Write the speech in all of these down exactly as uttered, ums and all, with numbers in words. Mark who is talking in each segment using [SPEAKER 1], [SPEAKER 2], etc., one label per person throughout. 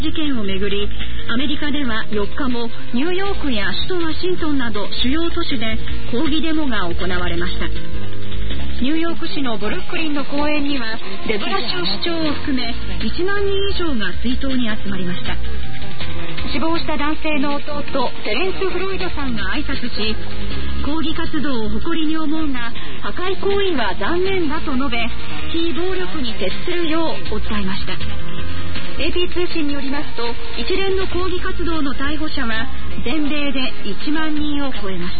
[SPEAKER 1] 事件をめぐり、アメリカではよっかもニューヨークや首都ワシントンなど主要都市で抗議デモが行われました。ニューヨーク市のブルックリンの公園にはデブラシュ市長を含めいちまんにん以上が追悼に集まりました。死亡した男性の弟テレンス・フロイドさんが挨拶し、抗議活動を誇りに思うが破壊行為は残念だと述べ、非暴力に徹するよう訴えました。 エーピー 通信によりますと、一連の抗議活動の逮捕者は全米でいちまんにんを超えました。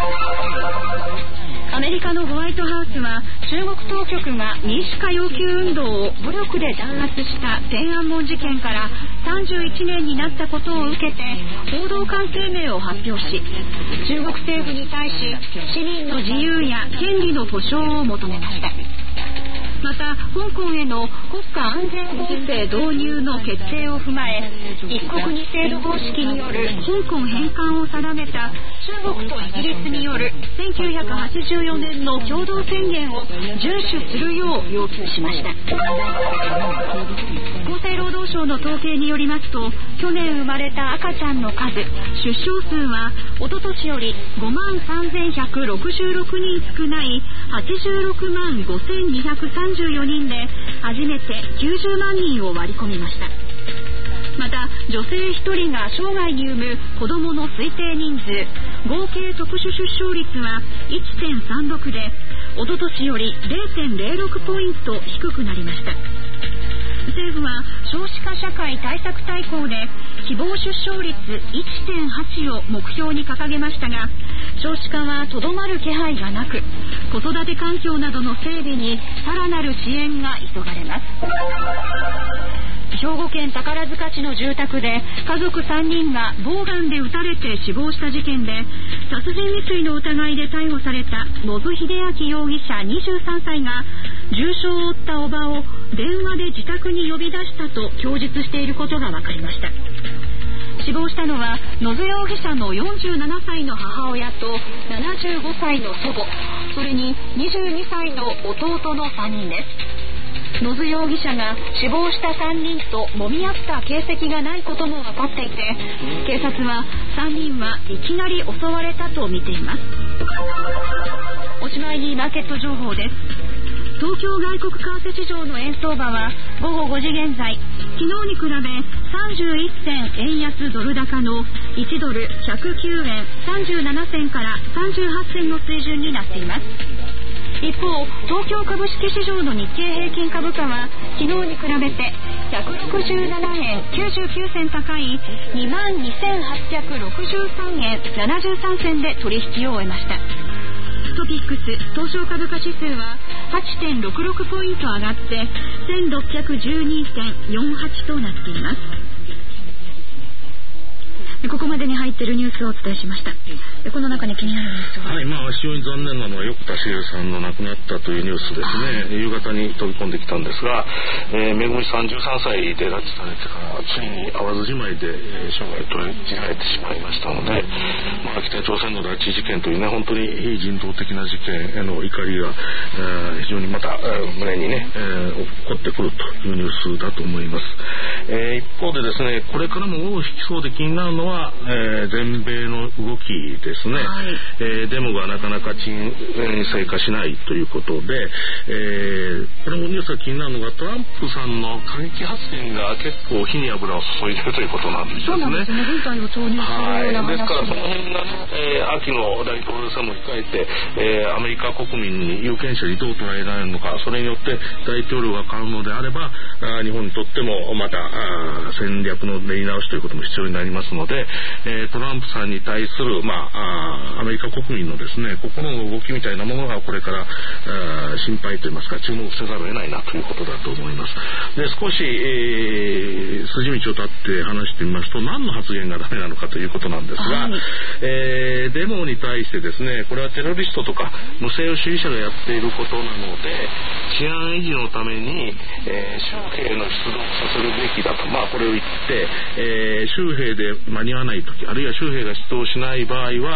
[SPEAKER 1] アメリカのホワイトハウスは中国当局が民主化要求運動を武力で弾圧した天安門事件からさんじゅういちねんになったことを受けて報道官声明を発表し、中国政府に対し市民の自由や権利の保障を求めました。また香港への国家安全法制導入の決定を踏まえ、一国二制度方式による香港返還を定めた中国とイギリスによるせんきゅうひゃくはちじゅうよねんの共同宣言を遵守するよう要求しました。厚生労働省の統計によりますと、去年生まれた赤ちゃんの数、出生数はおととしよりごまんさんぜんひゃくろくじゅうろくにん少ないはちじゅうろくまんごせんにひゃくさんじゅうよにんで初めてきゅうじゅうまんにんを割り込みました。また女性ひとりが生涯に産む子どもの推定人数、合計特殊出生率は いってんさんろく でおととしより れいてんれいろく ポイント低くなりました。政府は少子化社会対策大綱で希望出生率 いってんはち を目標に掲げましたが、少子化はとどまる気配がなく、子育て環境などの整備にさらなる支援が急がれます。兵庫県宝塚市の住宅で家族さんにんがボウガンで撃たれて死亡した事件で、殺人未遂の疑いで逮捕された野津秀明容疑者にじゅうさんさいが、重傷を負った叔母を電話で自宅に呼び出したと供述していることが分かりました。死亡したのは野津容疑者のよんじゅうななさいの母親とななじゅうごさいの祖母、それににじゅうにさいの弟のさんにんです。野津容疑者が死亡したさんにんと揉み合った形跡がないことも分かっていて、警察はさんにんはいきなり襲われたと見ています。おしまいにマーケット情報です。東京外国為替市場の円相場はごごごじ現在、昨日に比べさんじゅういっせん円安ドル高のいちドルひゃくきゅうえんさんじゅうななせんからさんじゅうはちせんの水準になっています。一方、東京株式市場の日経平均株価は昨日に比べてひゃくろくじゅうななえんきゅうじゅうきゅうせん高い にまんにせんはっぴゃくろくじゅうさんえんななじゅうさんせんで取引を終えました。トピックス東証株価指数は はちてんろくろく ポイント上がってせんろっぴゃくじゅうにてんよんはちとなっています。ここまでに入っているニュースをお伝えしました。この中に気になるニュースは、
[SPEAKER 2] はい、まあ、非常に残念なのは横田滋さんの亡くなったというニュースですね。夕方に飛び込んできたんですが、えー、めぐみさんじゅうさんさいで拉致されてからついに会わずじまいで、えー、生涯閉じられてしまいましたので、まあ、北朝鮮の拉致事件というね、本当に非人道的な事件への怒りが、えー、非常にまた、えー、胸にね、えー、起こってくるというニュースだと思います。えー、一方でですね、これからも尾を引きそうで気になるのははえー、全米の動きですね、はい、えー、デモがなかなか沈静化しないということで、えー、これもニュースが気になるのがトランプさんの過激発言が結構火に油を注いでいるということなんですね。
[SPEAKER 1] そうなんですね。軍隊を投入するような話、
[SPEAKER 2] はい、ですからその辺が、えー、秋の大統領選も控えて、えー、アメリカ国民に有権者にどう捉えられるのか、それによって大統領が変わるのであれば、あ日本にとってもまたあ戦略の練り直しということも必要になりますので、えー、トランプさんに対する、まあ、あアメリカ国民のですね心の動きみたいなものがこれからあ心配といいますか注目せざるを得ないなということだと思います。で少し、えー、筋道を立って話してみますと何の発言がダメなのかということなんですが、はい、えー、デモに対してですねこれはテロリストとか無政府主義者がやっていることなので治安維持のために、えー、州兵の出動させるべきだと、まあ、これを言って、えー、州兵で間に合わないときあるいは州兵が出動しない場合は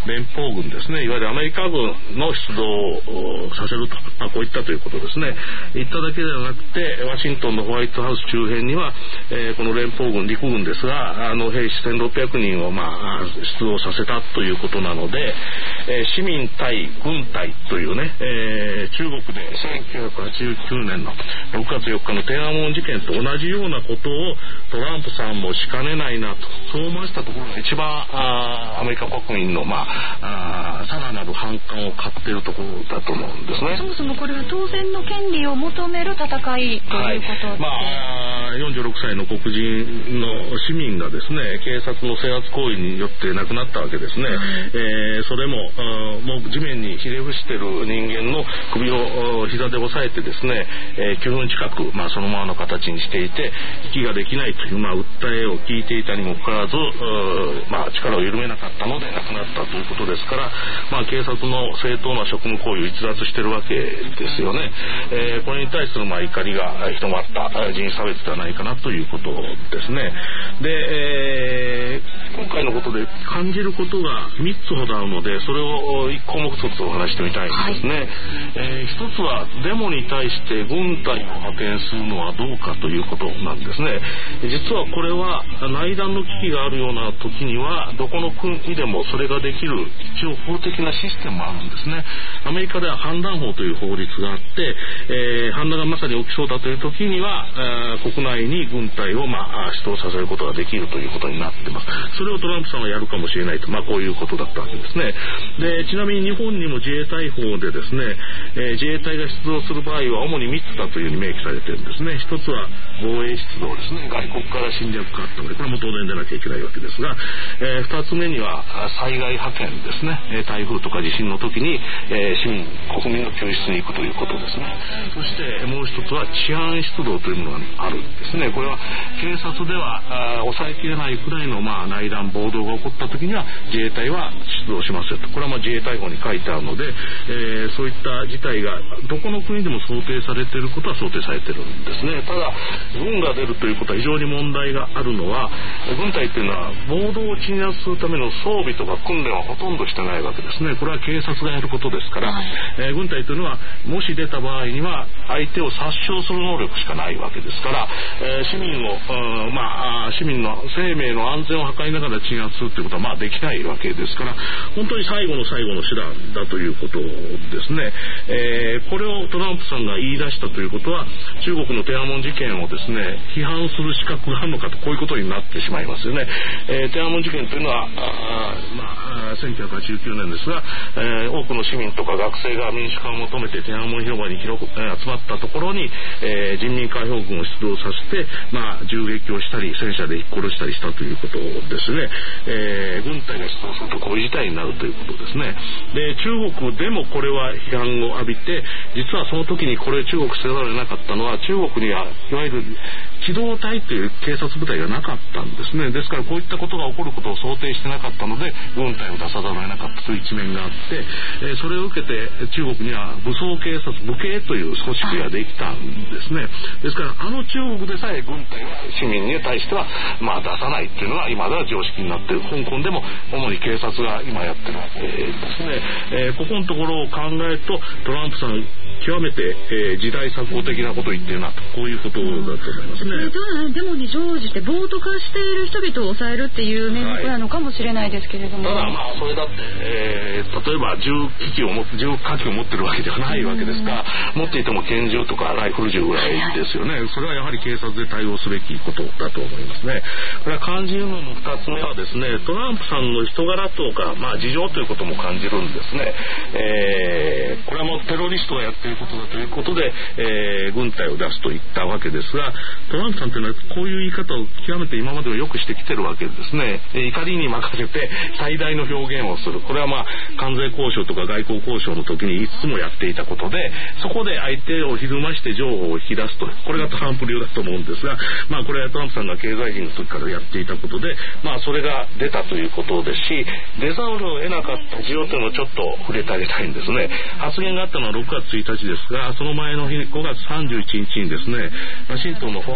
[SPEAKER 2] 連邦軍ですね、いわゆるアメリカ軍の出動をさせると、まあ、こういったということですね。言っただけではなくて、ワシントンのホワイトハウス周辺には、えー、この連邦軍陸軍ですが、あの兵士せんろっぴゃくにんを、まあ、出動させたということなので、えー、市民対軍隊というね、えー、中国でせんきゅうひゃくはちじゅうきゅうねんのろくがつよっかの天安門事件と同じようなことをトランプさんもしかねないなと、そう思わせたところが一番あアメリカ国民の、まあ、あさらなる反感を買っているところだと思うんですね。
[SPEAKER 1] そもそもこれは当然の権利を求める戦いということで、はい、ま
[SPEAKER 2] あ、よんじゅうろくさいの黒人の市民がですね、警察の制圧行為によって亡くなったわけですね、はい、えー、それももう地面にひれ伏している人間の首を膝で押さえてですね、えー、きゅうふん近く、まあ、そのままの形にしていて息ができないという、まあ、訴えを聞いていたにもかかわらず、まあ、力を緩めなかったので亡くなったということですから、まあ、警察の正当な職務行為を逸脱しているわけですよね、えー、これに対するまあ怒りが広まった人種差別ではないかなということですね。で、えー、今回のことで感じることがみっつほどあるので、それをいっこもふつつお話してみたいんですね、はい、えー、ひとつはデモに対して軍隊を派遣するのはどうかということなんですね。実はこれは内乱の危機があるような時にはどこの国でもそれができる一応法的なシステムもあるんですね。アメリカでは反乱法という法律があって、えー、反乱がまさに起きそうだという時には国内に軍隊をまあ出動させることができるということになっています。それをトランプさんはやるかもしれないと、まあ、こういうことだったわけですね。で、ちなみに日本にも自衛隊法でですね、えー、自衛隊が出動する場合は主にみっつだというふうに明記されているんですね。ひとつは防衛出動ですね。外国から侵略があったのでこれも当然出なきゃいけないわけですが、えー、ふたつめには災害派遣ですね。台風とか地震の時に、えー、市民国民の救出に行くということですね。そしてもう一つは治安出動というものがあるんですね。これは警察では抑えきれないくらいの、まあ、内乱暴動が起こった時には自衛隊は出動しますよと、これはまあ自衛隊法に書いてあるので、えー、そういった事態がどこの国でも想定されていることは想定されているんですね。ただ軍が出るということは非常に問題があるのは、軍隊というのは暴動を鎮圧するための装備とか訓練はほとんどしてないわけですね。これは警察がやることですから、はい、えー、軍隊というのはもし出た場合には相手を殺傷する能力しかないわけですから、えー、市民を、まあ、市民の生命の安全を図りながら鎮圧するということはまあできないわけですから、本当に最後の最後の手段だということですね。えー、これをトランプさんが言い出したということは、中国の天安門事件をですね批判する資格があるのかと、こういうことになってしまいますよね。えー、天安門事件というのはあ、まあ、せんきゅうひゃくはちじゅうきゅうねんですが、えー、多くの市民とか学生が民主化を求めて天安門広場に広く、えー、集まったところに、えー、人民解放軍を出動させて、まあ、銃撃をしたり戦車で撃殺したりしたということですね。えー、軍隊が出動するとこういう事態になるということですね。で、中国でもこれは批判を浴びて、実はその時にこれ中国せざるを得なかったのは、中国にはいわゆる機動隊という警察部隊がなかったんですね。ですからこういったことが起こることを想定してなかったので軍隊を出さざるを得なかったという一面があって、えー、それを受けて中国には武装警察武警という組織ができたんですね。ですからあの中国でさえ軍隊は市民に対してはまあ出さないというのは今では常識になっている。香港でも主に警察が今やってるわけですね。えー、ここのところを考えるとトランプさん極めて、えー、時代錯誤的なことを言ってるなと、こういうことだと思いますね。
[SPEAKER 1] うん、デモに乗じて暴徒化している人々を抑えるっていう名目なのかもしれないですけれども、
[SPEAKER 2] はい、ただまあそれだって、えー、例えば銃器を持って銃火器を持ってるわけではないわけですが、持っていても拳銃とかライフル銃ぐらいですよね。はいはい、それはやはり警察で対応すべきことだと思いますね。これは感じるののふたつめはですね、トランプさんの人柄とか、まあ、事情ということも感じるんですね。えー、これはもうテロリストがやっていることだということで、えー、軍隊を出すと言ったわけですが、トランプさんというのはこういう言い方を極めて今まではよくしてきてるわけですね。怒りに任せて最大の表現をする。これはまあ関税交渉とか外交交渉の時にいつもやっていたことで、そこで相手をひるまして情報を引き出すと、これがトランプ流だと思うんですが、まあこれはトランプさんが経済人の時からやっていたことで、まあそれが出たということですし、出ざるを得なかった事情というのをちょっと触れてあげたいんですね。発言があったのはろくがつついたちですが、その前の日ごがつさんじゅういちにちにですね、ワシントンのホワ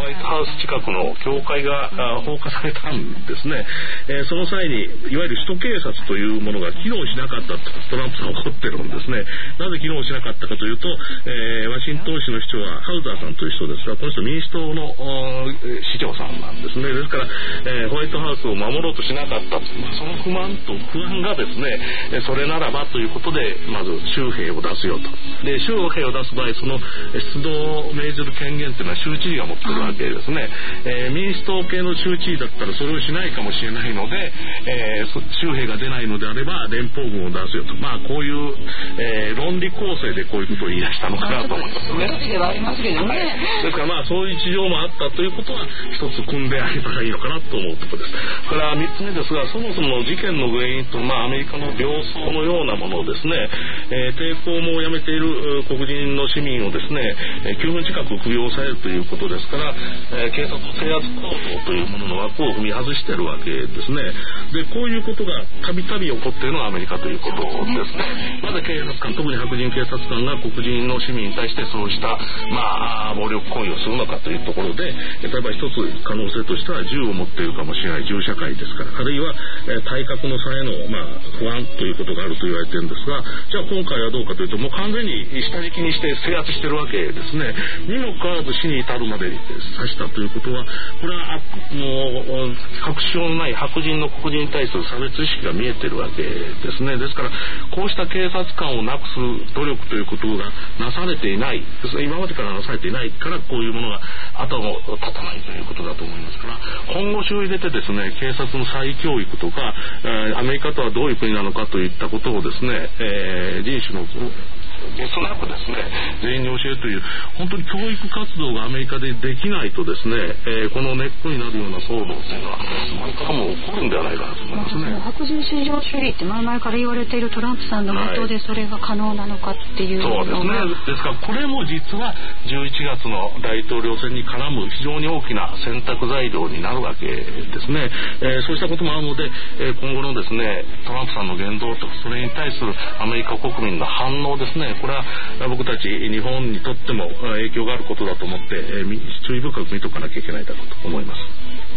[SPEAKER 2] ワイトハウス近くの教会が放火されたんですね。えー、その際にいわゆる首都警察というものが機能しなかったとトランプさんは怒ってるんですね。なぜ機能しなかったかというと、えー、ワシントン市の市長はハウザーさんという人ですが、この人民主党の市長さんなんですね。ですから、えー、ホワイトハウスを守ろうとしなかったと、その不満と不安がですね、それならばということでまず州兵を出すよと。で州兵を出す場合、その出動を命じる権限というのは州知事が持ってるわけですね。えー、民主党系の州知事だったらそれをしないかもしれないので、えー、州兵が出ないのであれば連邦軍を出すよと、まあこういう、えー、論理構成でこういうことを言い出したのかなと思いますね。
[SPEAKER 3] ではありますけどね。はい、
[SPEAKER 2] ですからまあそういう事情もあったということは一つ組んであげたらいいのかなと思うところです。これはみっつめですが、そもそもの事件の原因と、まあアメリカの病巣のようなものをですね、えー、抵抗もやめている黒人の市民をですね、きゅうふん近く首を押さえるということですから、えー、警察の制圧行動というものの枠を踏み外しているわけですね。でこういうことがたびたび起こっているのはアメリカということですね。まず警察官、特に白人警察官が黒人の市民に対してそうした、まあ、暴力行為をするのかというところで、例えば一つ可能性としては銃を持っているかもしれない銃社会ですから、あるいは、えー、体格の差への、まあ、不安ということがあると言われているんですが、じゃあ今回はどうかというと、もう完全に下敷きにして制圧しているわけですね。にもかかわらず死に至るまで刺したということは、これはもう確証のない白人の黒人に対する差別意識が見えているわけですね。ですからこうした警察官をなくす努力ということがなされていない、今までからなされていないからこういうものが後を絶たないということだと思いますから、今後注意入れてですね、警察の再教育とか、えー、アメリカとはどういう国なのかといったことをですね、えー、人種のゲストなくですね、全員に教えるという本当に教育活動がアメリカでできないとですね、えー、この根っこになるような騒動というのはこれからも起こるんではないかなと思いますね。
[SPEAKER 3] 白人至上主義って前々から言われているトランプさんの元でそれが可能なのかっていうのが、
[SPEAKER 2] はい、そうですね。ですからこれも実はじゅういちがつの大統領選に絡む非常に大きな選択材料になるわけですね。えー、そうしたこともあるので、えー、今後のですねトランプさんの言動とそれに対するアメリカ国民の反応ですね、これは僕たち日本にとっても影響があることだと思って、えー、注意深く見とかなきゃいけないだろうと思います。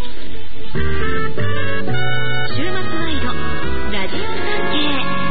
[SPEAKER 1] 週末ワイドラジオ産経。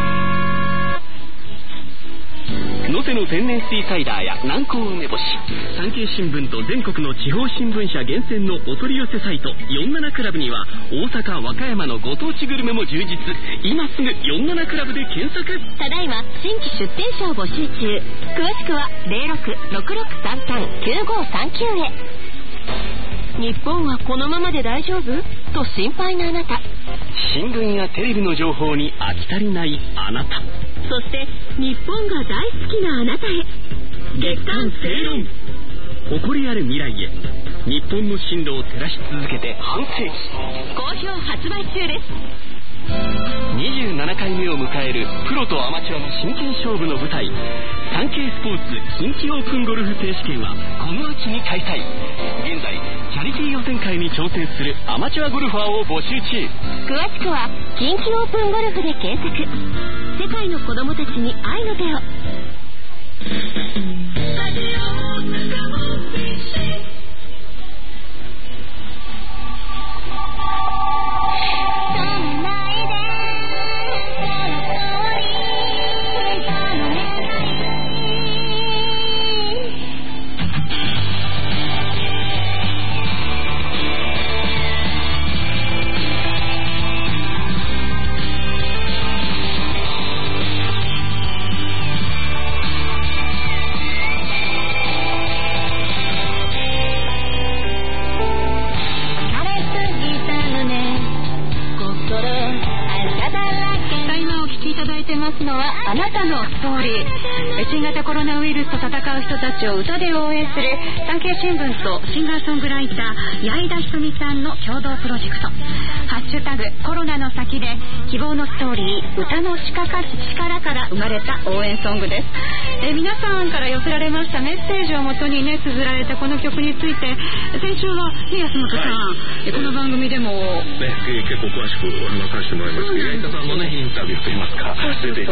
[SPEAKER 4] 能勢の天然水サイダーや南高梅干し、産経新聞と全国の地方新聞社厳選のお取り寄せサイトよんじゅうななクラブには大阪和歌山のご当地グルメも充実。今すぐよんじゅうななクラブで検索。
[SPEAKER 1] ただいま新規出店者を募集中。詳しくは ゼロろく ろくろくさんさん きゅうごさんきゅう へ。日本はこのままで大丈夫と心配なあなた、
[SPEAKER 4] 新聞やテレビの情報に飽き足りないあなた、
[SPEAKER 1] そして日本が大好きなあなたへ。月刊正論。
[SPEAKER 4] 誇りある未来へ、日本の進路を照らし続けて半世紀。
[SPEAKER 1] 好評発売中です。
[SPEAKER 4] にじゅうななかいめを迎えるプロとアマチュアの真剣勝負の舞台、サンケイスポーツ近畿オープンゴルフ選手権はこの秋に開催。現在チャリティー予選会に挑戦するアマチュアゴルファーを募集中。
[SPEAKER 1] 詳しくは近畿オープンゴルフで検索。世界の子供たちに愛の手を。あなたのストーリー。新型コロナウイルスと戦う人たちを歌で応援する産経新聞とシンガーソングライター矢井田ひとみさんの共同プロジェクト、ハッシュタグコロナの先で希望のストーリー、歌の力から生まれた応援ソングです。え皆さんから寄せられましたメッセージをもとにね綴られたこの曲について、先週は安本さん、はい、この番組でも、
[SPEAKER 2] ね、結構詳しく話させてもらいました。矢井田さんのねインタビューといいますか出ていただいてお話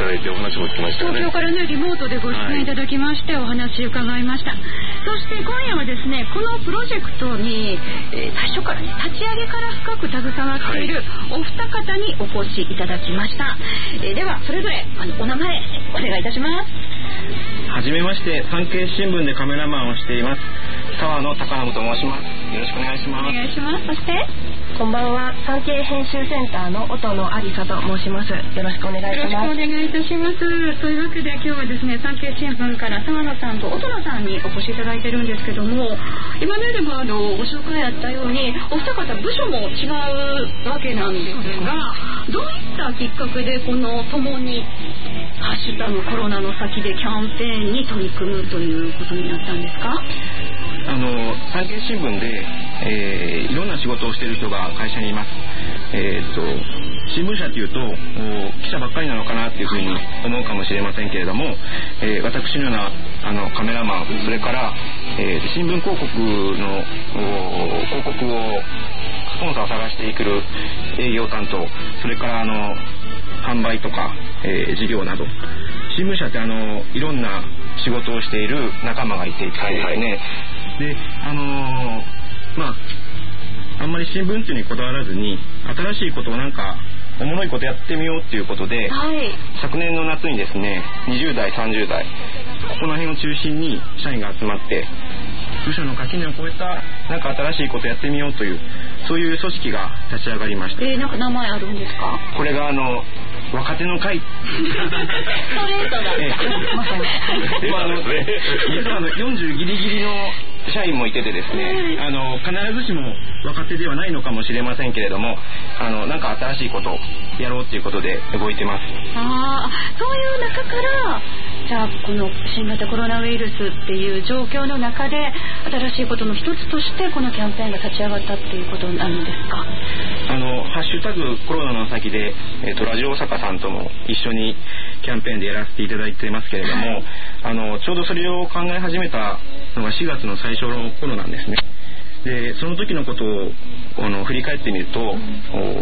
[SPEAKER 2] 話も聞きましたよね。
[SPEAKER 1] 東京からねリモートでご出演いただきまして、はい、お話伺いました。そして今夜はですねこのプロジェクトに、えー、最初からね立ち上げから深く携わっているお二方にお越しいただきました。えー、ではそれぞれあのお名前お願いいたします。
[SPEAKER 5] はじめまして、産経新聞でカメラマンをしています沢野貴信と申します。よろしくお願いします。
[SPEAKER 1] お願いします。そして
[SPEAKER 6] こんばんは、産経編集センターの音野有沙と申します。よろしくお願いします。
[SPEAKER 1] よろしくお願いいたします。というわけで今日はですね産経新聞から沢野さんと音野さんにお越しいただいてるんですけども、今ねでもあのご紹介あったようにお二方部署も違うわけなんですが、どういったきっかけでこの共にハッシュタグコロナの先でキャンペーンに取り組むということになったんですか？
[SPEAKER 5] あの産経新聞で、えー、いろんな仕事をしている人が会社にいます。えー、と新聞社というと記者ばっかりなのかなっていうふうに思うかもしれませんけれども、えー、私のようなあのカメラマン、それから、えー、新聞広告の広告をスポンサーを探していく営業担当、それからあの販売とか、えー、事業など、新聞社ってあのいろんな仕事をしている仲間がいていてですね、はいはい、であのー、まああんまり新聞っていうにこだわらずに新しいことをなんかおもろいことやってみようっていうことで、はい、昨年の夏にですねにじゅう代さんじゅう代ここの辺を中心に社員が集まって部署の垣根を越えたなんか新しいことやってみようというそういう組織が立ち上がりました。
[SPEAKER 1] えー、なんか名前あるんですか？
[SPEAKER 5] これがあの若手の会
[SPEAKER 1] ストレートだ、
[SPEAKER 5] えー、でもあの実はあのよんじゅうギリギリの社員もいててですね、あの必ずしも若手ではないのかもしれませんけれども、あのなんか新しいことをやろうということで動いてます。
[SPEAKER 1] ああ、そういう中からじゃあこの新型コロナウイルスっていう状況の中で新しいことの一つとしてこのキャンペーンが立ち上がったっていうことなんですか？
[SPEAKER 5] あのハッシュタグコロナの先で、えー、とラジオ大阪さんとも一緒にキャンペーンでやらせていただいてますけれども、はい、あのちょうどそれを考え始めたのがしがつの最初の頃なんですね。でその時のことをあの振り返ってみると、うん、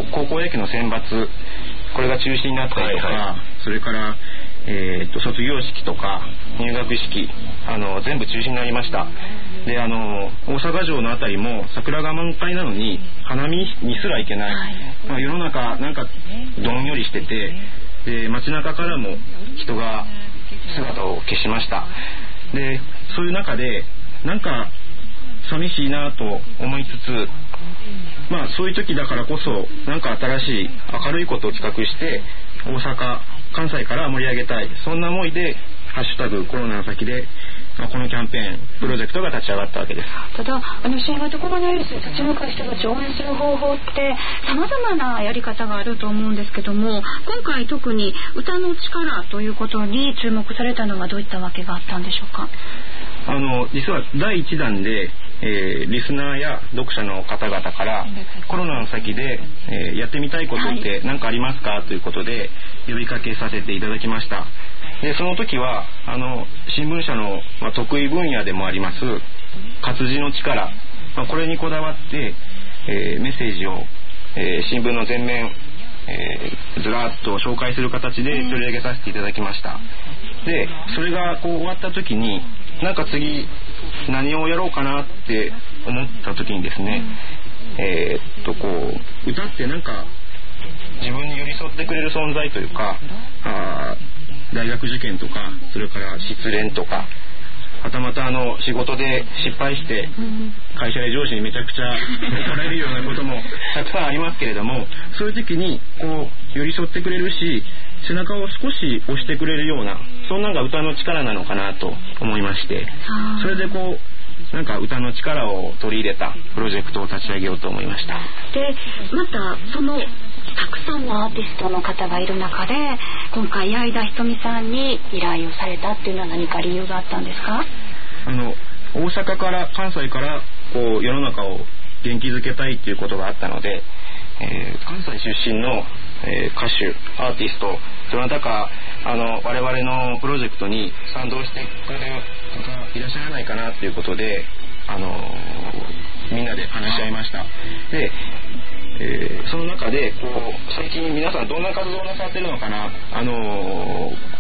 [SPEAKER 5] 高校野球の選抜これが中止になったりとか、はいはい、それからえー、と卒業式とか入学式あの全部中止になりました。であの大阪城のあたりも桜が満開なのに花見にすら行けない、はい、まあ、世の中なんかどんよりしてて、で街中からも人が姿を消しました。でそういう中でなんか寂しいなと思いつつ、まあそういう時だからこそなんか新しい明るいことを企画して大阪関西から盛り上げたい、そんな思いでハッシュタグコロナの先で、まあ、このキャンペーンプロジェクトが立ち上がったわけです。
[SPEAKER 1] ただあの新型コロナウイルスに立ち向かう人たちを応援する方法って様々なやり方があると思うんですけども、今回特に歌の力ということに注目されたのはどういったわけがあったんでしょうか？
[SPEAKER 5] あの実はだいいちだんで、えー、リスナーや読者の方々からコロナの先で、えー、やってみたいことって何かありますか、はい、ということで呼びかけさせていただきました。でその時はあの新聞社の、まあ、得意分野でもあります活字の力、まあ、これにこだわって、えー、メッセージを、えー、新聞の前面、えー、ずらっと紹介する形で取り上げさせていただきました。でそれがこう終わった時になんか次何をやろうかなって思った時にですね、えー、っとこう歌ってなんか自分に寄り添ってくれる存在というか、あ大学受験とかそれから失恋とか、はたまたあの仕事で失敗して会社や上司にめちゃくちゃ怒られるようなこともたくさんありますけれども、そういう時にこう寄り添ってくれるし背中を少し押してくれるような、そんなのが歌の力なのかなと思いまして、それでこうなんか歌の力を取り入れたプロジェクトを立ち上げようと思いました。
[SPEAKER 1] でまたそのたくさんのアーティストの方がいる中で今回矢井田ひとみさんに依頼をされたっていうのは何か理由があったんですか？
[SPEAKER 5] あの大阪から関西からこう世の中を元気づけたいっていうことがあったので、えー、関西出身の、えー、歌手アーティストどなたかあの我々のプロジェクトに賛同してくれる方いらっしゃらないかなということで、あのー、みんなで話し合いました。でえー、その中でこう最近皆さんどんな活動をなさってるのかな、あのー、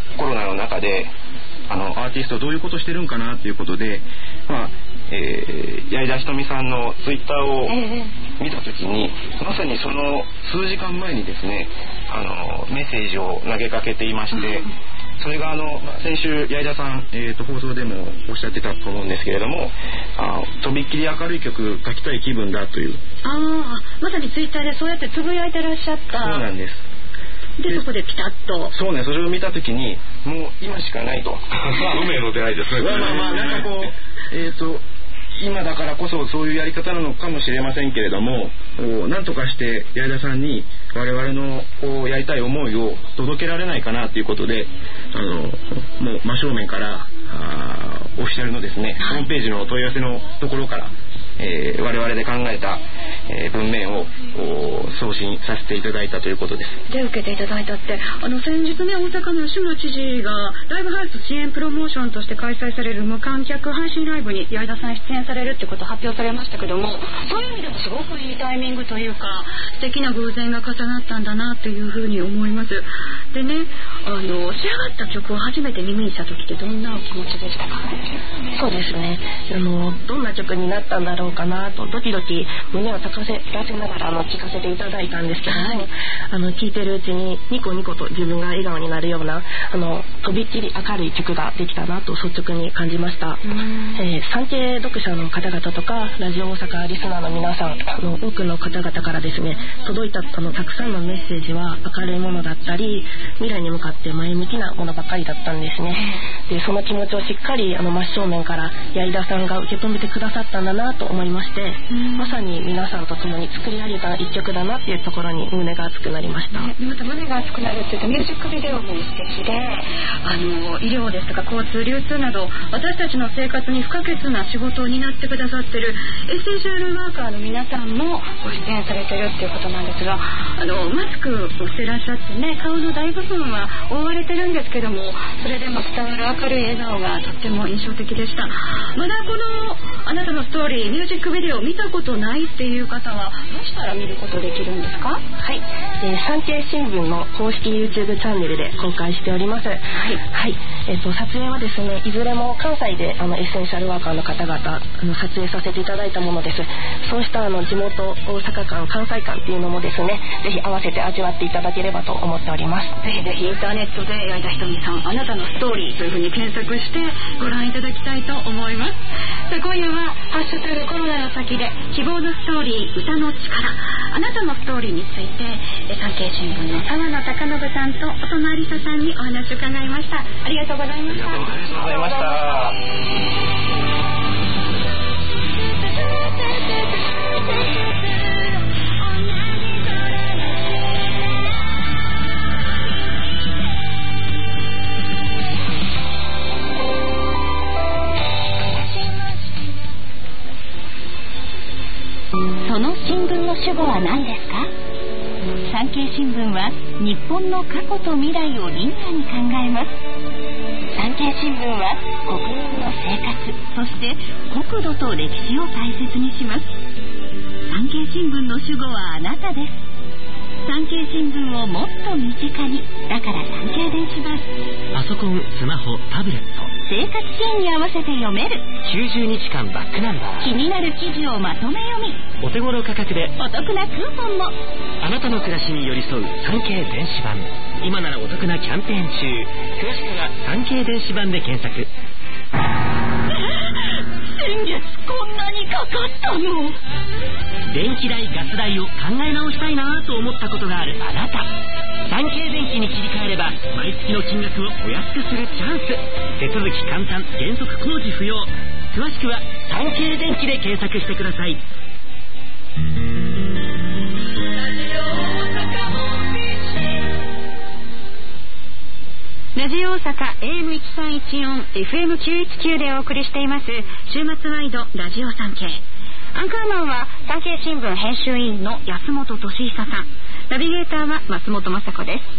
[SPEAKER 5] コロナの中であのアーティストどういうことしてるんかなっていうことで、まあえー、矢井田ひとみさんのツイッターを見たときに、まさにその数時間前にですね、あのメッセージを投げかけていまして、それがあの先週矢井田さん、えー、と放送でもおっしゃってたと思うんですけれども、あとびっきり明るい曲書きたい気分だという、
[SPEAKER 3] ああ、まさにツイッターでそうやってつぶやいてらっしゃった。
[SPEAKER 5] そうなんです。
[SPEAKER 3] でそこでピタッと、
[SPEAKER 5] そうね、それを見たときにもう今しかないと
[SPEAKER 2] 運命の出会いですね。
[SPEAKER 5] まあまあまあ、なんかこうえっ、ー、と今だからこそそういうやり方なのかもしれませんけれども、なんとかして矢井田さんに我々のこうやりたい思いを届けられないかなということで、あのもう真正面からあオフィシャルのですね、ホームページの問い合わせのところから、えー、我々で考えた、えー、文面を送信させていただいたということです。
[SPEAKER 3] で受けていただいたって、あの先日ね、大阪の吉村知事がライブハウス支援プロモーションとして開催される無観客配信ライブに矢井田さん出演されるってことを発表されましたけども、そういう意味でもすごくいいタイミングというか素敵な偶然が重なったんだなというふうに思います。でね、あの仕上がった曲を初めて耳にした時ってどんなお気持ちでしたか？
[SPEAKER 6] そうですね、あのどんな曲になったんだろうかなとドキドキ胸を高せらせながらあの聴かせていただいたんですけども、はい、あの聴いてるうちにニコニコと自分が笑顔になるようなあのとびっきり明るい曲ができたなと率直に感じました。えー、産経読者の方々とかラジオ大阪リスナーの皆さん、あの多くの方々からですね届いたあのたくさんのメッセージは明るいものだったり未来に向かって前向きなものばかりだったんですね。でその気持ちをしっかりあの真正面から矢井田さんが受け止めてくださったんだなと思いまして、まさに皆さんと共に作り上げた一曲だなっていうところに胸が熱くなりました。
[SPEAKER 3] ね、また胸が熱くなるって言うとミュージックビデオも素敵で、あの医療ですとか交通流通など私たちの生活に不可欠な仕事を担ってくださってるエッセンシャルワーカーの皆さんもご出演されてるっていうことなんですが、あのマスクをしてらっしゃってね、顔の大部分は覆われてるんですけども、それでも伝わる明るい笑顔がとっても印象的でした。まだこのあなたのストーリーミュージックビデオを見たことないっていう方はどうしたら見ることできるんですか？
[SPEAKER 6] はい、えー、産経新聞の公式 YouTube チャンネルで公開しております。はい、はい、えーと、撮影はですねいずれも関西であのエッセンシャルワーカーの方々あの撮影させていただいたものです。そうしたあの地元大阪間関西間っていうのもですねぜひ合わせて味わっていただければと思っております。
[SPEAKER 3] ぜひぜひインターネットで矢井田ひとみさんあなたのストーリーというふうに検索してご覧いただきたいと思います。さあ今夜はハッシュタグコロナの先で希望のストーリー歌の力、あなたのストーリーについて産経新聞の澤野貴信さんと音野有沙さんにお話を伺いました。ありがとうございました。
[SPEAKER 5] ありがとうございました。
[SPEAKER 1] その新聞の主語は何ですか？産経新聞は日本の過去と未来をリニアに考えます。産経新聞は国民の生活、そして国土と歴史を大切にします。産経新聞の主語はあなたです。産経新聞をもっと身近に、だから産経電子版。
[SPEAKER 4] パソコン、スマホ、タブレット、
[SPEAKER 1] 生活シーンに合わせて読める。
[SPEAKER 4] きゅうじゅうにちかんバックナンバー。
[SPEAKER 1] 気になる記事をまとめ読み。
[SPEAKER 4] お手頃価格で
[SPEAKER 1] お得なクーポンも。
[SPEAKER 4] あなたの暮らしに寄り添う産経電子版。今ならお得なキャンペーン中。詳しくは産経電子版で検索。
[SPEAKER 1] 先月こんなにかかったの？
[SPEAKER 4] 電気代、ガス代を考え直したいなと思ったことがあるあなた。産経電気に切り替えれば毎月の金額をお安くするチャンス。手続き簡単、原則工事不要。詳しくは産経電気で検索してください。
[SPEAKER 1] ラジオ大阪 エーエムせんさんじゅうよん エフエムきゅういちきゅう でお送りしています週末ワイドラジオ産経。アンカーマンは産経新聞編集委員の安本俊久さん、ナビゲーターは松本雅子です。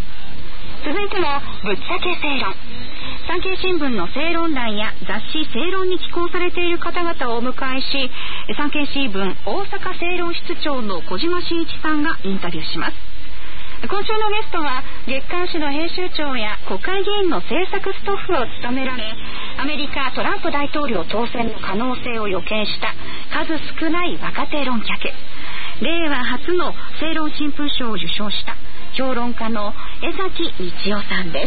[SPEAKER 1] 続いてはぶっちゃけ正論。産経新聞の正論欄や雑誌正論に寄稿されている方々をお迎えし、産経新聞大阪正論室長の小島真一さんがインタビューします。 今週のゲストは月刊誌の編集長や国会議員の政策スタッフを務められ、アメリカトランプ大統領当選の可能性を予見した数少ない若手論客、令和初の正論新風賞を受賞した評論家の江崎道夫さんです。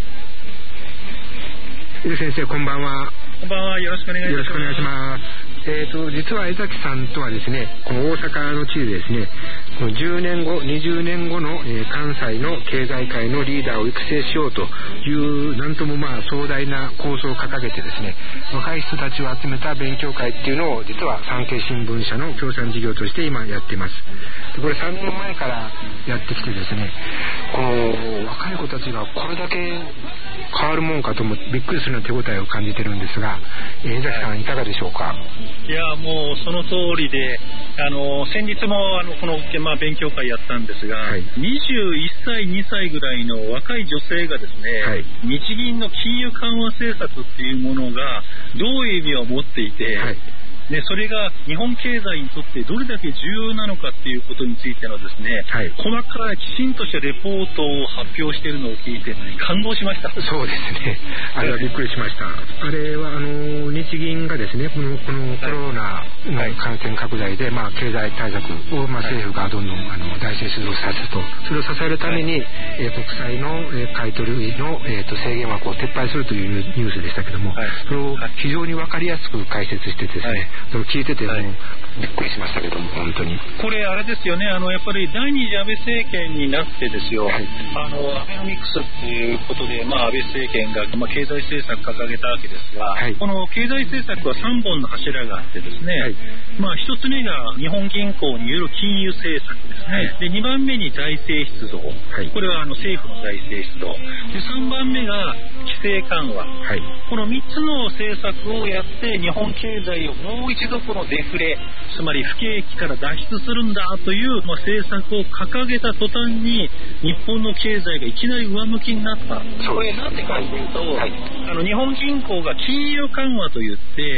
[SPEAKER 7] 江先生、こんばんは。
[SPEAKER 8] こんばんは。よろしくお願いします。
[SPEAKER 7] よろしくお願いします。えーと、実は江崎さんとはですね、この大阪の地でですね、このじゅうねんご、にじゅうねんごの、えー、関西の経済界のリーダーを育成しようという、なんともまあ壮大な構想を掲げてですね、若い人たちを集めた勉強会っていうのを、実は産経新聞社の協賛事業として今やっています。でこれさんねんまえからやってきてですね、この若い子たちがこれだけ変わるもんかともびっくりするような手応えを感じてるんですが、江崎さんいかがでしょうか。
[SPEAKER 8] いや、もうその通りで、あの先日もあのこの、まあ、勉強会やったんですが、はい、にじゅういっさいにさいぐらいの若い女性がですね、はい、日銀の金融緩和政策っていうものがどういう意味を持っていて、はい、でそれが日本経済にとってどれだけ重要なのかっていうことについてのですね、はい、細かいきちんとしたレポートを発表しているのを聞いて感動しました。
[SPEAKER 7] そうですね、あれはびっくりしました。あれはあの日銀がですね、この、このコロナの感染拡大で、まあ、経済対策を、まあ、政府がどんどんあの財政出動させると、それを支えるために、はい、えー、国債の、えー、買い取りの、えー、と制限枠を撤廃するというニュースでしたけども、はい、それを非常に分かりやすく解説してですね、はい、それを聞いてても、はい、びっくりしましたけども、本当に
[SPEAKER 8] これあれですよね、あのやっぱり第二次安倍政権になってですよ、はい、あのアベノミクスっていうことで、まあ、安倍政権が、まあ、経済政策掲げたわけですが、はい、この経済政策はさんぼんの柱があってですね、はい、まあ、ひとつめが日本銀行による金融政策ですね、はい、でにばんめに財政出動、はい、これはあの政府の財政出動で、さんばんめが規制緩和、はい、このみっつの政策をやって日本経済をもう一度このデフレ、つまり不景気から脱出するんだという、まあ、政策を掲げた途端に日本の経済がいきなり上向きになった。これなんでかというと、はい、あの日本銀行が金融緩和といって、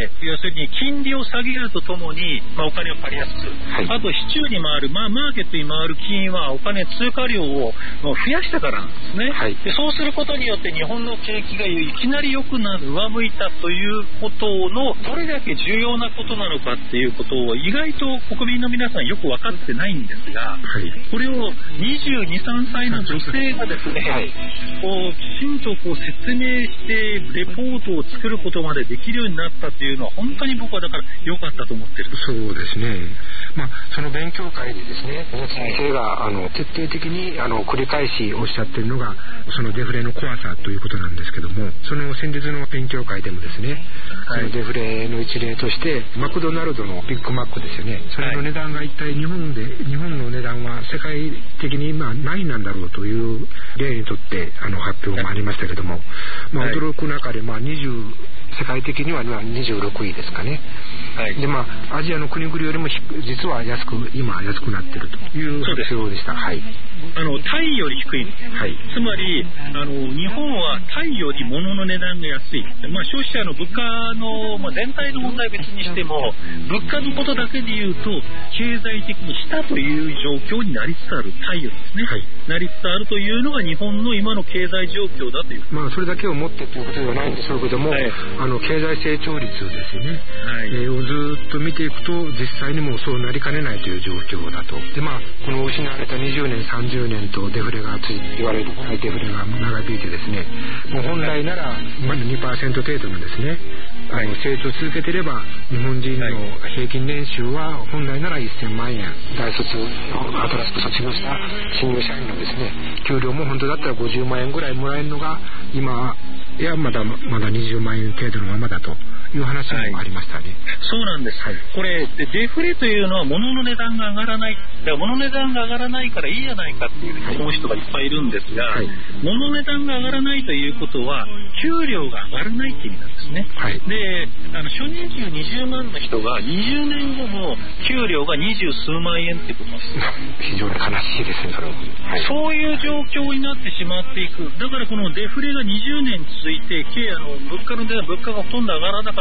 [SPEAKER 8] 要するに金利を下げるとともに、まあ、お金を借りやすくする、はい、あと市中に回る、まあ、マーケットに回る金はお金通貨量を増やしたからなんですね、はい、でそうすることによって日本の景気がいきなり良くなる、上向いたということのどれだけ重要なことなのかっていうことを意外と国民の皆さんよく分かってないんですが、はい、これをにじゅうに、さんさいの女性がですね、はい、こうきちんとこう説明してレポートを作ることまでできるようになったというのは本当に僕はだから良かったと思ってる。
[SPEAKER 7] そうですね、まあ、その勉強会でですね、先生があの徹底的にあの繰り返しおっしゃってるのがそのデフレの怖さということなんですけども、その先日の勉強会でもですね、はい、そのデフレの一例としてマクドナルドのビッグマックですよね、それの値段が一体日本で日本の値段は世界的に今何なんだろうという例にとってあの発表もありましたけども、まあ、驚く中でまあにじゅう世界的にはにじゅうろくいですかね、はい、でまあアジアの国々よりも実は安く今安くなっているという発表でした。はい、
[SPEAKER 8] あのタイより低いんです、はい、つまりあの日本はタイより物の値段が安い、まあ、消費者の物価の、まあ、全体の問題別にしても物価のことだけで言うと経済的に下という状況になりつつあるタイよりですね、はい、なりつつあるというのが日本の今の経済状況だという、
[SPEAKER 7] まあ、それだけをもってということではないんでしょうけども、はい、あの経済成長率ですよね、はい、えー、をずっと見ていくと実際にもそうなりかねないという状況だと。で、まあ、この失われたにじゅうねんさんじゅうねんとデフレがつい言われるデフレが長引いてですね、もう本来ならまだ にパーセント 程度のですね、あの成長を続けていれば日本人の平均年収は本来ならせんまんえん、大卒新しく卒業した新入社員のですね給料も本当だったらごじゅうまんえんぐらいもらえるのが今いやまだまだにじゅうまんえん程度のままだという話もありましたね。はい、
[SPEAKER 8] そうなんです、はい、これデフレというのは物の値段が上がらない、だから物の値段が上がらないからいいじゃないかっていうふうに思う人がいっぱいいるんですが、はい、物の値段が上がらないということは給料が上がらないっていう意味なんですね。はい、であの初任給にじゅうまんの人がにじゅうねんごも給料がにじゅうすうまんえんってことなんです
[SPEAKER 7] 非常に悲しいですね、それは。はい、
[SPEAKER 8] そういう状況になってしまっていく。だからこのデフレがにじゅうねん続いてあの物価の値段物価がほとんど上がらなか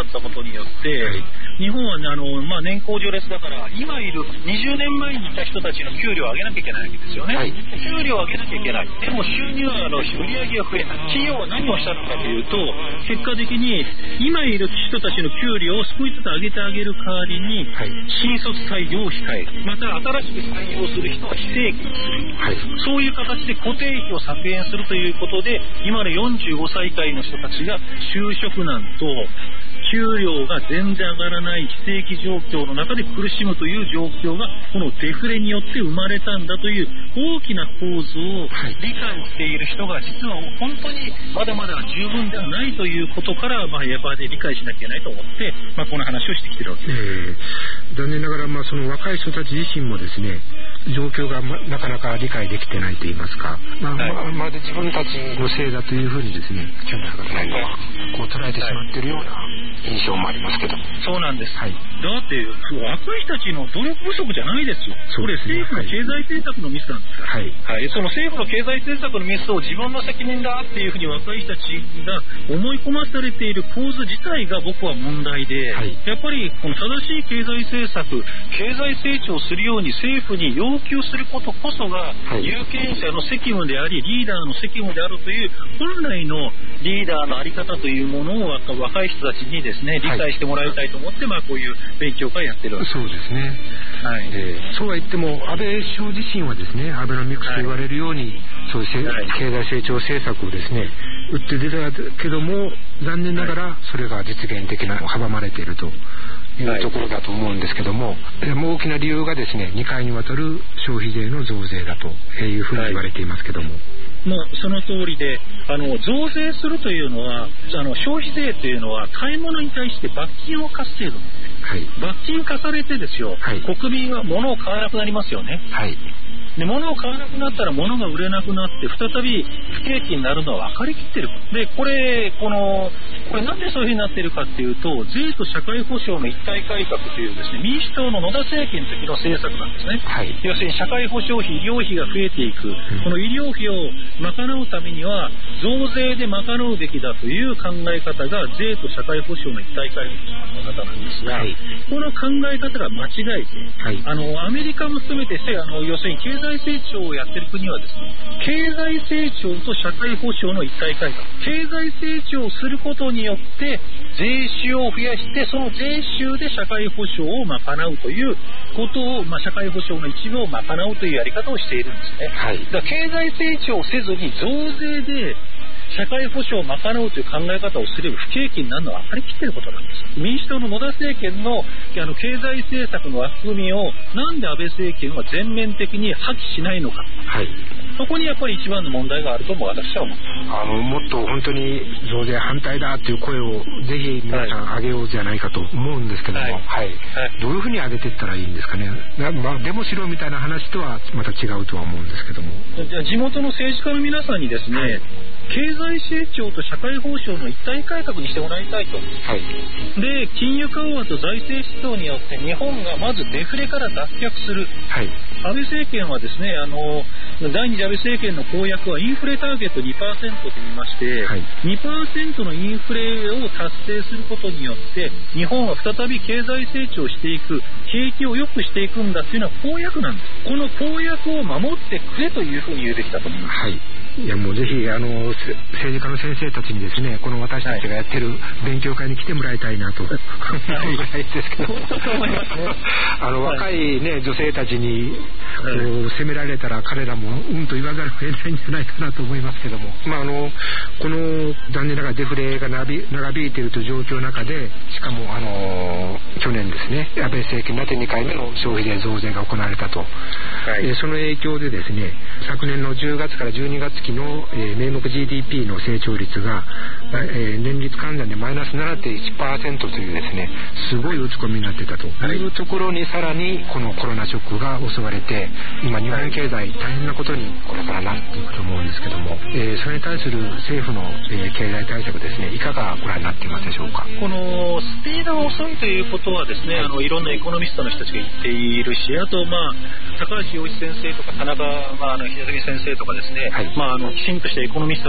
[SPEAKER 8] かったことによって、はい、日本は、ね、あの、まあ、年功序列だから今いるにじゅうねんまえにいた人たちの給料を上げなきゃいけないわけですよね、はい、給料を上げなきゃいけない。でも収入はあの売上が増えない。企業は何をしたのかというと、結果的に今いる人たちの給料を少しずつ上げてあげる代わりに、はい、新卒採用を控える、また新しく採用する人は非正規にする、はい、そういう形で固定費を削減するということで、今のよんじゅうごさい以下の人たちが就職難と給料が全然上がらない非正規状況の中で苦しむという状況がこのデフレによって生まれたんだという大きな構図を理解している人が実は本当にまだまだ十分ではないということから、まあ、やっぱり理解しなきゃいけないと思って、まあ、この話をしてきてるわけです、
[SPEAKER 7] えー、残念ながら、まあ、その若い人たち自身もですね、状況が、ま、なかなか理解できてないといいますか、まあ、はい、まあ、まるで自分たちのせいだというふうにですね、去年からないのはこう捉えてしまっているような印象もありますけど。
[SPEAKER 8] そうなんです、はい、だって若い人たちの努力不足じゃないですよ。それ政府の経済政策のミスなんですから、はいはい、その政府の経済政策のミスを自分の責任だっていうふうに若い人たちが思い込まされている構図自体が僕は問題で、はい、やっぱりこの正しい経済政策、経済成長するように政府に要求することこそが有権者の責務でありリーダーの責務であるという本来のリーダーの在り方というものを若い人たちにですね理解してもらいたいと思って、はい、まあ、こういう勉強会やってるわけです。
[SPEAKER 7] そうですね、はい、えー、そうは言っても安倍首相自身はですね、アベノミクスと言われるように、はい、そういう、はい、経済成長政策をですね打って出たけども、残念ながらそれが実現的な阻まれているというところだと思うんですけども、はい、もう大きな理由がですね、にかいにわたる消費税の増税だというふうに言われていますけども、はい、
[SPEAKER 8] もうその通りで、あの増税するというのは、あの消費税というのは買い物に対して罰金を課す制度なんです、はい、罰金課されてですよ、はい、国民は物を買わなくなりますよね、はい、で物を買わなくなったら物が売れなくなって再び不景気になるのは分かりきってる。でこれこのこれなんでそういうふうになっているかっていうと、税と社会保障の一体改革というですね、民主党の野田政権の時の政策なんですね、はい、要するに社会保障費、医療費が増えていく、うん、この医療費を賄うためには増税で賄うべきだという考え方が税と社会保障の一体改革の考え方なんですが、はい、この考え方が間違えて、はい、あのアメリカも含めてあの要するに経済成長をやってる国はですね、経済成長と社会保障の一体改革、経済成長をすることによって税収を増やして、その税収で社会保障を賄うということを、まあ、社会保障の一部を賄うというやり方をしているんですね、はい、だから経済成長をせずに増税で社会保障を賄うという考え方をすれば不景気になるのは分かりきっていることなんです。民主党の野田政権の、あの経済政策の枠組みをなんで安倍政権は全面的に破棄しないのか、はい、そこにやっぱり一番の問題があるとも私は思ってます。
[SPEAKER 7] あのもっと本当に増税反対だという声をぜひ皆さん上げようじゃないかと思うんですけども、はいはいはい、どういうふうに上げていったらいいんですかね。まあ、デモしろみたいな話とはまた違うとは思うんですけども、
[SPEAKER 8] じゃあ地元の政治家の皆さんにですね、はい、経済成長と社会保障の一体改革にしてもらいたいと、はい、で金融緩和と財政出動によって日本がまずデフレから脱却する、はい、安倍政権はですね、あの第二次安倍政権の公約はインフレターゲット にパーセント と言いまして、はい、にパーセント のインフレを達成することによって日本は再び経済成長していく、景気を良くしていくんだというのは公約なんです。この公約を守ってくれというふうに言うべきだと思います。はい、
[SPEAKER 7] いやもうぜひあの政治家の先生たちにですね、この私たちがやってる勉強会に来てもらいたいなと思うぐらいですけど、あの若いね女性たちにこう責められたら彼らもうんと言わざるを得ないんじゃないかなと思いますけども、まああのこの残念ながらデフレが長引いているという状況の中で、しかもあの去年ですね、安倍政権になってにかいめの消費税増税が行われたと、はい、その影響でですね、昨年のじゅうがつからじゅうにがつ期の、えー、名目 ジーディーピー の成長率が、えー、年率換算でマイナス ななてんいちパーセント というですね、すごい落ち込みになってたというところに、さらにこのコロナショックが襲われて、今日本経済大変なことにこれからなっていくと思うんですけども、えー、それに対する政府の、えー、経済対策ですね、いかがご覧になっていますでしょうか。
[SPEAKER 8] このスピードが遅いということはですね、はい、あのいろんなエコノミストの人たちが言っているし、あとまあ高橋洋一先生とか田中、まあ、あの平崎先生とかですね、はい、まあ、あのきちんとしたエコノミストの人はみ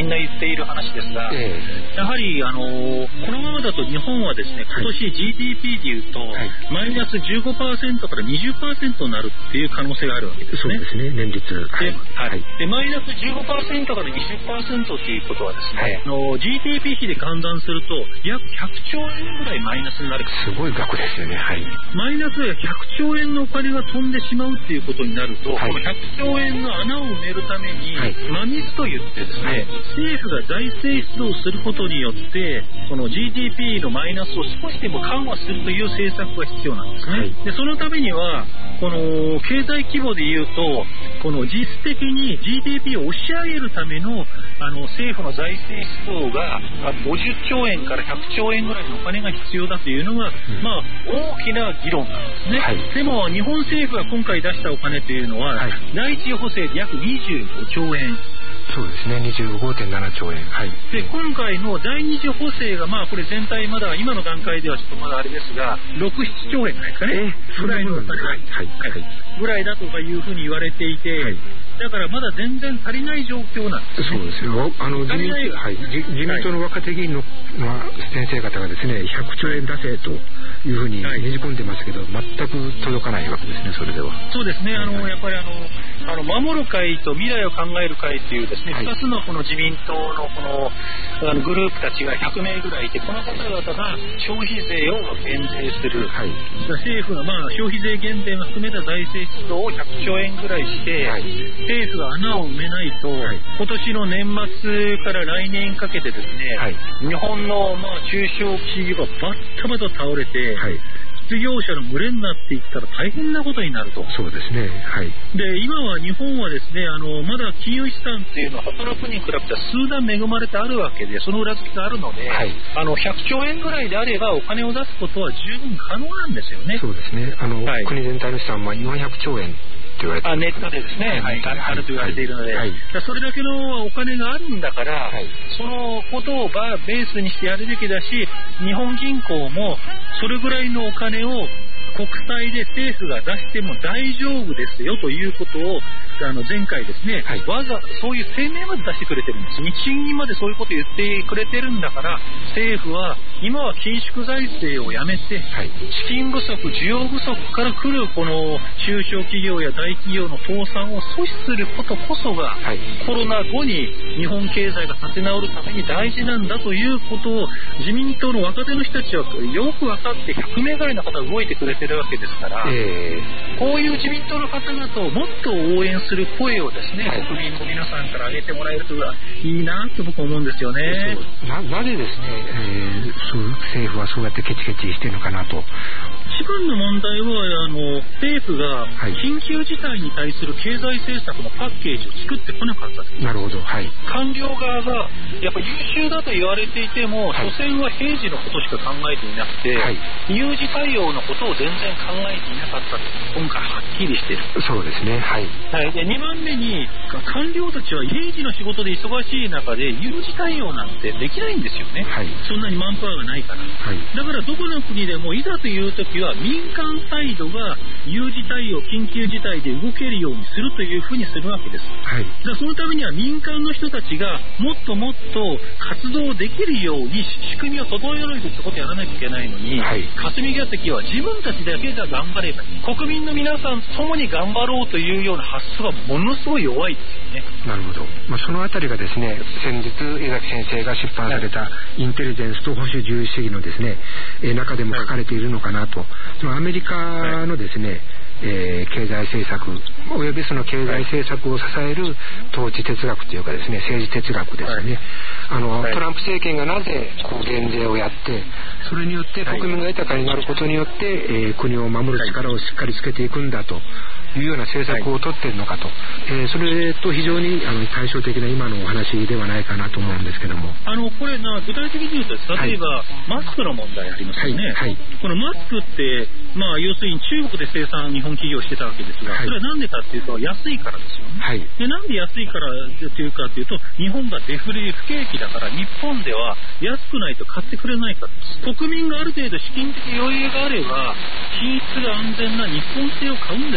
[SPEAKER 8] みんな言っている話ですが、えー、やはりあのこのままだと日本はですね、今年 ジーディーピー でいうと、はい、マイナス じゅうごパーセント から にじゅっパーセント になるっていう可能性があるわけですね。
[SPEAKER 7] そうですね、年率。
[SPEAKER 8] はいはい、でマイナス じゅうごパーセント から にじゅっパーセント ということはですね、はい、あの ジーディーピー 比で換算すると約ひゃくちょうえんぐらいマイナスになる。
[SPEAKER 7] すごい額ですよね。はい、
[SPEAKER 8] マイナスひゃくちょうえんのお金が飛んでしまうっていうことになると、はい、このひゃくちょうえんの穴を埋めるために、はい、マミスといってですね、はい、政府が財政出動することによってこの ジーディーピー のマイナスを少しでも緩和するという政策が必要なんですね。はい、でそのためにはこの経済規模でいうとこの実質的に ジーディーピー を押し上げるためのあの政府の財政出動がごじゅっちょうえんからひゃくちょうえんぐらいのお金が必要だというのが、うん、まあ大きな議論なんですね。はい、でも日本政府が今回出したお金というのは、はい、第一次補正で約にじゅうごちょうえん。
[SPEAKER 7] そうですね、にじゅうごてんななちょうえん。はい、
[SPEAKER 8] で今回の第二次補正がまあこれ全体まだ今の段階ではちょっとまだあれですがろく、ななちょうえんぐらいですかね。えー、ぐらいのはいはいはいぐらいだとかいうふうに言われていて、はい、だからまだ全然足りない状況なんですね。
[SPEAKER 7] そうですよ。あの自民、はい、自民党の若手議員の、まあ、先生方がですねひゃくちょうえん出せというふうにねじ込んでますけど、はい、全く届かないわけですね。それでは
[SPEAKER 8] そうですね。あの、はい、やっぱりあのあの守る会と未来を考える会というですね、はい、ふたつのこの自民党のこのあのグループたちがひゃくめいぐらいいて、この方々が消費税を減税する、はい、政府がまあ消費税減税も含めた財政出動をひゃくちょうえんぐらいして、はい、政府が穴を埋めないと、はい、今年の年末から来年にかけてですね、はい、日本のまあ中小企業がバッタバタ倒れて、はい、失業者の群れになっていったら大変なことになると。
[SPEAKER 7] そうですね。はい。
[SPEAKER 8] で今は日本はですねあのまだ金融資産っていうのは他の国に比べたら数段恵まれてあるわけで、その裏付きがあるので、はい、あのひゃくちょうえんぐらいであればお金を出すことは十分可能なんですよね。
[SPEAKER 7] そうですね。あの、はい、国全体の資産はよんひゃくちょうえんって言われて
[SPEAKER 8] あネットでですね、はい、あると言われているので、はいはい、それだけのお金があるんだから、はい、そのことをベースにしてやるべきだし、日本銀行もそれぐらいのお金を国債で政府が出しても大丈夫ですよということをあの前回ですね、はい、わざそういう声明まで出してくれてるんです。日銀までそういうことを言ってくれてるんだから、政府は今は緊縮財政をやめて、はい、資金不足需要不足から来るこの中小企業や大企業の倒産を阻止することこそが、はい、コロナ後に日本経済が立て直るために大事なんだということを自民党の若手の人たちはよく分かってひゃくめいぐらいの方が動いてくれてるわけですから、えー、こういう自民党の方々をもっと応援する声をですね、はい、国民の皆さんから上げてもらえるといいなと僕は思うんですよね。
[SPEAKER 7] な, なぜですね、えー、そう政府はそうやってケチケチしてるのかなと。
[SPEAKER 8] 一番の問題はあの政府が緊急事態に対する経済政策のパッケージを作ってこなかった。
[SPEAKER 7] なるほど、はい、
[SPEAKER 8] 官僚側がやっぱり優秀だと言われていても、はい、所詮は平時のことしか考えていなくて、はい、有事対応のことを全然考えていなかったと今回はっきりしている。
[SPEAKER 7] そうですね、はい、
[SPEAKER 8] はい、でにばんめに官僚たちは平時の仕事で忙しい中で有事対応なんてできないんですよね、はい、そんなにマンパワーがないから、はい、だからどこの国でもいざという時は民間サイドが有事対応緊急事態で動けるようにするというふうにするわけです、はい、だからそのためには民間の人たちがもっともっと活動できるように仕組みを整えるってことをやらなきゃいけないのに、はい、霞が関は自分たちだけが頑張れば国民の皆さんともに頑張ろうというような発想がものすごい弱いですよね。
[SPEAKER 7] なるほど、まあ、そのあたりがですね先日江崎先生が出版されたインテリジェンスと保守重視主義のですね、えー、中でも書かれているのかなと。そのアメリカのですね、はいえー、経済政策およびその経済政策を支える統治哲学というかですね政治哲学ですね、はい、あの、はい、トランプ政権がなぜこう減税をやってそれによって国民が豊かになることによって、えー、国を守る力をしっかりつけていくんだというような政策を取っているのかと、えー、それと非常にあの対照的な今のお話ではないかなと思うんですけども、
[SPEAKER 8] あのこれな具体的に言うと例えば、はい、マスクの問題ありますよね、はいはい、このマスクって、まあ、要するに中国で生産日本企業してたわけですが、はい、それはなんでかっていうと安いからですよね、はい、でなんで安いからっていうかっていうと日本がデフレ不景気だから日本では安くないと買ってくれないからです。国民がある程度資金的余裕があれば品質が安全な日本製を買うんですよ、は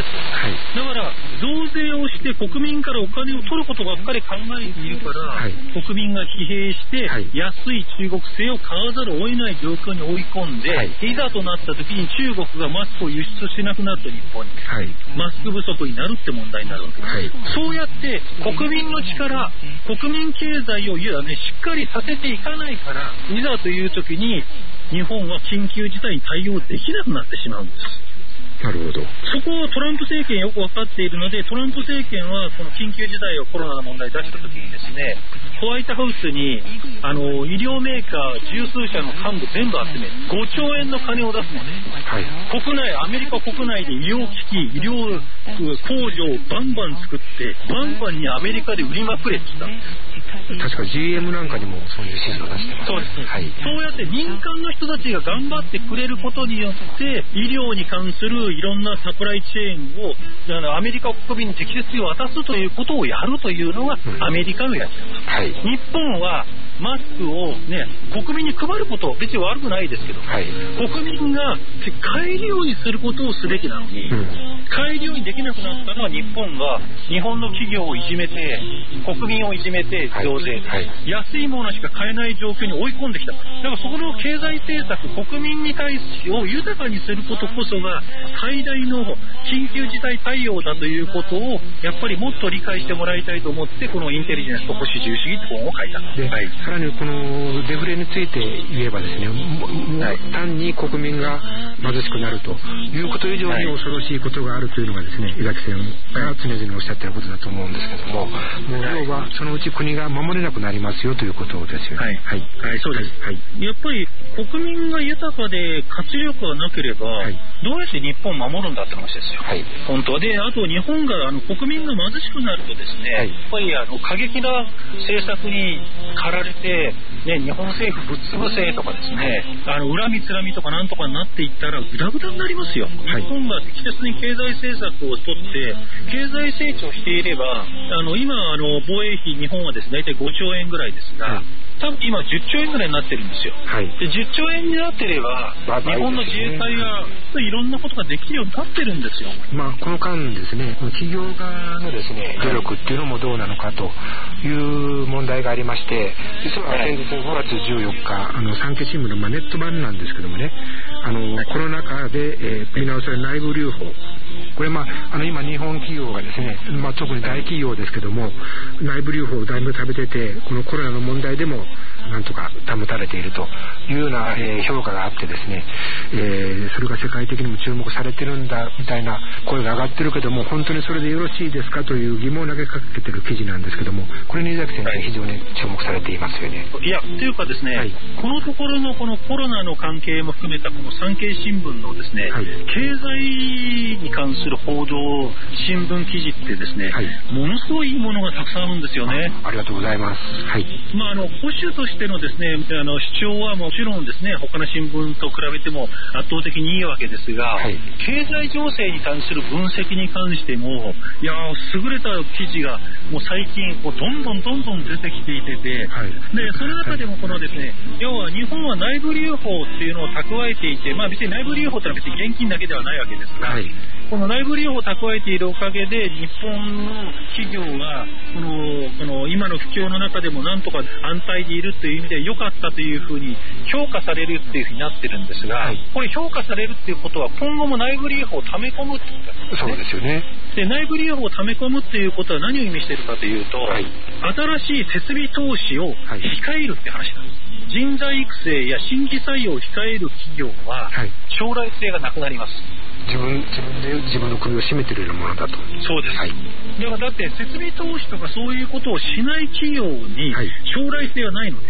[SPEAKER 8] はい、だから増税をして国民からお金を取ることばっかり考えているから、はい、国民が疲弊して、はい、安い中国製を買わざるを得ない状況に追い込んで、はい、いざとなった時に中国がマスクを輸出しなくなった日本に、はい、マスク不足になるって問題になるわけです、はい、そうやって国民の力、国民経済を、ね、しっかりさせていかないから、いざという時に日本は緊急事態に対応できなくなってしまうんです。
[SPEAKER 7] なるほど。
[SPEAKER 8] そこをトランプ政権よく分かっているので、トランプ政権はこの緊急事態をコロナの問題出した時にですね、ホワイトハウスにあの医療メーカー十数社の幹部全部集めごちょうえんの金を出すので、はい、国内アメリカ国内で医療機器医療工場をバンバン作ってバンバンにアメリカで売りまくれって言ったんです。
[SPEAKER 7] 確か ジーエム なんかにもそういう指示を出してます。
[SPEAKER 8] そうです、はい、そうやって民間の人たちが頑張ってくれることによって医療に関するいろんなサプライチェーンをアメリカ国民に適切に渡すということをやるというのがアメリカのやり方、はい、日本はマスクを、ね、国民に配ること別に悪くないですけど、はい、国民が買えるようにすることをすべきなのに、うん、買えるようにできなくなったのは日本が日本の企業をいじめて国民をいじめて増税、はいはい、安いものしか買えない状況に追い込んできた。だからそこの経済政策、国民に対してを豊かにすることこそが最大の緊急事態対応だということをやっぱりもっと理解してもらいたいと思ってこのインテリジェンスと保守自由主義って本を書いたで、はい、
[SPEAKER 7] さらにこのデフレについて言えばですね、もう単に国民が貧しくなるということ以上に恐ろしいことがあるというのがですね、井崎先生が常々おっしゃっていることだと思うんですけども、もう要はそのうち国が守れなくなりますよということですよね。
[SPEAKER 8] はい、はいはい、そうです、はい、やっぱり国民が豊かで活力がなければ、はい、どうやって日本を守るんだって話ですよ、はい、本当で。あと日本があの国民が貧しくなるとですね、はい、やっぱりあの過激な政策に駆られて、ね、日本政府ぶっ潰せとかですね、あの恨みつらみとかなんとかになっていったらグダグダになりますよ、はい、日本が適切に経済政策をとって経済成長していれば、あの今あの防衛費日本はですね大体ごちょうえんぐらいですが、はい、多分今じゅっちょうえんぐらいになってるんですよ、はい、でじゅっちょうえんになってれば、まあ、日本の自衛隊がいろんなことができるようになってるんですよ。
[SPEAKER 7] まあ、この間ですね、企業側のですね努力っていうのもどうなのかという問題がありまして、実は先日ごがつじゅうよっかあの産経新聞の、まあ、ネット版なんですけどもね、あのコロナ禍で、えー、見直される内部留保、これ、まあ、あの今日本企業がですね、まあ、特に大企業ですけども内部留保をだいぶ食べてて、このコロナの問題でもなんとか保たれているというような、えー、評価があってですね、えー、それが世界的にも注目されてるんだみたいな声が上がってるけども、本当にそれでよろしいですかという疑問を投げかけてる記事なんですけども、これに井崎先生非常に注目されていますよね。
[SPEAKER 8] いや、というかですね、はい、このところのこのコロナの関係も含めたこの産経新聞のですね、はい、経済に関する報道新聞記事ってですね、はい、ものすごいいいものがたくさんあるんですよね。
[SPEAKER 7] あ, ありがとうございます、はい。
[SPEAKER 8] まあ、あの保守としてのですね、あの主張はもちろんですね、他の新聞と比べても圧倒的にいいわけですが、はい、経済情勢に関する分析に関してもいや優れた記事がもう最近こうどんどんどんどん出てきていてて、はい、でその中でもこのですね、要は日本は内部留保っていうのを蓄えていて、まあ別に内部留保ってのは別に現金だけではないわけですが、はい、この内部留保を蓄えているおかげで日本の企業がこのこの今の不況の中でもなんとか安泰でいるという意味で良かったというふうに評価されるっていうふうになってるんですが、はい、これ評価されるっていうことは今後も内部留保を溜め込むってことですね。
[SPEAKER 7] そうですよね。
[SPEAKER 8] で内部留保を溜め込むっていうことは何を意味しているかというと、はい、新しい設備投資を控えるって話なんです。人材育成や新規採用を控える企業は将来性がなくなります。
[SPEAKER 7] 自分自分で自分の首を絞めているものだと。
[SPEAKER 8] そうです、はい、だからだって設備投資とかそういうことをしない企業に将来性はないので、はい、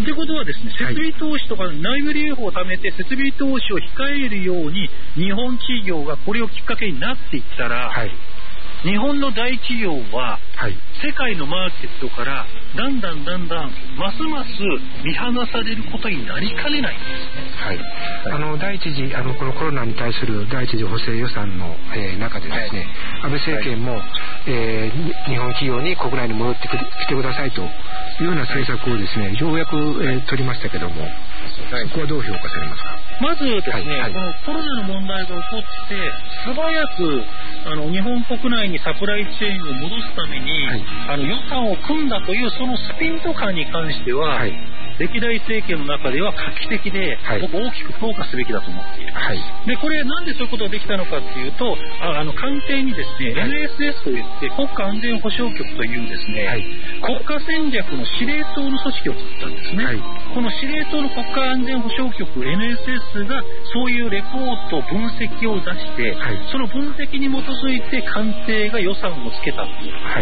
[SPEAKER 8] ってことはですね、設備投資とか内部留保を貯めて設備投資を控えるように日本企業がこれをきっかけになっていったら、はい、日本の大企業は世界のマーケットからだんだんだんだんますます見放されることになりかねないんですね。
[SPEAKER 7] はい、あの第一次あのこのコロナに対する第一次補正予算の、えー、中でですね、はい、安倍政権も、はい、えー、日本企業に国内に戻ってきてくださいというような政策をですね、ようやく、えー、取りましたけども、はい、そこはどう評価されますか。
[SPEAKER 8] まずですね、はいはい、このコロナの問題が起こって素早くあの日本国内にサプライチェーンを戻すために、はい、あの予算を組んだというそのスピード感に関しては、はい、歴代政権の中では画期的で、はい、僕大きく評価すべきだと思っている、はい、でこれなんでそういうことができたのかっていうと、ああの官邸にですね、はい、エヌエスエス といって国家安全保障局というですね、はい、国家戦略の司令塔の組織を作ったんですね、はい、この司令塔の国家安全保障局 エヌエスエス がそういうレポート分析を出して、はい、その分析に基づいて官邸が予算をつけた、はい、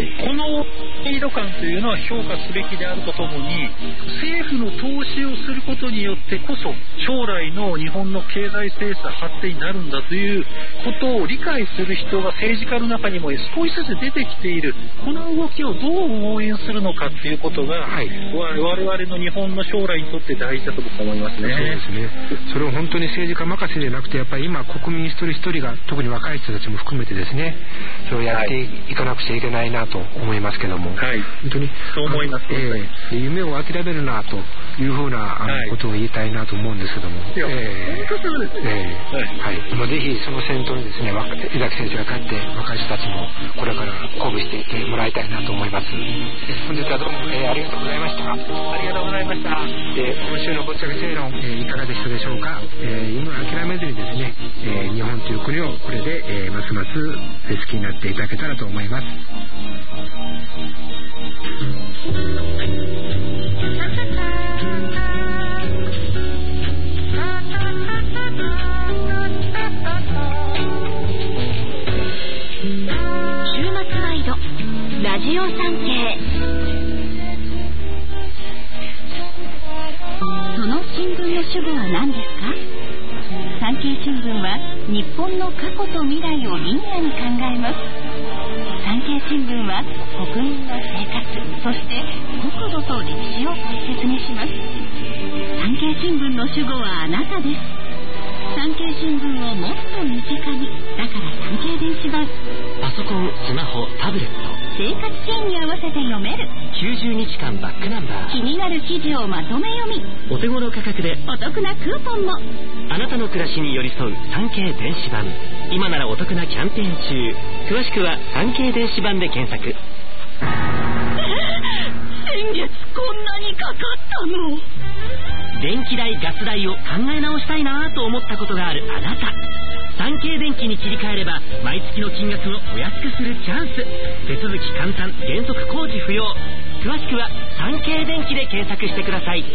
[SPEAKER 8] このスピード感というのは評価すべきであるとともに、政府の投資をすることによってこそ将来の日本の経済政策発展になるんだということを理解する人が政治家の中にも少しずつ出てきている。この動きをどう応援するのかということが、はい、我々の日本の将来にとって大事だと僕は思いますね。
[SPEAKER 7] そうですね。それを本当に政治家任せじゃなくて、やっぱり今国民一人一人が、特に若い人たちも含めてですね、それをやっていかなくちゃいけないなと思いますけども、はい、本当に
[SPEAKER 8] そう思います、
[SPEAKER 7] えー、夢を諦めるなというふうなあの、はい、ことを言いたいなと思うんですけども、えーえーはいはい、ぜひその先頭にですね、井崎先生が立って若い人たちもこれから鼓舞していってもらいたいなと思います。本日はどうも、えー、ありがとうございました。
[SPEAKER 8] ありがとうございました。
[SPEAKER 7] えー、今週のぶっちゃけ正論、えー、いかがでしたでしょうか。えー、夢を諦めずにですね、えー、日本という国をこれで、えー、ますます好きになっていただけたらと思います。
[SPEAKER 1] ラジオ産経。その新聞の主語は何ですか？産経新聞は日本の過去と未来をリニアに考えます。産経新聞は国民の生活、そして国土と歴史を大切にします。産経新聞の主語はあなたです。産経新聞をもっと身近に、だから産経電子版。
[SPEAKER 4] パソコン、スマホ、タブレット、
[SPEAKER 1] 生活シーンに合わせて読める。
[SPEAKER 4] きゅうじゅうにちかんバックナンバー。
[SPEAKER 1] 気になる記事をまとめ読み。
[SPEAKER 4] お手頃価格で
[SPEAKER 1] お得なクーポンも。
[SPEAKER 4] あなたの暮らしに寄り添う産経電子版。今ならお得なキャンペーン中。詳しくは産経電子版で検索。
[SPEAKER 1] 先月こんなにかかったの？
[SPEAKER 4] 電気代、ガス代を考え直したいなと思ったことがあるあなた。産経電気に切り替えれば毎月の金額をお安くするチャンス。手続き簡単、原則工事不要。詳しくは産経電気で検索してください。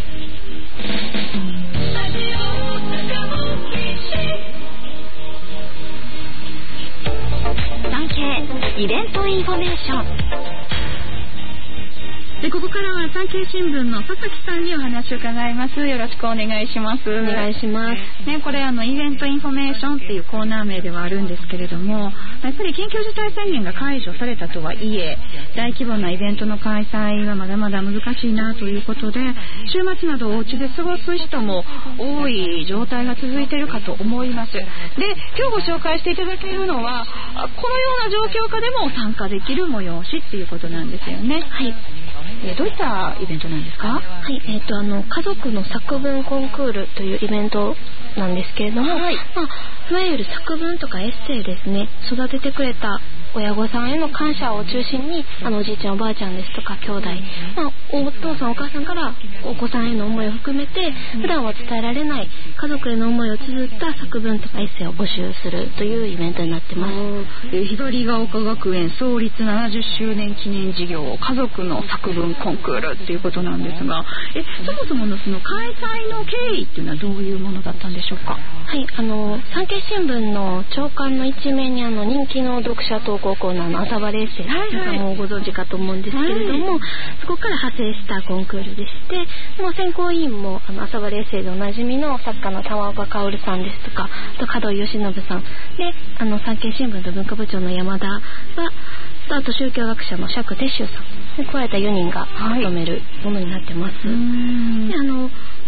[SPEAKER 1] 産経イベントインフォメーション。でここからは産経新聞の佐々木さんにお話を伺います。よろしくお願いします。
[SPEAKER 6] お願いします。
[SPEAKER 1] ね、これあのイベントインフォメーションっていうコーナー名ではあるんですけれども、やっぱり緊急事態宣言が解除されたとはいえ、大規模なイベントの開催はまだまだ難しいなということで、週末などお家で過ごす人も多い状態が続いているかと思います。で、今日ご紹介していただけるのは、このような状況下でも参加できる催しっていうことなんですよね。
[SPEAKER 6] はい。
[SPEAKER 1] えー、どういったイベントなんですか？
[SPEAKER 6] はい、えーと、あの家族の作文コンクールというイベントなんですけれども、はい、まあ、いわゆる作文とかエッセイですね、育ててくれた親御さんへの感謝を中心に、あのおじいちゃんおばあちゃんですとか兄弟、まあ、お父さんお母さんからお子さんへの思いを含めて普段は伝えられない家族への思いを綴った作文とかエッセイを募集するというイベントになってます。
[SPEAKER 1] えひばりが丘学園創立ななじゅっしゅうねん記念事業家族の作文コンクールっていうことなんですが、えそもそものその開催の経緯っていうのはどういうものだったんでしょうか？
[SPEAKER 6] はい、あの産経新聞の朝刊の一面にあの人気の読者投稿コーナーの朝晴れエッセイ、はいはい、皆さんもご存知かと思うんですけれども、はい、そこから派生したコンクールでして、もう選考委員もあの朝晴れエッセイでおなじみの作家の玉岡薫さんですとか、あと門井義信さんで、あの産経新聞と文化部長の山田は、あと宗教学者の釈哲秀さんに加えたよにんが務めるものになってます。はい、であの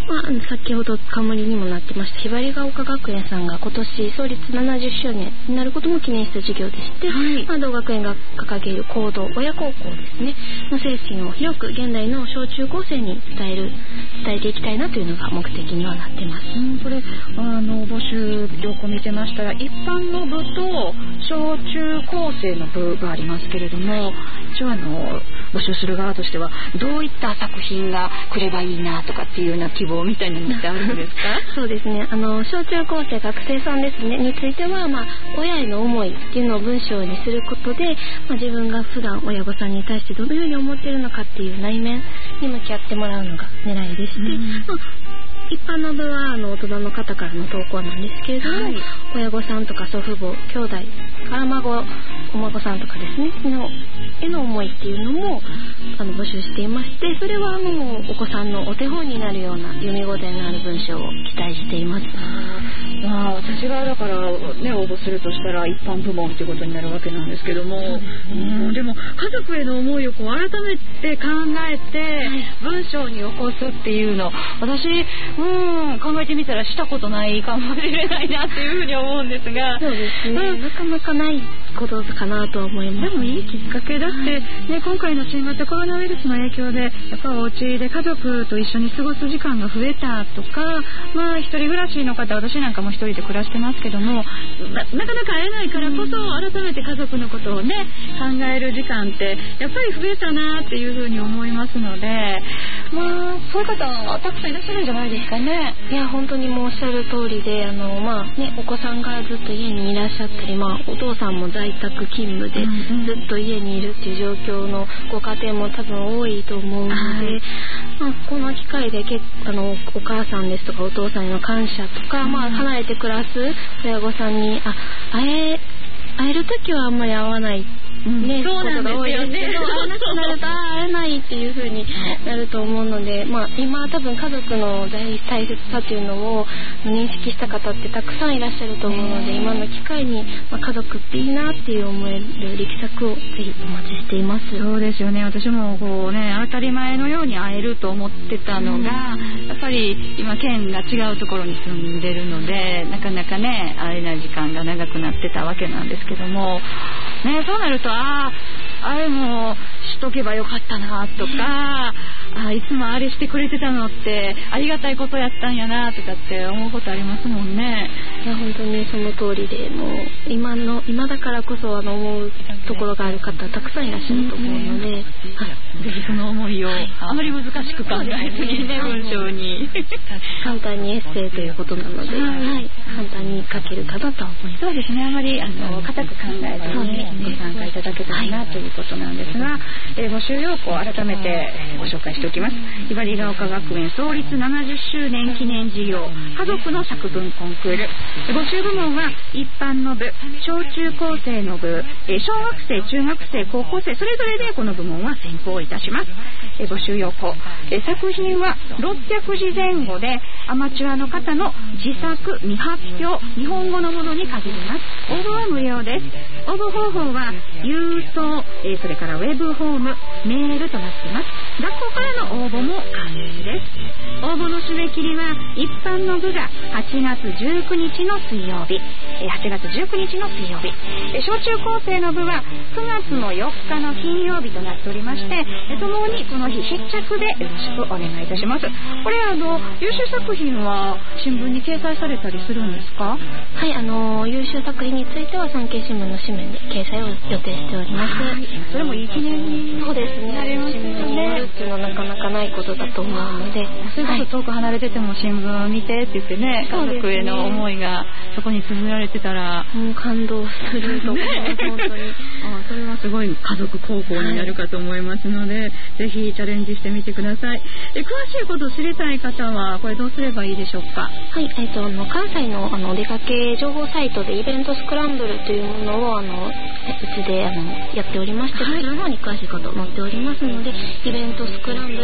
[SPEAKER 6] まあ、先ほど冠にもなってましたひばりが丘学園さんが今年創立ななじゅっしゅうねんになることも記念した授業でして、はい、まあ、同学園が掲げる行動親孝行ですねの精神を広く現代の小中高生に伝える伝えていきたいなというのが目的にはなってます。
[SPEAKER 3] うん、これあの募集要項見てましたら一般の部と小中高生の部がありますけれども、一応あの募集する側としてはどういった作品が来ればいいなとかっていうような希望みたいなのってあるんですか？
[SPEAKER 6] そうですね、あの小中高生学生さんですねについては、まあ、親への思いっていうのを文章にすることで、まあ、自分が普段親御さんに対してどのように思っているのかっていう内面に向き合ってもらうのが狙いでして、うん、まあ一般の部はあの大人の方からの投稿なんですけれども、はい、親御さんとか祖父母兄弟から孫お孫さんとかですねのへの思いっていうのもあの募集していまして、それはあのお子さんのお手本になるような読み応えのある文章を期待しています。
[SPEAKER 3] まあ、私がだから、ね、応募するとしたら一般部門ということになるわけなんですけども、うん、でも家族への思いをこう改めて考えて文章に起こすっていうの、私うん考えてみたらしたことないかもしれないなっていうふうに思うんですが、
[SPEAKER 6] そうですね、うん、なかなかないことかなと思います。
[SPEAKER 3] でもいいきっかけだって、ね、今回の新型コロナウイルスの影響でやっぱお家で家族と一緒に過ごす時間が増えたとか、まあ一人暮らしの方、私なんかも一人で暮らしてますけども な, なかなか会えないからこそ改めて家族のことをね考える時間ってやっぱり増えたなっていうふうに思いますので、まあそういう方たくさんいらっしゃるんじゃないですかね。
[SPEAKER 6] いや本当にもうおっしゃる通りで、あの、まあね、お子さんがずっと家にいらっしゃったり、まあ、お父さんも在宅勤務でずっと家にいるっていう状況のご家庭も多分多いと思うので、はい、まあ、この機会でけあのお母さんですとかお父さんへの感謝とか、うん、まあ、離れて暮らす親御さんにあ会え会えるときはあんまり会わない、
[SPEAKER 3] うんね、
[SPEAKER 6] そうなんですよね。会えなくなると会えないっていう風になると思うので、まあ、今多分家族の大切さというのを認識した方ってたくさんいらっしゃると思うので、今の機会に、まあ、家族っていいなっていう思える力作をぜひお待ちしています。
[SPEAKER 3] そうですよね。私もこうね当たり前のように会えると思ってたのが、うん、やっぱり今県が違うところに住んでるのでなかなかね会えない時間が長くなってたわけなんですけども、ね、そうなるとあああれもしとけばよかったなとか、あいつもあれしてくれてたのってありがたいことやったんやなとかって思うことありますもんね。
[SPEAKER 6] いや本当にその通りで、もう今の今だからこそあの思うところがある方たくさんいらっしゃると思うので、うん、はい、
[SPEAKER 3] ぜひその思いをあまり難しく考えずにね、文章に
[SPEAKER 6] 簡単にエッセイということなので、はいはい、簡単に書けるかなと思います。
[SPEAKER 3] そうですね、あまりあの固く考えずにご参加いただけたらな、はい、ということなんですが、えー、募集要項を改めて、えー、ご紹介しておきます。ひばりが丘学園創立ななじゅっしゅうねん記念事業家族の作文コンクール、募集部門は一般の部、小中高生の部、えー、小学生、中学生、高校生それぞれでこの部門は選考いたします。えー、募集要項、えー、作品はろっぴゃくじぜん後でアマチュアの方の自作未発表日本語のものに限ります。応募は無料です。応募方法は郵送、えー、それからウェブフォーム、メールとなっています。学校からの応募も可能です。応募の締め切りは一般の部がはちがつじゅうくにちの水曜日、はちがつじゅうくにちの水曜日、小中高生の部はくがつのよっかの金曜日となっておりまして、ともにこの日必着でよろしくお願いいたします。これあの優秀作品は新聞に掲載されたりするんですか？
[SPEAKER 6] はい、あの優秀作品については産経新聞の紙面で掲載を予定しております。
[SPEAKER 3] はい、それもいい記念に
[SPEAKER 6] そうですね、
[SPEAKER 3] なりますね。
[SPEAKER 6] 新聞に載るっていうのはなかなかないことだと思うので、
[SPEAKER 3] それこそ遠く離れてても新聞見てって言ってね、家族への思いがそこに綴られてたら
[SPEAKER 6] もう感動すると思います、ね、本当に
[SPEAKER 3] あそれはすごい家族孝行になるかと思いますので、はい、ぜひチャレンジしてみてください。え詳しいことを知りたい方はこれどうすればいいでしょうか？
[SPEAKER 6] はい、えー、とあの関西のあの出かけ情報サイトでイベントスクランブルというものをあのうちであのやっておりまして、はい、そちらの方に詳しいこと載っておりますので、イベントスクランブル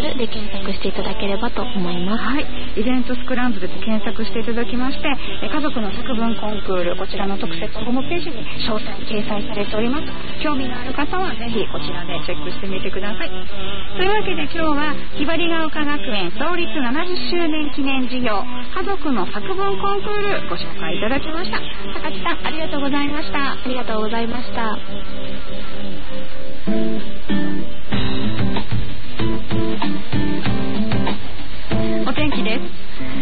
[SPEAKER 6] ルで検索していただければと思います。
[SPEAKER 3] はい、イベントスクランブルで検索していただきまして、家族の作文コンクール、こちらの特設ホームページに詳細掲載されております。興味のある方はぜひこちらでチェックしてみてください。というわけで今日はひばりが丘学園創立ななじゅっしゅうねん記念事業家族の作文コンクールご紹介いただきました。高木さん、ありがとうございました。
[SPEAKER 6] ありがとうございました。
[SPEAKER 1] お天気です。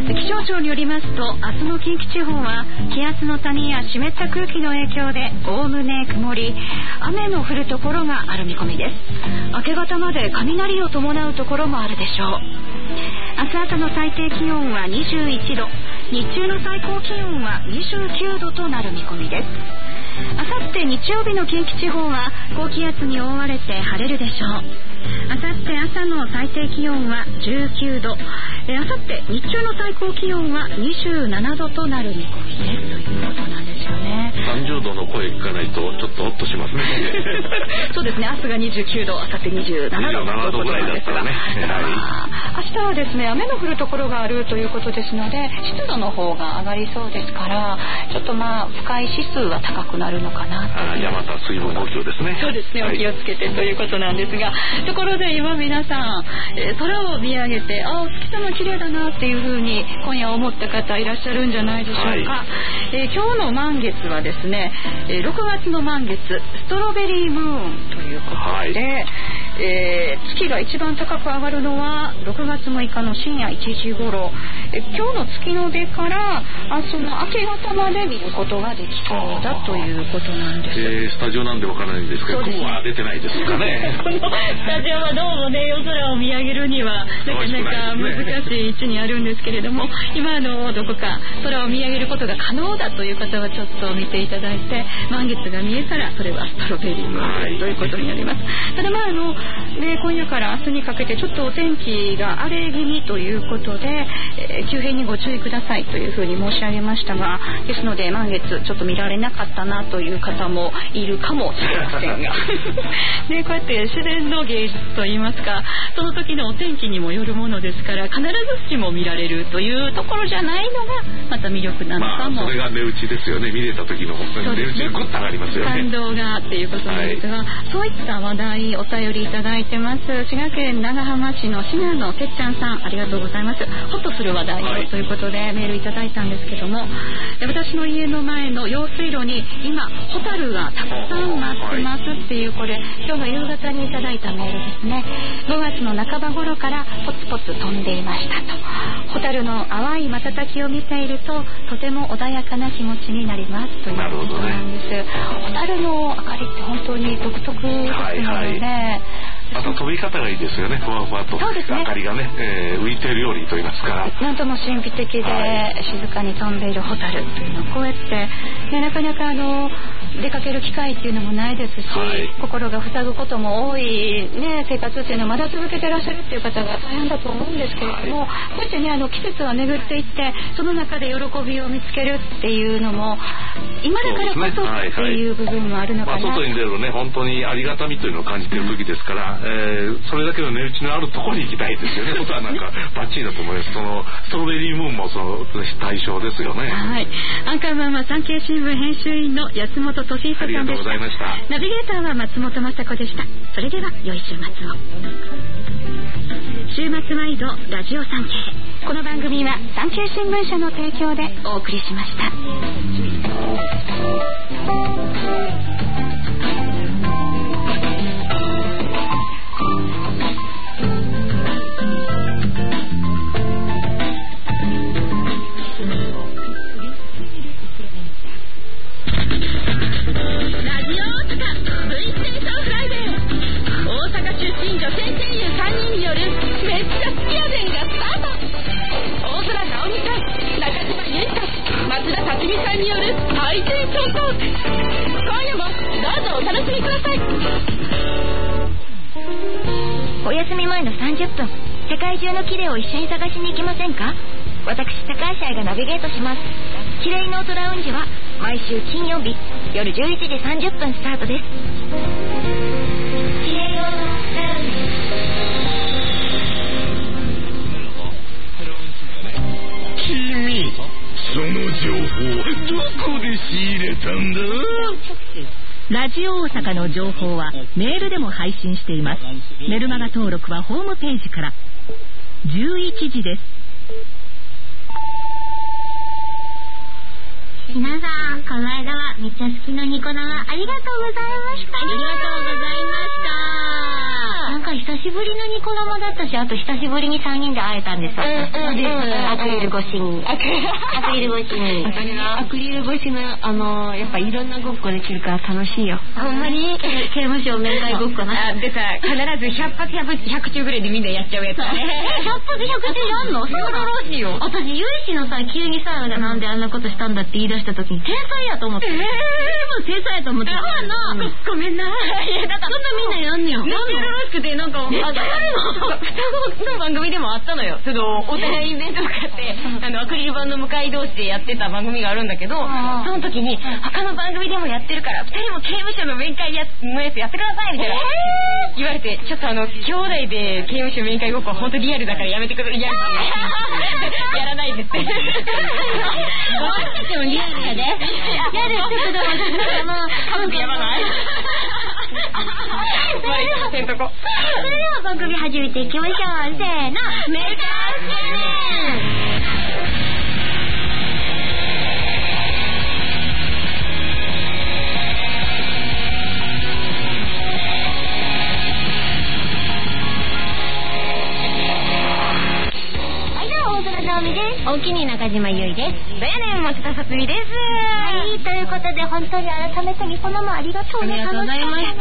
[SPEAKER 1] 気象庁によりますと、明日の近畿地方は気圧の谷や湿った空気の影響でおおむね曇り、雨の降るところがある見込みです。明け方まで雷を伴うところもあるでしょう。明日朝の最低気温はにじゅういちど、日中の最高気温はにじゅうきゅうどとなる見込みです。あさって日曜日の近畿地方は高気圧に覆われて晴れるでしょう。あさって朝の最低気温はじゅうきゅうど、あさって日中の最高気温はにじゅうななどとなる見込みですということなんですよね。
[SPEAKER 2] さんじゅうどの声聞かないとちょっとホッとしますね。
[SPEAKER 3] そうですね、明日がにじゅうきゅうど、あさってにじゅうななどということなんですが、ね、明日はですね、雨の降るところがあるということですので、湿度の方が上がりそうですから、ちょっとまあ不快指数は高くなるのかなと。
[SPEAKER 2] あ、じゃあまた水分補給ですね。
[SPEAKER 3] そうですね、お気をつけてということなんですが、はい、ところで今皆さん、えー、空を見上げて、あ、お月様綺麗だなっていうふうに今夜思った方いらっしゃるんじゃないでしょうか。はい、えー、今日の満月はですね、えー、ろくがつの満月ストロベリームーンということで、はい、えー、月が一番高く上がるのはろくがつむいかの深夜いちじ頃、えー、今日の月の出から明日の明け方まで見ることができそうだということなんです。
[SPEAKER 2] えー、スタジオなんでわからないんですけど、雲は出てないですかね。
[SPEAKER 3] このスタジオはどうもね、夜空を見上げるにはなかなか難しい位置にあるんですけれども、今あのどこか空を見上げることが可能だという方はちょっと見ていただいて、満月が見えたらそれはストロベリームーンということになります。ただまああの、ね、今夜から明日にかけてちょっとお天気が荒れ気味ということで、えー、急変にご注意くださいというふうに申し上げましたが、ですので満月ちょっと見られなかったなという方もいるかもしれませんがね、こうやって自然の芸術といいますか、その時のお天気にもよるものですから、必ずしも見られるというところじゃないのがまた魅力なのかも、
[SPEAKER 2] まあ、それが値打ちですよね。見れた時の本当に値打ちがぐっと上がりますよね。
[SPEAKER 3] 感動がっていうことなんですが、はい、そういった話題お便りいただいてます。滋賀県長浜市の滋賀のてっちゃんさん、ありがとうございます。ホッとする話題を、はい、ということでメールいただいたんですけども、私の家の前の用水路に今ホタルがたくさん舞ってますっていう、これ今日の夕方にいただいたメールですね。ごがつの半ば頃からポツポツ飛んでいましたと。ホタルの淡い瞬きを見ているととても穏やかな気持ちになりますということなんです。ね、ホタルの明かりって本当に独特ですので、はいはい、
[SPEAKER 2] また飛び方がいいですよね。ふわふわと明かりがね、えー、浮いているようにと言いますか、
[SPEAKER 3] なんとも神秘的で静かに飛んでいるホタルというのをこうやって、ね、なかなかあの出かける機会っていうのもないですし、はい、心が塞ぐことも多い、ね、生活っていうのをまだ続けてらっしゃるっていう方が大変だと思うんですけれども、はい、こうやってね、あの季節は巡っていってその中で喜びを見つけるっていうのも今だからこそっていう部分もあるのかな、
[SPEAKER 2] まあ、外に出るね、本当にありがたみというのを感じている時ですから、うん、えー、それだけの値打ちのあるところに行きたいですよね。ことはなんかバッチリだと思います。そのストロベリームーンもその対象ですよね。
[SPEAKER 1] はい、アンカーマンは産経新聞編集員の安本俊久さんでした。ありがとうございました。ナビゲーターは松本雅子でした。それでは良い週末を。週末ワイドラジオ産経、この番組は産経新聞社の提供でお送りしました。
[SPEAKER 9] お休み前のさんじゅっぷん、世界中のキレを一緒に探しに行きませんか？私、高橋愛がナビゲートします。キレイノートラウンジは毎週金曜日夜じゅういちじさんじゅっぷんスタートです。キレイノートラウンジ。
[SPEAKER 10] ラジオ大阪の情報はメールでも配信しています。メルマガ登録はホームページから。じゅういちじです。
[SPEAKER 9] 皆さん、この間はめっちゃ好きなニコ生ありがとうございました。ありがとうございました。なんか久しぶりのニコ生だったし、あと久しぶりにさんにんで会えたんですよ。うんうんうん、アクリル越しに。アクリル越しに。
[SPEAKER 6] アクリル越しの、あのー、やっぱいろんなごっこできるから楽しいよ。
[SPEAKER 9] ほんまに刑務所面会ごっこな。
[SPEAKER 3] あ、でさ、必ずひゃく発ひゃく中ぐらいでみんなやっちゃうやつ。え、
[SPEAKER 9] ひゃく発ひゃく中やんの？そうだろうしよ。私、ゆいしのさ、急にさ、なんであんなことしたんだって言い出した時に天才やと思って。えー、天才やと思って。
[SPEAKER 3] あな、ごめんな。いや、だから、そんなみんなやんねや。めっちゃよろしくて、なんか、あ、やるの？双子の番組でもあったのよ。その、お互いイベントとかって、あの、アクリル板の向かい同士でやってた番組があるんだけど、その時に、他の番組でもやってるから、二人も刑務所の面会やのやつやってくださいみたいな。言われて、ちょっとあの、兄弟で刑務所面会ごっこは本当リアルだからやめてください。やらないですって。
[SPEAKER 9] 私たちもリアルやで。やる、ちょっとでも、あの、
[SPEAKER 3] 家族やばない？それでは
[SPEAKER 9] 番組始めていきましょう。せーの、メガス
[SPEAKER 3] おきに中島ゆいです。
[SPEAKER 9] ベネン松田さつみです。はい、ということで本当に改めてニコ生ありがとうね。
[SPEAKER 3] ありがとうございました。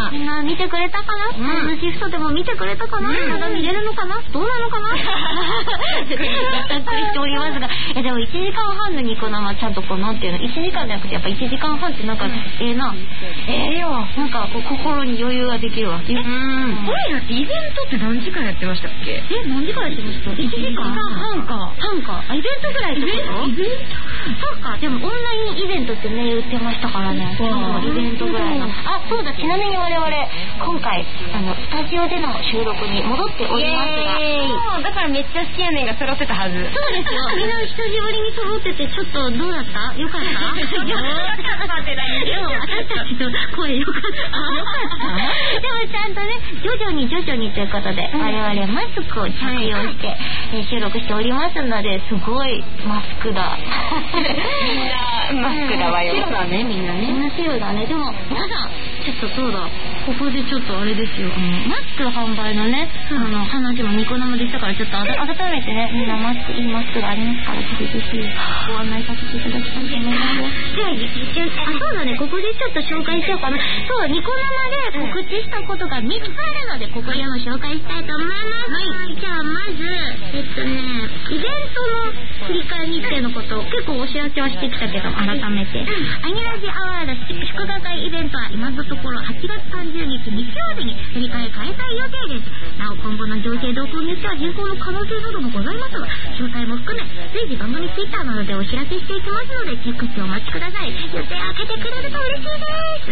[SPEAKER 9] みんな見てくれたかな？うん、シフトでも見てくれたかな？まだ見れるのかな？どうなのかな？ざっくりしておりますが、えでもいちじかんはんのニコ生ちゃんとこうなんていうの、いちじかんじゃなくてやっぱいちじかんはんってなんか、うん、ええな、ええよ、なんかこう心に余裕ができるわ。うん。こ
[SPEAKER 3] れだってイベントって何時間やってましたっけ？
[SPEAKER 9] え、何時間やってました？いちじかんはんか。はんか。あ、イベントぐらいってこと？イベント？そうか、でもオンラインイベントってね、言ってましたからね。そう、イベントぐらいの。あ、そうだ、ちなみに我々、今回、あの、スタジオでの収録に戻っておりますが。
[SPEAKER 3] そう、だからめっちゃ好きやねんが揃ってたはず。
[SPEAKER 9] そうですよ。みんな久しぶりに揃ってて、ちょっとどうだった？よかった？よかったってないでも、私たちの声よかった。よかったでもちゃんとね、徐々に徐々にということで、我々マスクを着用して、えー、収録しておりますので、すごいマスクだ。
[SPEAKER 3] みんなマスクだわよ。
[SPEAKER 9] 白だね、みんなね。みんな白だね。でも、まだ、ちょっとそうだ、ここでちょっとあれですよ、あの、マスク販売のね、あの、話もニコ生でしたから、ちょっと改めてね、みんなマスク、いいマスクがありますから、ぜひぜひご案内させていただきたいと思います。では、一瞬、あ、そうだね、ここでちょっと紹介しようかな。そう、ニコ生で告知したことがみっつあるので、ここでも紹介したいと思います。はい、じゃあ、まず、えっとね、イベントの振り替え日程のことを結構お知らせはしてきたけど、改めて、アニラジアワード祝賀会イベントは今のところはちがつさんじゅうにち日曜日に振り替え開催予定です。なお今後の情勢動向によっては変更の可能性などもございますが、詳細も含め随時番組ツイッターなどでお知らせしていきますので、チェックしてお待ちください。予定開けてくれると嬉しいです。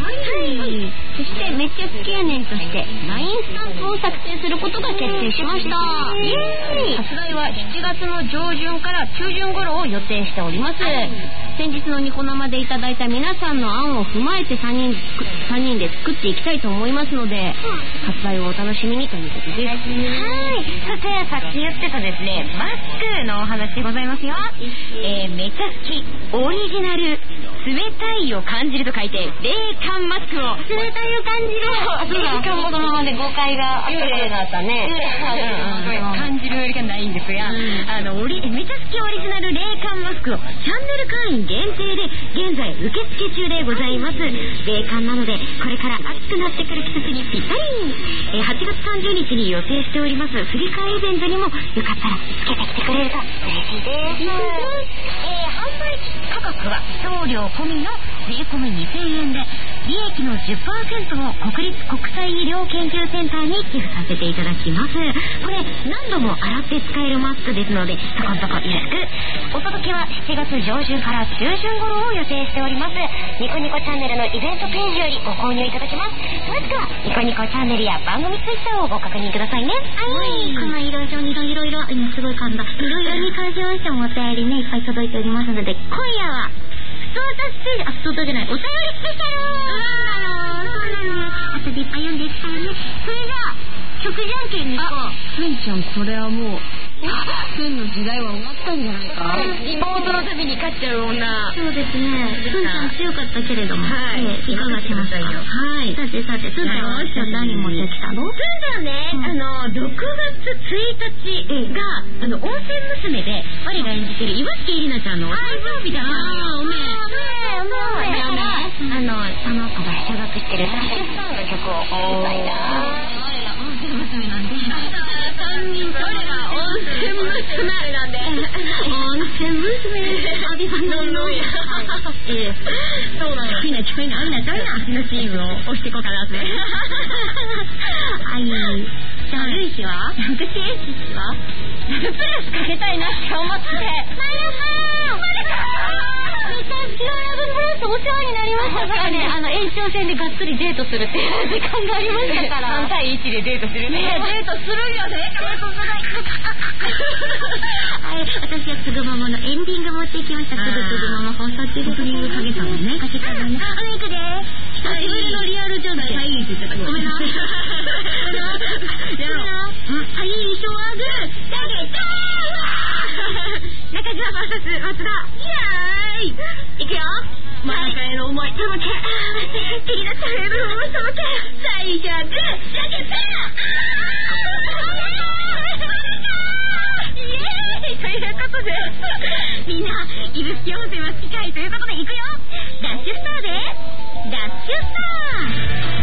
[SPEAKER 9] はい、そしてめっちゃ好きやねんとして ライン スタンプを作成することが決定しました。イエーイ。発売はしちがつの上旬から中旬頃を予定しております。先日のニコ生でいただいた皆さんの案を踏まえて3人、さんにんで作っていきたいと思いますので、発売をお楽しみにということです。はい。そしてさっき言ってたですね、マスクのお話でございますよ。えー、めちゃ好きオリジナル冷たいを感じると書いて冷感マスクを。冷たいを感じる。冷感ほどのまで誤解があったことがあったね。感じるよりがないんですが、あのオリめちゃ好きオリジナル冷感マスクをチャンネル会員限定で現在受付中でございます。冷感なのでこれから暑くなってくる季節にぴったり。えー、はちがつさんじゅうにちに予定しております振り替えイベントにもよかったらつけてきてくれると嬉しいです。えー、販売価格は送料込みの税込みにせんえんで、利益の じゅっパーセント を国立国際医療研究センターに寄付させていただきます。これ何度も洗って使えるマスクですので、そこそこよろしく。お届けはしちがつ上旬から中旬頃を予定しております。ニコニコチャンネルのイベントページよりご購入いただけます。詳しくはニコニコチャンネルや番組ツイッターをご確認くださいね。はい、このいろいろいろいろいろ今すごい噛んだいろいろに関しましてもお便りねいっぱい届いておりますので、今夜は好ストータスペシャル、あ、ストータじゃない、お便りスペシャル。そうなの、あとでいっぱい読んでいくからね。それじゃあ曲じゃんけんに行こう。
[SPEAKER 3] ふんちゃん、これはもうふんの時代は終わったんじゃないか。
[SPEAKER 9] 妹の旅に勝っちゃう女。そうですね。ふんちゃん強かったけれども、はい、いかがしましたか。はい。さてさて、ふんちゃんは今日何持ってきたの？ふんちゃんね、あのろくがつついたちがあの温泉娘で我が演じてる岩敷里奈ちゃんの誕生日だったのよ。おめえ、おめえ、おめえ、あのその子が所属してるダッシュスターの曲を歌いたい。温泉娘なんで。三人とれが温泉娘なんで。温泉娘。アビさんののや。ええ、そうなの。ちょいなちょいな、ちょいなちょいな。のチームを押していこうかなって。はい。じゃあルイシは？私エイシは？プラスかけたいなって思って。マルカー。マルカー。めちゃくちゃラブプラスお世話になりましたからね。あの延長戦でがっつりデートするっていう時間がありましたから。さん対いちでデートするね。デートするよね。デートする。はい、私はつぐもものエンディング持ってきました。つぐつぐもも放送中です。リングかけたのね。かけたのね。あ、メイクで久しぶりのリアルジョンで。はい、って言ってた。ごめんな。ごめんな。やろう。うん、はい、ショアグー。だけどー。中島バーサス松田。イエーイ。いくよ。真ん中への思い届け。気になったレベルを届け。最初はグー。だけどということでみんな指宿温泉は好きかいということでいくよ。ダッシュスターでダッシュスター。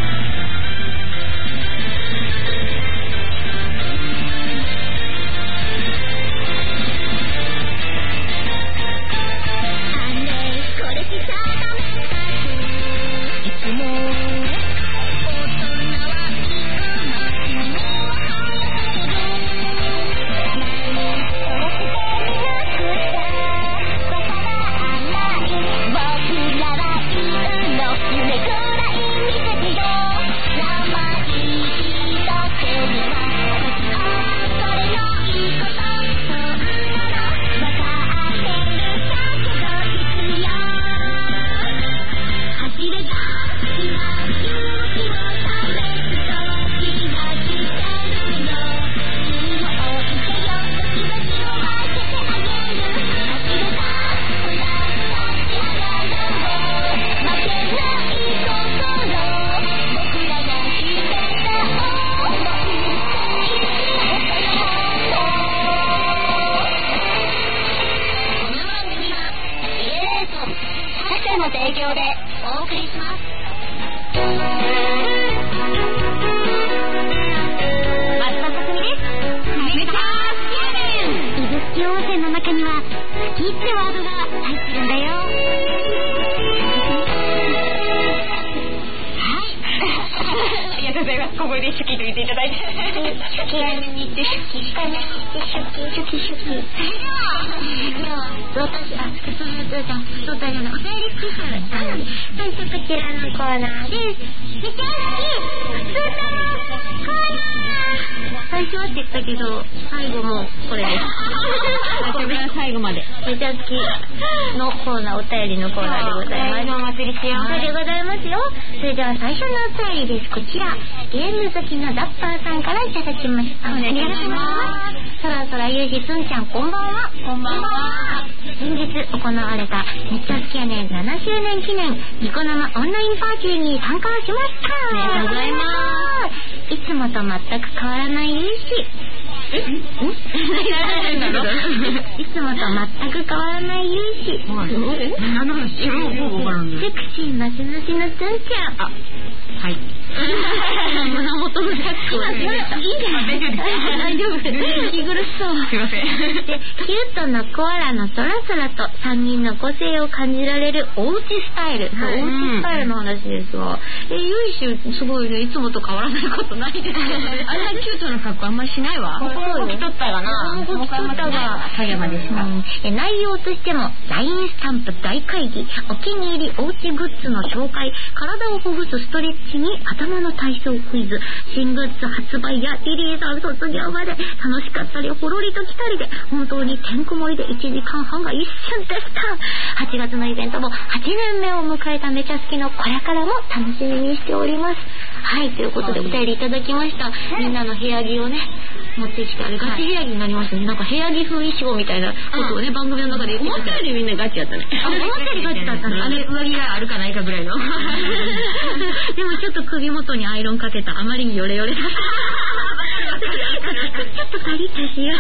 [SPEAKER 9] こちらゲーム好きのザッパーさんからいただきました。お願いします。そらそらゆうじすんちゃん、こんばんは。こんばんは。先日行われためっちゃ好きやねんななしゅうねん記念ニコ生オンラインパーティーに参加しました。ありがとうございます。いつもと全く変わらないゆうしえんいつもと全く変わらないゆうし何の話？セクシーマシマシのつんちゃん。あ、はい。胸元のジャックをいいんじゃないですか？大丈夫です。息苦しそう。すいません。で、キュートなコアラのそらそらとさんにんの個性を感じられるおうちスタイル。おうちスタイルの話ですが、え、ゆいしすごいね、いつもと変わら
[SPEAKER 3] らないことないですよね。
[SPEAKER 9] あれはキュートな格好あんまりしないわ。
[SPEAKER 3] ここも着とったがな。
[SPEAKER 9] ここ着とったが
[SPEAKER 3] 影山ですか。
[SPEAKER 9] 内容としても ライン スタンプ大会議、お気に入りおうちグッズの紹介、体をほぐすストレッチに頭の体操クイズ、新グッズ発売やリリーさん卒業まで楽しかったりほろりと来たりで、本当にてんこ盛りでいちじかんはんが一瞬でした。はちがつのイベントもはちねんめを迎えためちゃ好きのこれからも楽しみにしております。はい、ということでお便りいただきました。みんなの部屋着をね持ってきて、あれガチ部屋着になりましたね。なんか部屋着風衣装みたいなことをね、番組の中で言ってた。思ったよりみんなガチやったね。あ、思ったよりガチだったね。あれ上着があるかないかぐらいのでもちょっと首元にアイロンかけた、あまりにヨレヨレだったちょっとパリッとしよう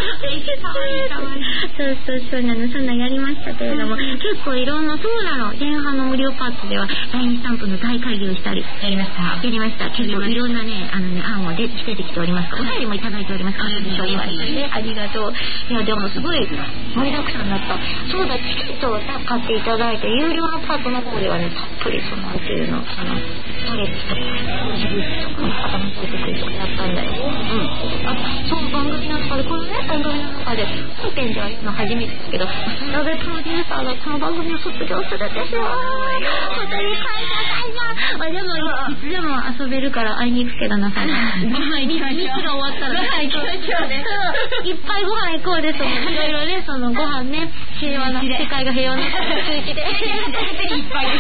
[SPEAKER 9] そうそうそうなの、そんなやりましたけれども、結構いろんなそうなの前半の無料パーツでは ライン スタンプの大会議をしたり
[SPEAKER 3] やりました
[SPEAKER 9] やりました結構いろんなねあのね案を出てきておりますから、お便りもいただいておりますから、ね、ありがとう。いやでもすごい盛りだくさんだった。そうだ、チケットを買っていただいて有料のパートの方ではね、たっぷりそのっていうのあのストレッチとか手術とか頭の手術とかやったんだよ。うん、あ、そう番組の中でこのね番組の中で本編では言うの初めてですけど、ラベプロデューサーがこの番組を卒業するんですよ。本当に感謝感謝。あ、でもいつでも遊べるから会いに行くけどなさい。ご飯行きましょう。が終わったらご飯行きましょうね。いっぱいご飯行こうですもん。いろいろね、そのご飯ね、平和な世界が平和な空気でいっぱい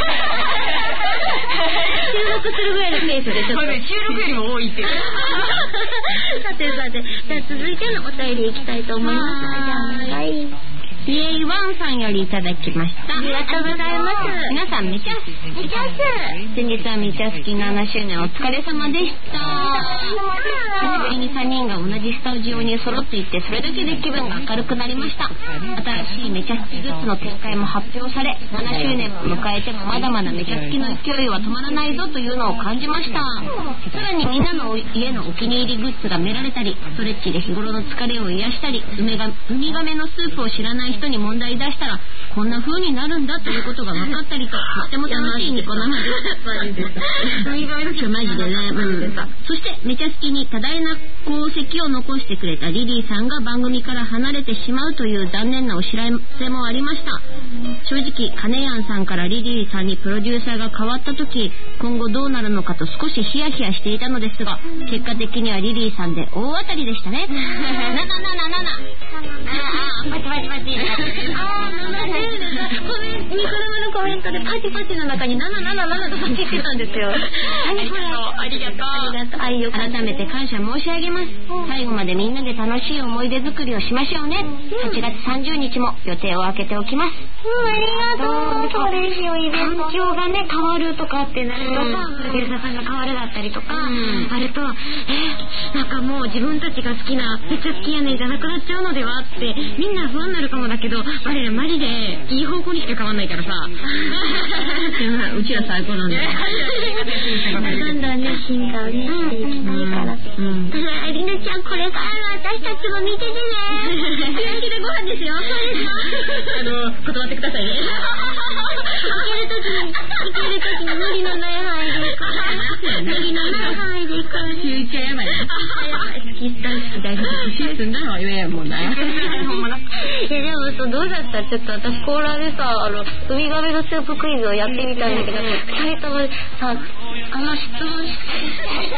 [SPEAKER 9] 収録するぐらいのペースでちょっと
[SPEAKER 3] 収録よりも多いっていう
[SPEAKER 9] さてさて、じゃあ続いてのお便りいきたいと思います。じゃあはい、ビエイワンさんよりいただきました。ありがとうございます。皆さんめちゃめちゃす先日はめちゃ好きななしゅうねんお疲れ様でした。久しぶりにさんにんが同じスタジオに揃っていて、それだけで気分が明るくなりました。新しいめちゃ好きグッズの展開も発表され、ななしゅうねんを迎えてもまだまだめちゃ好きの勢いは止まらないぞというのを感じました。さらにみんなの家のお気に入りグッズが見られたり、ストレッチで日頃の疲れを癒したり、ウミガメのスープを知らない人に問題出したらこんな風になるんだということが分かったりと、とっても楽しいニコ生でマジでね、うん、そしてめちゃ好きに多大な功績を残してくれたリリーさんが番組から離れてしまうという残念なお知らせもありました。正直カネヤンさんからリリーさんにプロデューサーが変わった時、今後どうなるのかと少しヒヤヒヤしていたのですが、結果的にはリリーさんで大当たりでしたね。ななななななあパチパチパチあーななねコメントニコ生のコメントでパチパチの中になななななとパチってたんですよ。何これ、ありがとうありがとう。愛を改めて感謝申し上げます。最後までみんなで楽しい思い出作りをしましょうね。はちがつさんじゅうにちも予定を空けておきます。うん、ありがとう。そうですよ、イベント環境がね変わるとかってなるとさ、プロデューサーさんが変わるだったりとか、うん、あるとえなんかもう自分たちが好きなめっちゃ好きやねんじゃなくなっちゃうのではってみんな不安になるかもだけど、我らマジでいい方向にしか変わんないからさうちら最高なんだよどんどんね進化をねしていきたいからって、うん、りなちゃんこれから私たちも見ててねキラキラご飯ですよ。そうですかあの断ってくださいねいけるときにいけるときに無理のない範囲でいく無理のない範囲でいく集中やばい好き大好き大好きシーズンだろ言えもんなえでもそうどうだった。ちょっと私コーラでさあのウミガメのスープクイズをやってみたんだけど、ふたりともさあの質問して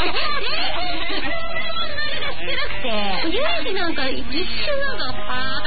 [SPEAKER 9] ユージなんか一瞬なんかあ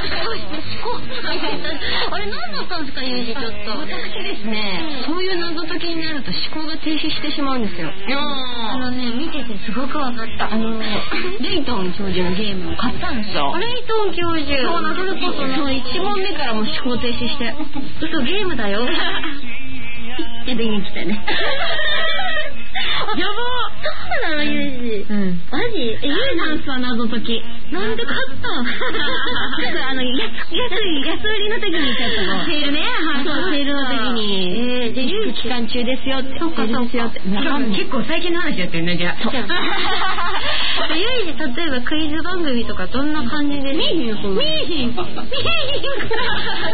[SPEAKER 9] あれ何だったんですかユージ。ちょっと私ですね、うん、そういう謎解きになると思考が停止してしまうんですよ。あのね見ててすごく分かった。あのレイトン教授のゲームを買ったんですよ。レイトン教授そうなるこそそういち問目からもう思考停止して嘘ゲームだよって電源来たねやばそうなのユージ、うん、マジえユージさ謎解きなんで買ったあの安い安売りの時に買ったのセールねはいそうセールの時にえー、じゃあユージ期間中ですよってそうかそうか
[SPEAKER 3] 結構最近の話やってるねじゃあ
[SPEAKER 9] ユージ例えばクイズ番組とかどんな感じで見えひんよ見えひん見えひん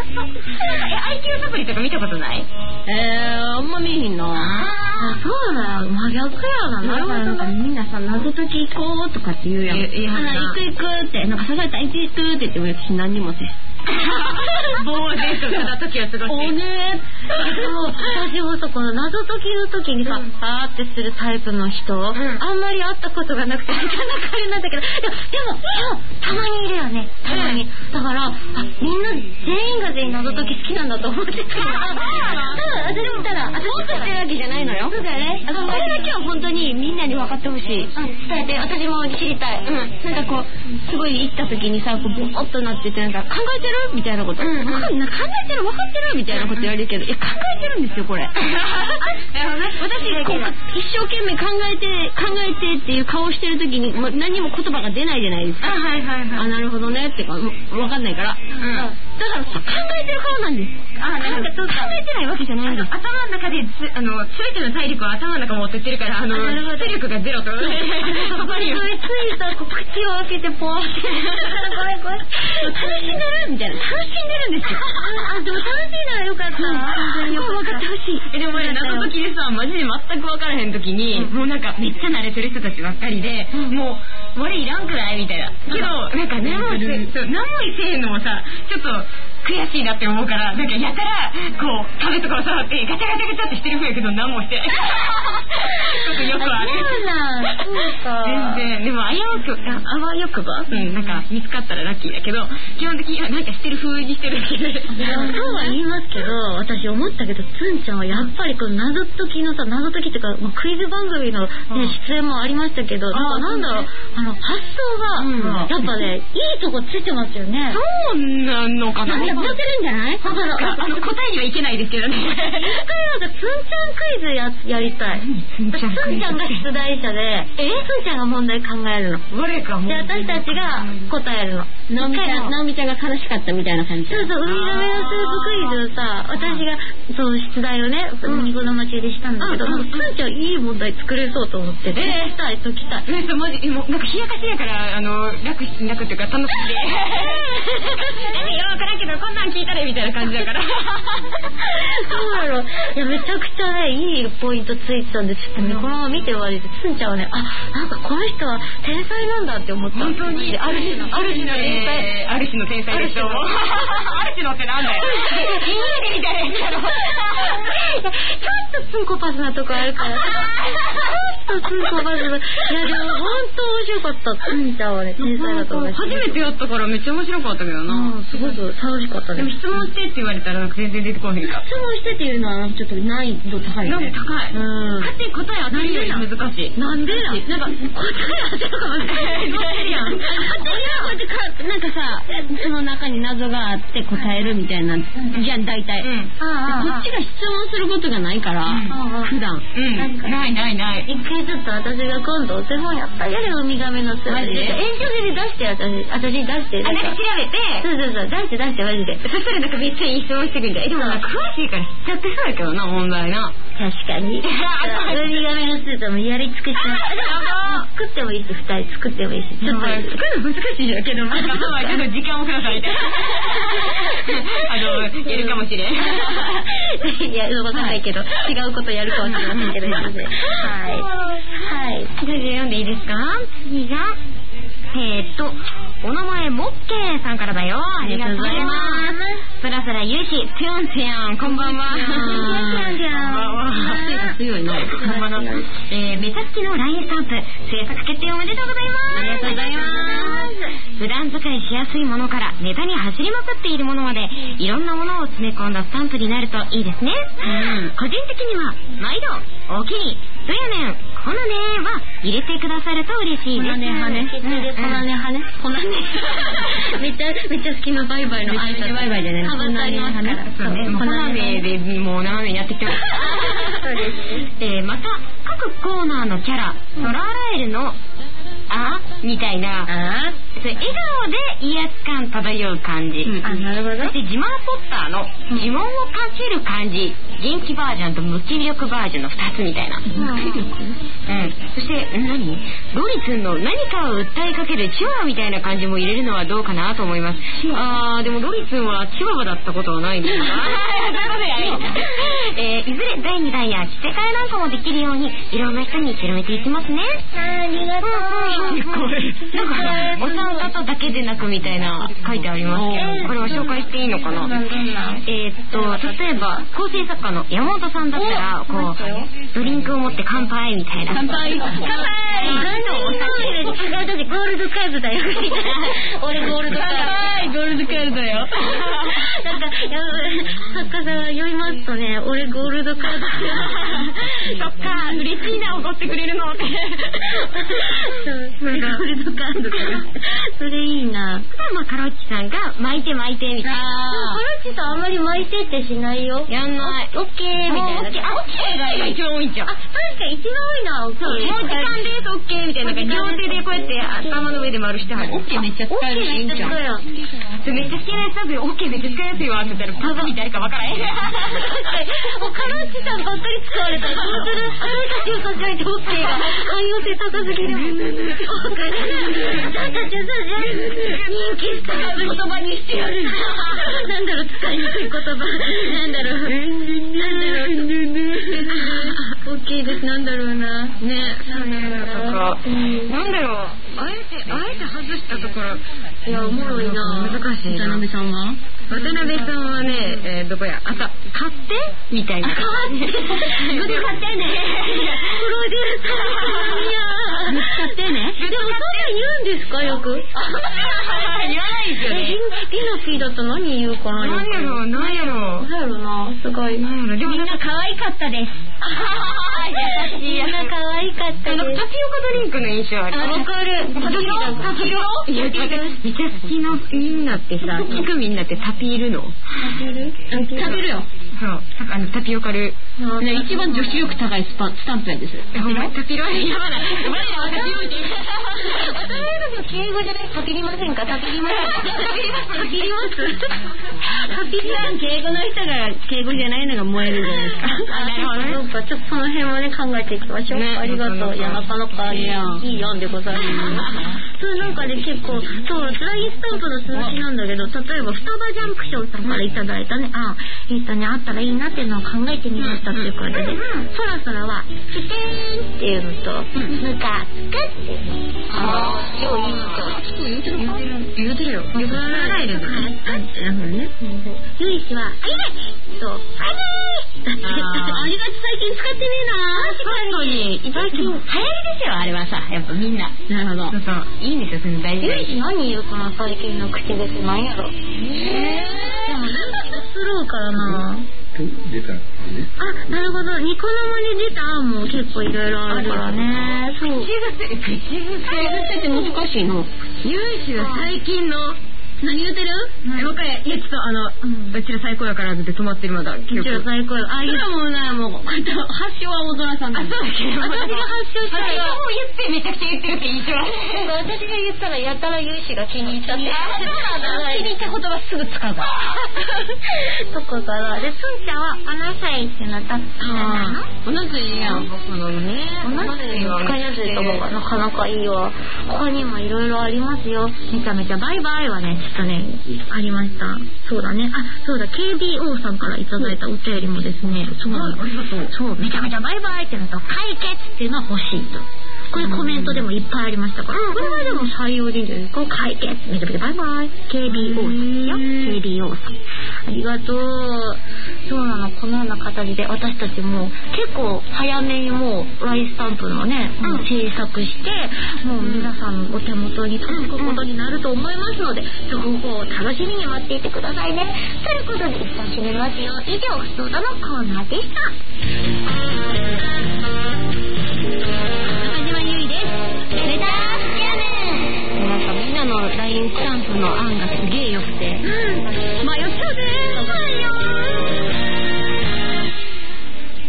[SPEAKER 9] アイキュー サプリとか見たことない？えー、あんま見えひんなあそうだよ真逆
[SPEAKER 3] クラな、なるほど。なんかみんなさ、謎解き行こうとかって言うやん。行く行くって、なんか誘えたら行く行くって言っても私何にもせん。ぼーでとか時は過ごして。おねー。でも私もそこの謎解きの時にさ、パーってするタイプの人、あんまり会ったことがなくて、なかなかあれなんだけど、でも、でも、でも、たまにいるよね。たまに。だから、あ、みんな全員が全員謎解き好きなんだと思ってたから。私見たら、私もってるわけじゃないのよ。そうだよね。これだけは本当にみんなに分かってほしい。伝えて、私も知りたい。うん。なんかこう、すごい行った時にさ、こう、ボーっとなってて、なんか、考えてるみたいなこと。うんうん、考えてる、分かってるみたいなこと言われるけど、いや、考えてるんですよ、これ。私がこう一生懸命考えて、考えてっていう顔してる時に、ま、何も言葉が出ないじゃないですか。あ、はいはいはい。あ、なるほどねってか、分かんないから。うん、だから考えてる顔なんです。あ、なんか考えてないわけじゃないんです。頭の中でつ、あの、すべての体力を頭の中持ってってるから、あの、出力がゼロと。そこに。ついさ、口を開けてポーって。ごめんごめん。楽しんでるみたいな。楽しんでるんですよ。あ、でも楽しいならよかった。本当によく分かってほしい。でもね、謎解きでさ、マジで全く分からへん時に、もうなんかめっちゃ慣れてる人たちばっかりで、もう、俺いらんくないみたいな。けど、なんか何もせえへんのもさ、ちょっと、悔しいなって思うから、なんかやたらこう壁とかを触ってガチャガチャガチャってしてる風やけど何もしてちょっとよくある。そうなんそうか全然。でも危うくあわよくば、うん、なんか見つかったらラッキーだけど、基本的にはなんかしてる風にしてるだけで。そうは言いますけど、私思ったけど、つんちゃんはやっぱりこの謎解きのさ、謎解きっていうか、まあ、クイズ番組の、ね、出演もありましたけど、なんだろう、あの発想が、やっぱね、いいとこついてますよね。そうなのかな。やってるんじゃない？だからあの答えにはいけないですけどね。一回なんかつんちゃんクイズ や, やりたい。つんちゃんが出題者で、えつんちゃんが問題考えるの。我かで私たちが答えるの。なおみちゃん、なおみちゃんが悲しかったみたいな感じ。そうそう、ウミガメのスープクイズをさ、私がそう出題をね、ニコ生中でしたんだけど、つんちゃんいい問題作れそうと思って。えー、したい解きたい。ね、そうマジもうなんか冷やかしやからあの楽楽っていうか楽しんで。意味わからんけどこんなん聞いたれみたいな感じだから。そうだろう。いやめちゃくちゃねいいポイントついてたんで、ちょっとねこのまま見て終わりでつんちゃんはね、あなんかこの人は天才なんだって思った。本当にある日のある日の天才ある日の天才でしょ。ある日のってなんだよ。イメージみたいなやつだろ。ちょっとツンコパスなとこあるから。ちょっとツンコパスな。いやでも本当面白かった。つんちゃんはね天才だと思います。初めてやったからめっちゃ面白かったけどな。すごい楽しかったね。でも質問してって言われたらなんか全然出てこないか。質問してっていうのはちょっと難易度高いよね。高い。うん。かって答え当たるより難しい。なんでや。なんか答え当てるかもしれない。乗ってるやん。なんかさその中に謎があって答えるみたいなじゃん大体。こっちが質問することがないから普段。ないないない。一回ちょっと私が今度お手本やったやれウミガメのスープで延長で出して私私に出して。あなんか調べて。そうそうそう出して出してマジで。そしたらなんかめっちゃいい質問してくんじゃん。でもなんか詳しいから知っちゃってそうやけどな問題な。確かに。ウミガメのスープもやり尽くします。作ってもいいし二人作ってもいいし。ちょっと作るの難しいんだけどなんかそうはちょっと時間をくださいみたいな。あのやるかもしれん。いや分かんないけど違うことやるかもしれませんけど。はいはい。じゃあ読んでいいですか。次がえーっとお名前モッケーさんからだよ。ありがとうございます。そらそらゆうしぴょんぴょんこんばんは。ぴょんぴょん強いな。こんばんは。えー、めちゃ好きの ライン スタンプ制作決定おめでとうございます。ありがとうございます。普段使いしやすいものからネタに走りまくっているものまでいろんなものを詰め込んだスタンプになるといいですね。うん、個人的には毎度お気にそやねんこのねは入れてくださると嬉しいです。このねはねこのねはねこのねめっちゃめっちゃ好きなバイバイの挨拶バイバイでね幅がありますから。そうねこのねでもう斜めにやってきてます。そうです。えー、また各コーナーのキャラソラーラエルのあ
[SPEAKER 11] みたいな、あそれ笑顔で威圧感漂う感じ、うん、あ、なるほど。そして自慢ポッターの呪文をかける感じ、元気バージョンと無気力バージョンのふたつみたいな、無気力、うん、そして何ロリくんの何かを訴えかけるチワワみたいな感じも入れるのはどうかなと思います。あーでもロリくんはチワワだったことはないんですかえー、いずれだいにだんや着せ替えなんかもできるようにいろんな人に広めていきますね。
[SPEAKER 9] ありがとう、うん、
[SPEAKER 11] これなんかお三方だけでなくみたいな書いてありますけど、これは紹介していいのかな。えー、っと例えば構成作家の山本さんだったらこうドリンクを持って乾杯みたいな、乾杯乾杯お酒で違う時ゴールドカードだよ俺ゴールドカードゴールドカードだよなんか作家さんが読みますとね、俺ゴールドカードそっか嬉しいな怒ってくれるのってそうゴールドカードからそれいいな。まあカロッチさんが巻いて巻いてみたいな。カロッチさんあんまり巻いてってしないよ。やんない。オッケーみたいな。オッケーが一番多いんじゃん。あ、確かに一番多いな。もう時間ですオッケーみたいな。両手でこうやって頭の上で丸してはる。オッケーめっちゃ使えるしいいんじゃん。めっちゃ好きなやつだけどオッケーめっちゃ使えるよって言ったらパパみたいか分からへん。もうカロッチさんばっかり使われたらどうする？あれたちを差し上げてオッケーが汎用性高すぎる。分かる。私たちを差し上げて人気使う言葉にしてやる。なんだろう使いにくい言葉。なんだろう。なんだろう。オッケーです。なんだろうな。ね。そういうのとか。なんだろう。あえてあえて外したところ。いやおもろいな。難しいな。渡辺さんは？渡辺さんはね、えー、どこや。あた買ってみたいな。買って。買ってね。プロデューサー。いや。買ってね。でもそんなん言うんですかよく？言わないですよね。リナピーだと何言うかな。何やろう何やろう。何やろうな。すごい。でもみんな可愛かったです。優しい。みんな可愛かったです。タピオカドリンクの印象ある。わかる。タピオカ？タピオカ？いやめっちゃ好きなみんなってさ、聞くみんなってタピールの？タピール？食べるよ。そう。あのタピオカル。一番女子力高いスタンプやです。タピロ？タピロ？やばない。やばない。タピロって。敬語じゃないタピりませんか？タピります。タピります。タピります。タピります。敬語の人が敬語じゃないのが燃えるじゃないですか。あ、なるほどね。そうか。ちょっとその辺もね考えていきましょう。ありがとう。いやなかなかいい案でございます。そうなんかね結構そうつらぎスタンプの続きなんだけど、例えば双葉ジャンクションさんからいただいたね、あえっとねあったらいいなっていうのを考えてみましたっていう感じで、そらそらはチテーンっていうのとムカつくっていうの。ああよう言うと言うてるか言うてるよ。よく伝えるのね。なるほどね。ゆいしはありがちとありがちありがち最近使ってねえな。確かに最近流行りですよあれはさやっぱみんな。なるほど。そうそういいんですよその大事。ゆいし何言うかな最近の口ですなんやろ。ええでもなんかスローからな。出たね。あ、なるほど。ニコ生で出た案も結構いろいろあるからね。そう。口癖、口癖って難しいの。ゆいしは最近の何言ってる？わかる。いやちょっとあのうちら最高やからって止まってるまだ。うちら最高や。あ、いやもうなもうこうやって発祥は大空さんだ。あ、そうだけど。私が発祥したら。もう言ってめちゃくちゃ言ってるって印象。私が言ったらやたらゆいしが気に入っちゃって。あ、そうなんだ。気に入った言葉すぐ使うから。そこからですんちゃんはおなさいってなったってなの？おなすいいやん。僕のね。おなすいは使いやすいと思うがなかなかいいわ。他にもいろいろありますよ。めちゃめちゃバイバイはね。ちょっとねありました。そうだね。あ、そうだ ケービーオー さんからいただいたお便りもですね。そう、ありがとう。そうめちゃめちゃバイバイってのと解決っていうのは欲しいと。これコメントでもいっぱいありましたから。これはでも採用でいいんじゃないですか。解決めちゃめちゃバイバイ ケービーオー さんよ。ケービーオー さんありがとう。そうなのこのような形で私たちも結構早めにもうライスタンプのね、うん、制作してもう皆さんのお手元に届くことになると思いますので、情報を楽しみに待っていてくださいね。ということで一旦締めますよ。以上ふつおたのコーナーでした。中島ゆいです。レタースキャネン。なんかみんなの ライン スタンプの案がすげえよくて、うん、迷っちゃうね。はいで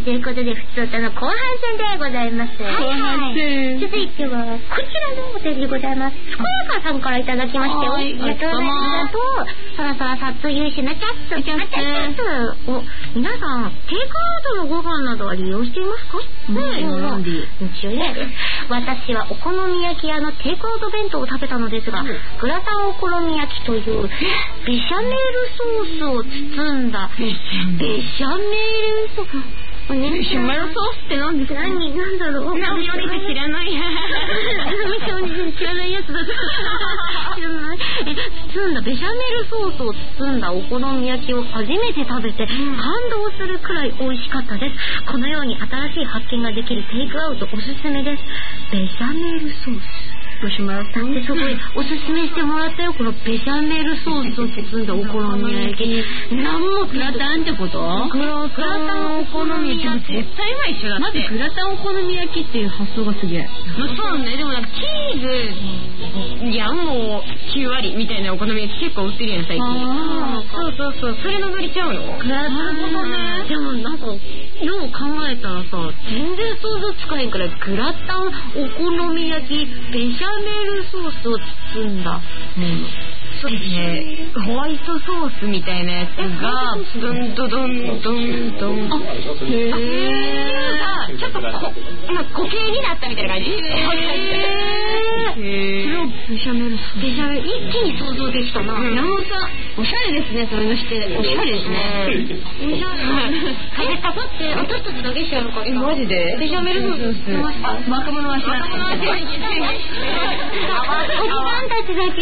[SPEAKER 9] ということで、ふつおたの後半戦でございます。後半戦。続いては、こちらのお便りでございます。福岡さんからいただきまして、ありがとうございます。そろそろさっと優秀なチャッツ、チャッツを、皆さん、テイクアウトのご飯などは利用していますか？はい、なんで一応ね。私はお好み焼き屋のテイクアウト弁当を食べたのですが、グラタンお好み焼きというベシャメルソースを包んだベシャメルソースベシャメルソースって何ですか？何なんだろう。ミショニで知らない。ミショニで知らないやつだ。知らない。包んだベシャメルソースを包んだお好み焼きを初めて食べて感動するくらい美味しかったです。このように新しい発見ができるテイクアウトおすすめです。ベシャメルソース。だってすごいおすすめしてもらったよ、このベシャメルソースを包んだお好み焼き。なんもグラタンってこと？グラタンお好み焼き絶対は一緒だって。まずグラタンお好み焼きっていう発想がすげえ。そうね。でもなんかチーズいやもうきゅうわりみたいなお好み焼き結構売ってるやん最近。そうそうそう。それの乗りちゃうの？グラタンね。でもなんかよう考えたらさ、全然想像つかへんくらいグラタンお好み焼きベシャメルソースを包んだもの。そうですね。ホワイトソースみたいなやつがドンドドンドンドン。あ、へえ。ちょっとこ、まあ、固形になったみたいな感じ。へえ。それをベシャメルソース。ベシャメル一気に想像できたな。山本さん、おしゃれですね。それのして。おしゃれですね。おしゃれ。え、だって私たちだけしやるから。マジで？ベシャメルソース。若者は知らない。若者は知らない。おじさんたちだけ。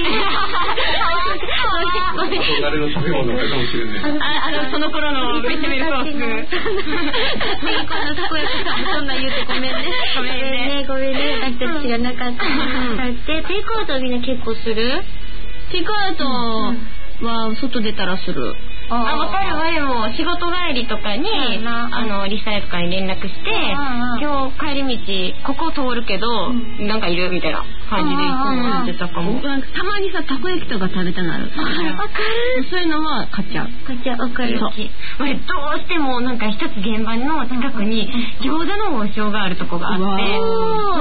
[SPEAKER 2] 誰の食べ物かもしれない。
[SPEAKER 9] あのその頃のベシャメルソース。ね、このたこ焼きさんそんな言うてごめんね。ごめんね。ごめんね。私たち知らなかった。だってテイクアウトはみんな結構する？テイクアウトは外出たらする。あ、わかるわよ。仕事帰りとかに、あのリサイとかに連絡して、今日帰り道ここ通るけど、なんかいるみたいな感じでいつも言ってたかも。たまにさたこ焼きとか食べたなる。わかる。そういうのは買っちゃう。買っちゃう。わかる。俺どうしてもなんか一つ現場の近くに餃子の王将があるとこがあって、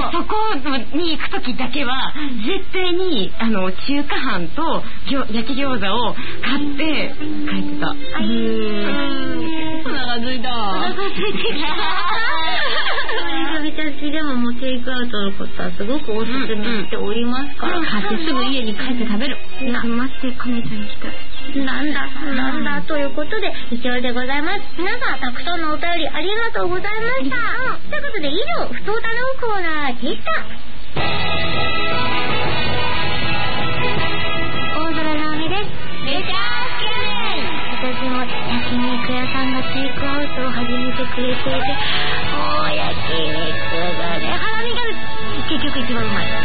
[SPEAKER 9] そこに行く時だけは絶対にあの中華飯と焼き餃子を買って帰って。た。うーん。お腹ついた。お腹ついてきた。私でももうテイクアウトのことはすごくおすすめしておりますから、買ってすぐ家に帰って食べる。な待ってカメちゃん来た。なんだなんだということで以上でございます。皆さんたくさんのお便りありがとうございました。ということで以上ふとおたのコーナーでした。大空直美です。レジャー私も焼肉屋さんがテイクアウトを始めてくれていて、もう焼肉がね、ハラミが結局一番うまい。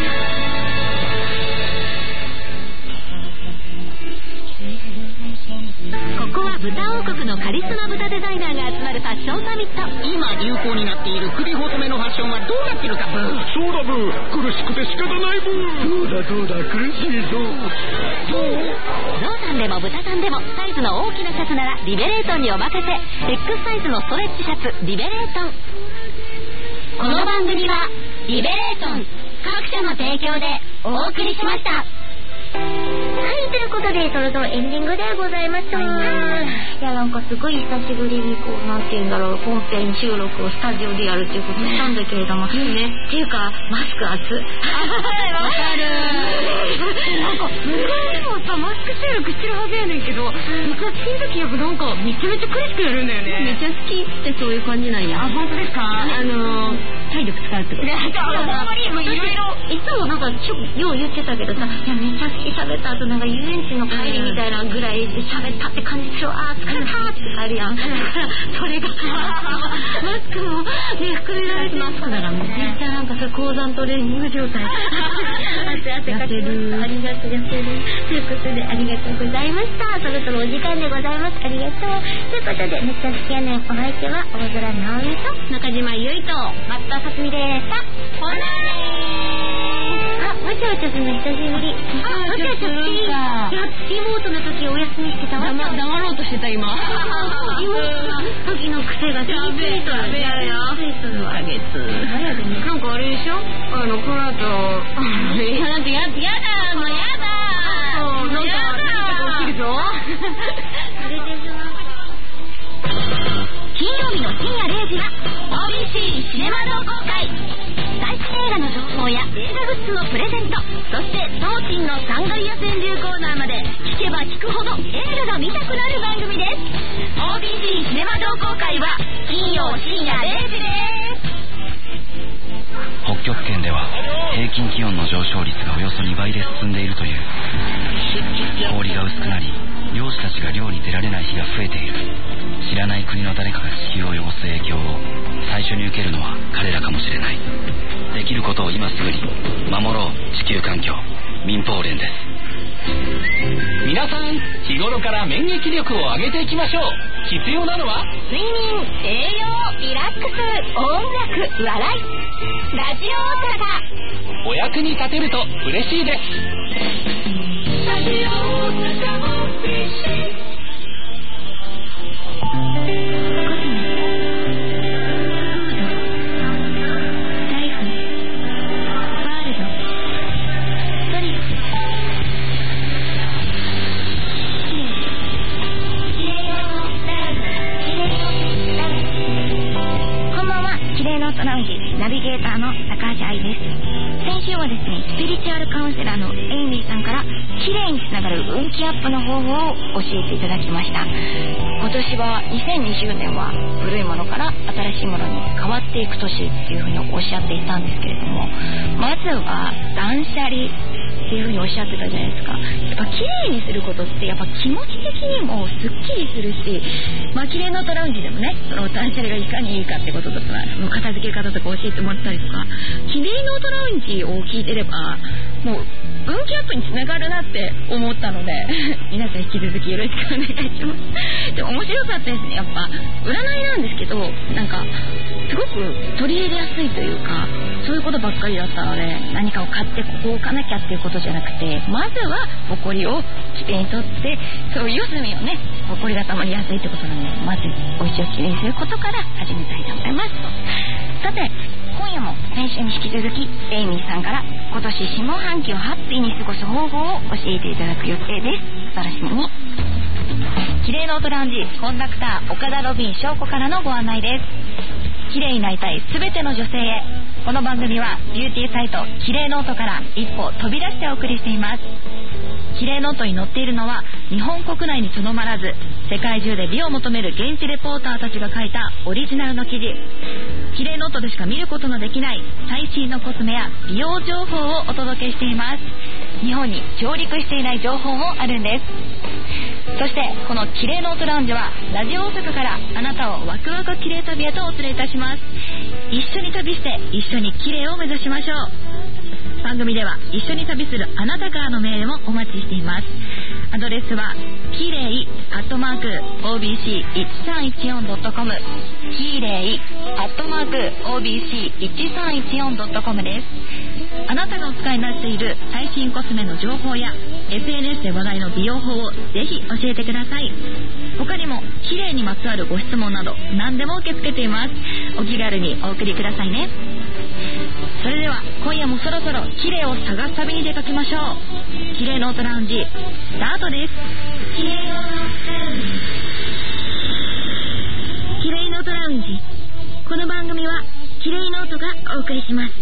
[SPEAKER 9] ここは豚王国のカリスマ豚デザイナーが集まるファッションサミット。
[SPEAKER 4] 今流行になっている首細めのファッションはどうなってるかブー。
[SPEAKER 12] そうだブー、苦しくて仕方ないブー。どうだどうだ苦しいぞ。
[SPEAKER 10] ゾウさんでも豚さんでもサイズの大きなシャツならリベレートンにお任せ。 X サイズのストレッチシャツリベレートン。この番組はリベレートン各社の提供でお送りしました。
[SPEAKER 9] はい、ということでそろそろエンディングでございました。いやなんかすごい久しぶりにこうなんていうんだろう、本編収録をスタジオでやるっていうことしたんだけれども、いいね。っていうかマスク熱い。わかる。なんか昔もさマスク収録してるはずやねんけど、昔の時やっぱなんかめちゃめちゃ苦しくやるんだよね。めっちゃ好きってそういう感じなんや。あ、本当ですか？あの体力使うってこと。あんまりいろいろいつもなんかちょよう言ってたけどさ、いやめっちゃ好き喋った後なんか遊園地の帰りみたいなぐらいで喋ったって感じでしょ。あー疲れたってあるやん。だからそれがマスクもね膨れられてマスクならめっちゃなんかさ高山トレーニング状態。あって汗かける。ありがとうやってる。ということでありがとうございました。そろそろお時間でございます。ありがとう。ということでめっちゃ好きやねん。お相手は大空直美と中島ゆいと松田さつみでした。ほなー。あ、もう一しゃおちゃするの久しぶり。あ、わちゃわちゃするか。リモートの時お休みしてたわ。黙ろうとしてた今。妹の時の癖がついてる。やべやべよ。ついてるわ。なんかあれでしょ？あの、この後、なんてや、やだ、もうやだ。そう、なんか、なんか起きるぞ。金曜日の深夜れいじは オービーシー シネマ同好会。最新映画の情報や映画グッズのプレゼント、そして当珍のサンガリア川柳コーナーまで聞けば聞くほど映画が見たくなる番組です。 オービーシー シネマ同好会は金曜深夜れいじです。
[SPEAKER 13] 北極圏では平均気温の上昇率がおよそにばいで進んでいるという。氷が薄くなり漁師たちが漁に出られない日が増えている。知らない国の誰かが地球を汚す影響を最初に受けるのは彼らかもしれない。できることを今すぐに守ろう。地球環境民放連です。
[SPEAKER 4] 皆さん、日頃から免疫力を上げていきましょう。必要なのは
[SPEAKER 9] 睡眠、栄養、リラックス、音楽、笑い。ラジオ大阪。
[SPEAKER 4] お役に立てると嬉しいです。ラジオ大阪も嬉しい。
[SPEAKER 9] ナビゲーターの高橋愛です。先週はですね、スピリチュアルカウンセラーのエイミーさんから綺麗につながる運気アップの方法を教えていただきました。今年はにせんにじゅうねんは古いものから新しいものに変わっていく年っていうふうにおっしゃっていたんですけれども、まずは断捨離っていうふうにおっしゃってたじゃないですか。やっぱ綺麗にすることってやっぱ気持ち的にもすっきりするし、まあ綺麗ノートラウンジでもね、その断捨離がいかにいいかってこととか、片付け方とか教えてもらったりとか、綺麗ノートラウンジを聞いてればもう運気アップにつながるなって思ったので皆さん引き続きよろしくお願いします。で、面白かったですね。やっぱ占いなんですけど、なんかすごく取り入れやすいというか、そういうことばっかりだったので、何かを買ってここを置かなきゃっていうことじゃなくて、まずは埃をきれいに取って、そういう四隅をね、埃がたまりやすいってことなので、まずお家をきれいにすることから始めたいと思います。さて、今夜も先週に引き続きエイミーさんから今年下半期をハッピーに過ごす方法を教えていただく予定です。お楽しみに。綺麗ノートラウンジコンダクター岡田ロビン翔子からのご案内です。綺麗になりたいすべての女性へ。この番組はビューティーサイト綺麗ノートから一歩飛び出してお送りしています。綺麗ノートに載っているのは日本国内にとどまらず、世界中で美を求める現地レポーターたちが書いたオリジナルの記事。綺麗ノートでしか見ることのできない最新のコスメや美容情報をお届けしています。日本に上陸していない情報もあるんです。そしてこの綺麗ノートラウンジはラジオ大阪からあなたをワクワク綺麗旅へとお連れいたします。一緒に旅して一緒に綺麗を目指しましょう。番組では一緒に旅するあなたからのメールもお待ちしています。アドレスはきれいアットマーク オービーシーいちさんいちよんドットコム きれいアットマーク オービーシーいちさんいちよんドットコム です。あなたがお使いになっている最新コスメの情報や エスエヌエス で話題の美容法をぜひ教えてください。他にも綺麗にまつわるご質問など何でも受け付けています。お気軽にお送りくださいね。それでは今夜もそろそろ綺麗を探す旅に出かけましょう。綺麗ノートラウンジスタートです。綺麗ノートラウンジ、この番組は綺麗ノートがお送りします。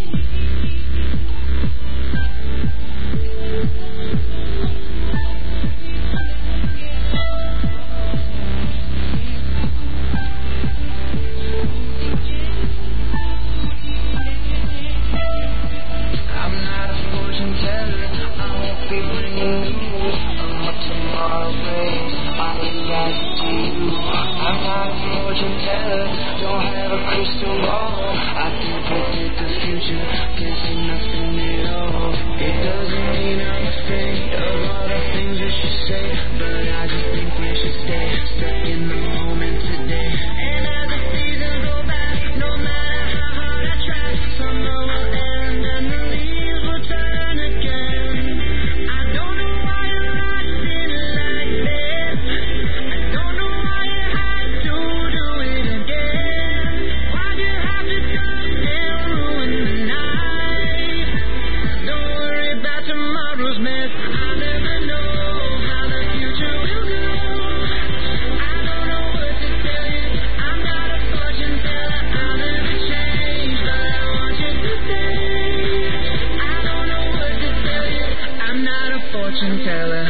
[SPEAKER 14] Again. fortune teller.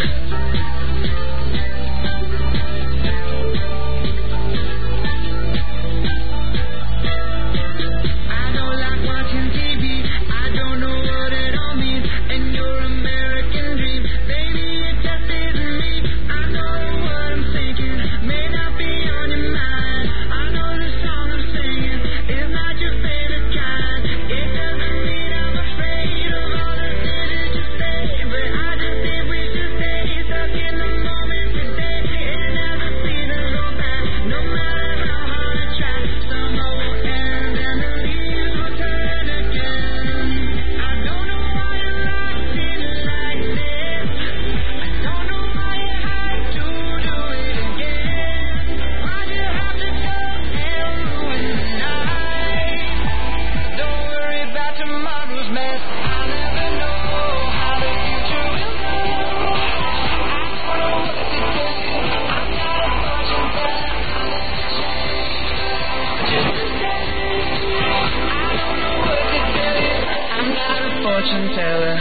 [SPEAKER 14] Fortune teller.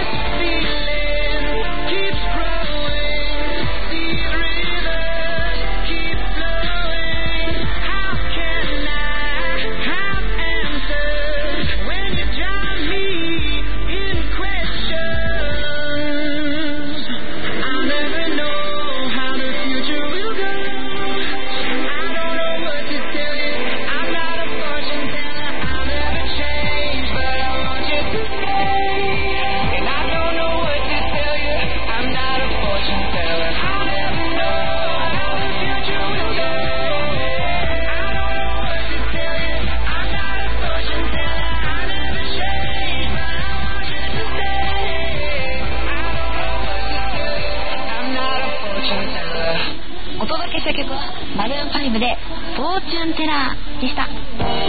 [SPEAKER 9] お届けした曲はマルーンファイブでフォーチュンテラーでした。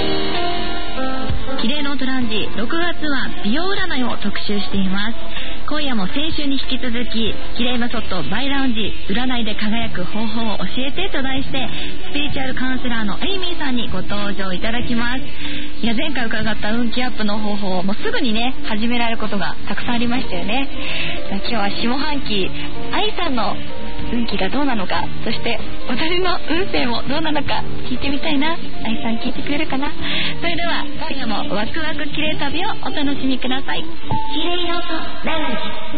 [SPEAKER 9] キレイノートランジろくがつは美容占いを特集しています。今夜も先週に引き続きキレイメソッドバイラウンジ占いで輝く方法を教えてと題してスピリチュアルカウンセラーのエイミーさんにご登場いただきます。いや前回伺った運気アップの方法をもうすぐにね始められることがたくさんありましたよね。今日は下半期愛さんの運気がどうなのか、そして私の運勢もどうなのか聞いてみたいな。愛さん聞いてくれるかな。それでは今夜もワクワクキレイ旅をお楽しみください。キレイノートラウン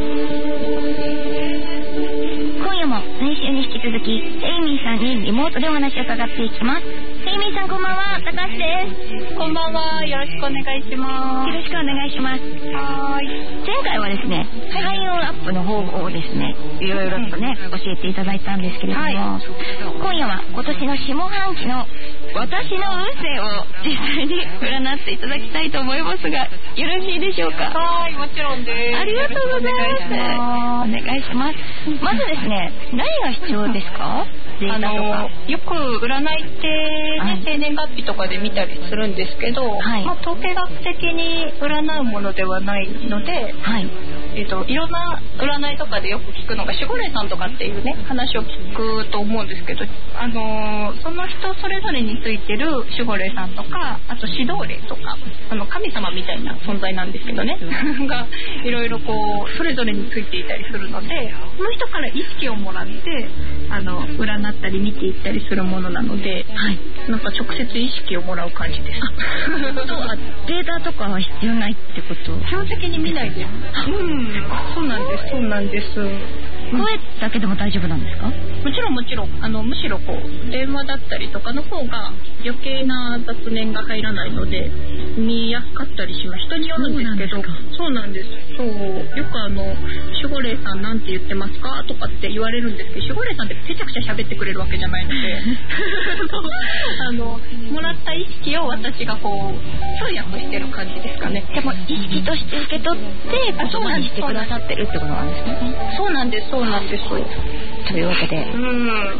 [SPEAKER 9] ジ。今夜も先週に引き続きエイミーさんにリモートでお話を伺っていきます。エイミーさんこんばんは、高橋です。
[SPEAKER 15] こんばんは、よろしくお願いします。
[SPEAKER 9] よろしくお願いします。
[SPEAKER 15] はい。
[SPEAKER 9] 前回はですね、開運アップの方法をですね、いろいろとね、うん、教えていただいたんですけれども、はい、今夜は今年の下半期の私の運勢を実際に占っていただきたいと思いますが、よろしいでしょうか。
[SPEAKER 15] はい、もちろんです。
[SPEAKER 9] ありがとうございます。お願いします。まずですね、何が必要ですか？
[SPEAKER 15] あのよく占いって、ね、生年月日とかで見たりするんですけど、はい、まあ、統計学的に占うものではないので、はい、えーと、いろんな占いとかでよく聞くのが守護霊さんとかっていうね話を聞くと思うんですけど、あのその人それぞれについてる守護霊さんとか、あと指導霊とか、あの神様みたいな存在なんですけどねがいろいろこうそれぞれについていたりするので、その人から意識をもらってあの占ったり見ていったりするものなので、はい、なんか直接意識をもらう感じです。
[SPEAKER 9] データとかは必要ないってこと？
[SPEAKER 15] 基本的に見ないです。うん、そうなんです、そうなんです。
[SPEAKER 9] 声だけでも大丈夫なんですか？
[SPEAKER 15] もちろんもちろん、あのむしろこう電話だったりとかの方が余計な雑念が入らないので見やすかったりします。人によるんですけど、そうなんです。そう、よくあの守護霊さんなんて言ってますかとかって言われるんですけど、守護霊さんってめちゃくちゃ喋ってくれるわけじゃないのであのもらった意識を私がこう通訳してる感じですかね。
[SPEAKER 9] でも意識として受け取って言葉にしてくださってるってことなんですね。
[SPEAKER 15] そうなんです、そうなんです。
[SPEAKER 9] というわけで、うん、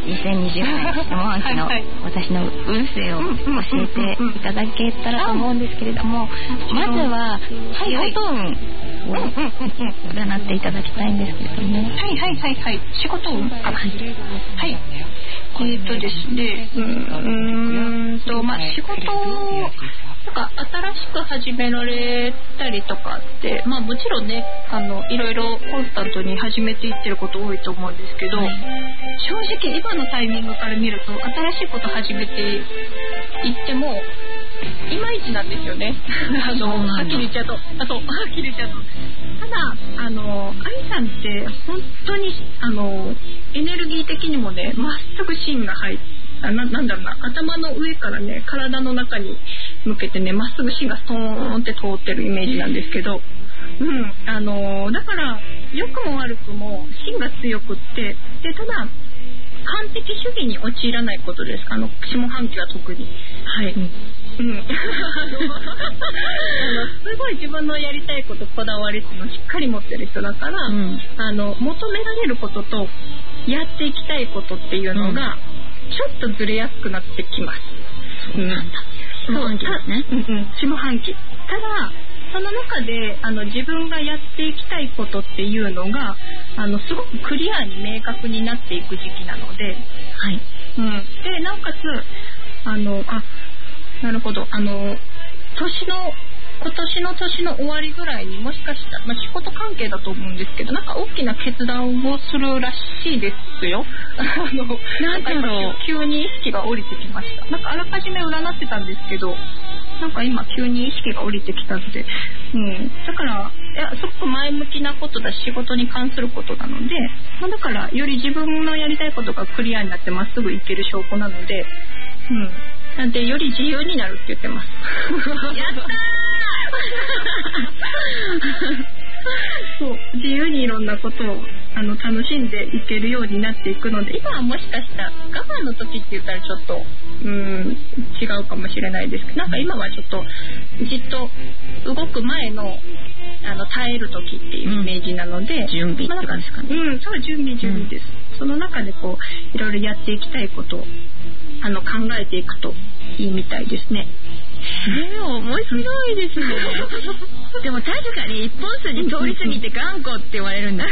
[SPEAKER 9] にせんにじゅうねん下半期の私の運勢を教えていただけたらと思うんですけれども、まずは仕事運を占っていただきたいんですけれども、
[SPEAKER 15] はいはいはいはい、仕事運、はいはい、えーとですね、うーんとまあ仕事なんか新しく始められたりとかって、まあもちろんね、あのいろいろコンスタントに始めていってること多いと思うんですけど、はい、正直今のタイミングから見ると新しいこと始めていってもいまいちなんですよね。あのはっきり言っちゃうと、あとはっきり言っちゃうと、ただあの愛さんって本当にあのエネルギー的にもね、まっすぐ芯が入って。な, なんだろうな頭の上からね体の中に向けてねまっすぐ芯がストーンって通ってるイメージなんですけど、うんあのー、だから良くも悪くも芯が強くってでただ完璧主義に陥らないことです。あの下半期は特にはい、うんうん、あのすごい自分のやりたいことこだわりっていうのをしっかり持ってる人だから、うん、あの求められることとやっていきたいことっていうのが、うんちょっとずれやすくなってきます。そうなんだ。下半期ですね。うんうん。下半期。ただその中であの自分がやっていきたいことっていうのがあのすごくクリアに明確になっていく時期なので、はい。うん。でなおかつあのあなるほどあの年の今年の年の終わりぐらいにもしかしたら、まあ、仕事関係だと思うんですけどなんか大きな決断をするらしいですよ。あのなんか今急に意識が降りてきました。なんかあらかじめ占ってたんですけどなんか今急に意識が降りてきたので、うん、だからいやすごく前向きなことだし仕事に関することなので、まあ、だからより自分のやりたいことがクリアになってまっすぐいける証拠なので、うん、なんでより自由になるって言ってます。やったーそう自由にいろんなことをあの楽しんでいけるようになっていくので今はもしかしたら我慢の時って言ったらちょっとうーん違うかもしれないですけどなんか今はちょっとじっと動く前のあの耐える時っていうイメージなので、うん、準備って感じですかね。うんそう準備準備です、うん、その中でこういろいろやっていきたいことをあの考えていくといいみたいですね。
[SPEAKER 11] えー、面白いですね。でも確かに一本筋通り過ぎて頑固って言われるんだ。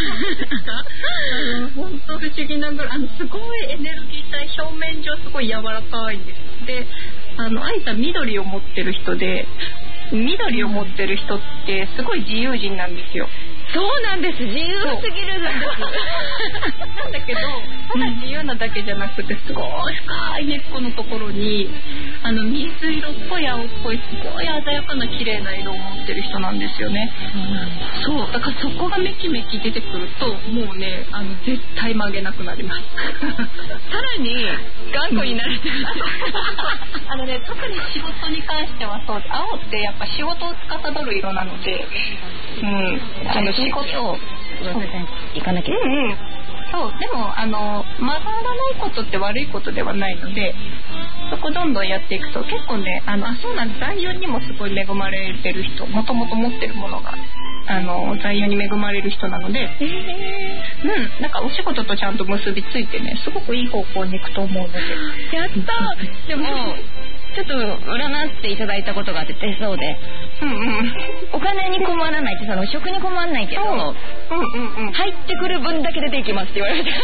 [SPEAKER 15] 本当不思議なぐらいあのすごいエネルギー体表面上すごい柔らかいんです。であの愛さん緑を持ってる人で緑を持ってる人ってすごい自由人なんですよ。
[SPEAKER 11] そうなんです。自由すぎるんです。
[SPEAKER 15] なんだけどただ自由なだけじゃなくてすごい深い根っこのところにあの水色っぽい青っぽいすごい鮮やかな綺麗な色を持ってる人なんですよね。うん、そうだからそこがメキメキ出てくるともうねあの絶対曲げなくなります。
[SPEAKER 11] さらに頑固になる。
[SPEAKER 15] あのね特に仕事に関してはそうで青ってやっぱ仕事を司る色なので、うん、あの仕事を
[SPEAKER 11] 行かなきゃいけない。うんうん
[SPEAKER 15] そうでもあの曲がらないことって悪いことではないのでそこどんどんやっていくと結構ねあのあそうなんです財運にもすごい恵まれてる人もともと持ってるものがあの財運に恵まれる人なので、えー、うんなんかお仕事とちゃんと結びついてねすごくいい方向に行くと思うので
[SPEAKER 11] やったでもちょっと占っていただいたことがあって手相で、うんうん、お金に困らないってその食に困らないけど、うんうんうん、入ってくる分だけ出ていきますって言われてい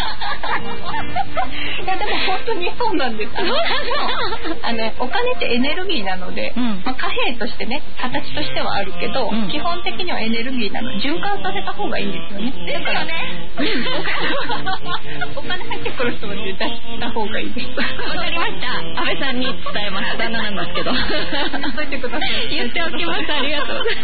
[SPEAKER 15] やでも本当にそうなんですあのあのお金ってエネルギーなので、うんまあ、貨幣としてね形としてはあるけど、うん、基本的にはエネルギーなので循環させた方がいいんですよね。
[SPEAKER 11] ですよね
[SPEAKER 15] お金入ってくる人に出した方がいいです。
[SPEAKER 11] わかりました安倍さんに伝えます。旦那なんですけど
[SPEAKER 15] 言ってください。
[SPEAKER 11] 言っておきます。ありがとうござい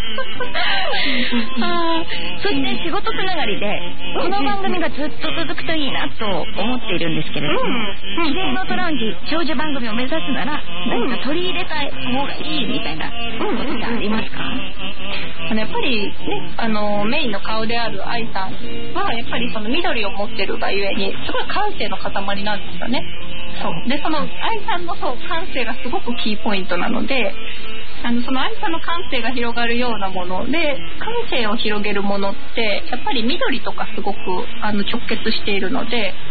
[SPEAKER 11] ます。そして仕事つながりでこの番組がずっと続くといいなと思っているんですけれども、綺麗のトランジ長寿番組を目指すなら何か取り入れたい方がいいみたいなことってありますか？
[SPEAKER 15] あのやっぱりねあのメインの顔である愛さんはやっぱりその緑を持ってるがゆえにすごい感性の塊なんですよね。そうでその愛さんのそう感性がすごくキーポイントなのであのその愛さんの感性が広がるようなもので感性を広げるものってやっぱり緑とかすごくあの直結しているので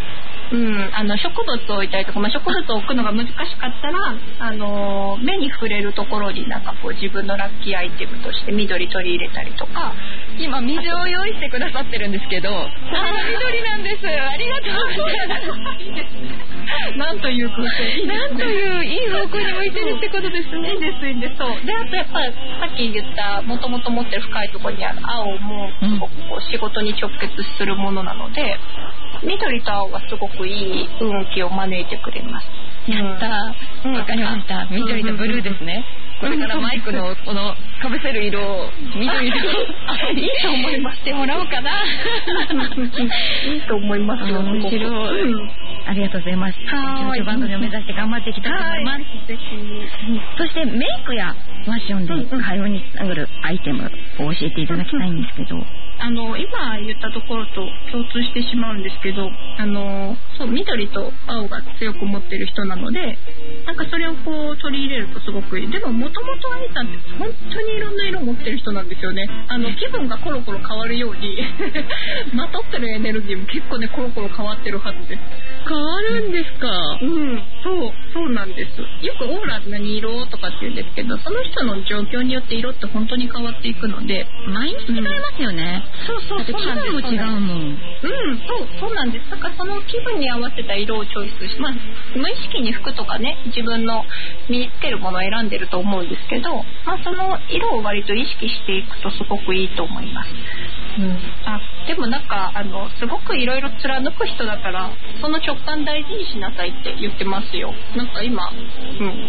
[SPEAKER 15] うん、あの植物を置いたりとか、まあ、植物を置くのが難しかったらあの目に触れるところになんかこう自分のラッキーアイテムとして緑取り入れたりとか。
[SPEAKER 3] 今水を用意してくださってるんですけど、これが緑なんです。ありがとうございます。
[SPEAKER 15] なんという偶然、
[SPEAKER 3] なんといういい方向に向いてるってことですね。
[SPEAKER 15] いいですいいんです。そうで、あとやっぱりさっき言ったもともと持ってる深いところにある青もすごくこう仕事に直結するものなので、緑と青はすごくいい運気を招いてくれます。
[SPEAKER 3] やったー、わかりました。緑とブルーですね。これからマイクのこのかぶせる色を緑で
[SPEAKER 15] いいと思います。
[SPEAKER 3] してもらおうかな。
[SPEAKER 15] いいと思いますよ。
[SPEAKER 3] 面白い、うん、ありがとうございます。長女番組を目指して頑張っていきたいと思います。ぜひ。そしてメイクやファッションで会話につながるアイテムを教えていただきたいんですけど、
[SPEAKER 15] あの今言ったところと共通してしまうんですけど、あのそう緑と青が強く持ってる人なので、なんかそれをこう取り入れるとすごくいい。でももともと愛さんって本当にいろんな色持ってる人なんですよね。あの気分がコロコロ変わるようにまとってるエネルギーも結構ねコロコロ変わってるはずです。
[SPEAKER 3] 変わるんですか？
[SPEAKER 15] うん、そうそうなんです。よくオーラ何色とかって言うんですけど、その人の状況によって色って本当に変わっていくので、
[SPEAKER 3] 毎日違いますよね。
[SPEAKER 15] うん、そうそうそうなんです。
[SPEAKER 3] 気分も違うもん。
[SPEAKER 15] うん、そうそうなんです。だからその気分に合わせた色をチョイスし、まあ無意識に服とかね自分の身につけるものを選んでると思うんですけど、まあその色を割と意識していくとすごくいいと思います。うん、あでもなんかあのすごくいろいろ貫く人だからその直感大事にしなさいって言ってますよ。なんか今、うん、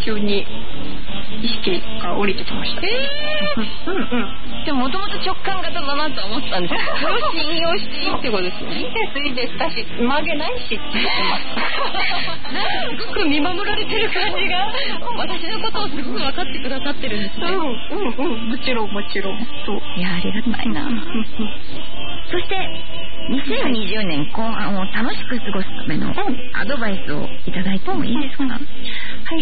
[SPEAKER 15] 急に意識が降りてきました。
[SPEAKER 3] えー、うんうん。でももともと直感型だなと思ってたんですけど、それを信用していいってことですね。
[SPEAKER 15] いいですいいです。私曲げないしって言ってます。
[SPEAKER 3] なんかすごく見守られてる感じが、私のことをすごく分かってくださってるんですね。
[SPEAKER 15] うんうんうん、もちろんもちろん。そう。
[SPEAKER 3] いやありがたいな。そしてにせんにじゅうねん後半を楽しく過ごすためのアドバイスをいただいてもいいですか？
[SPEAKER 15] はい、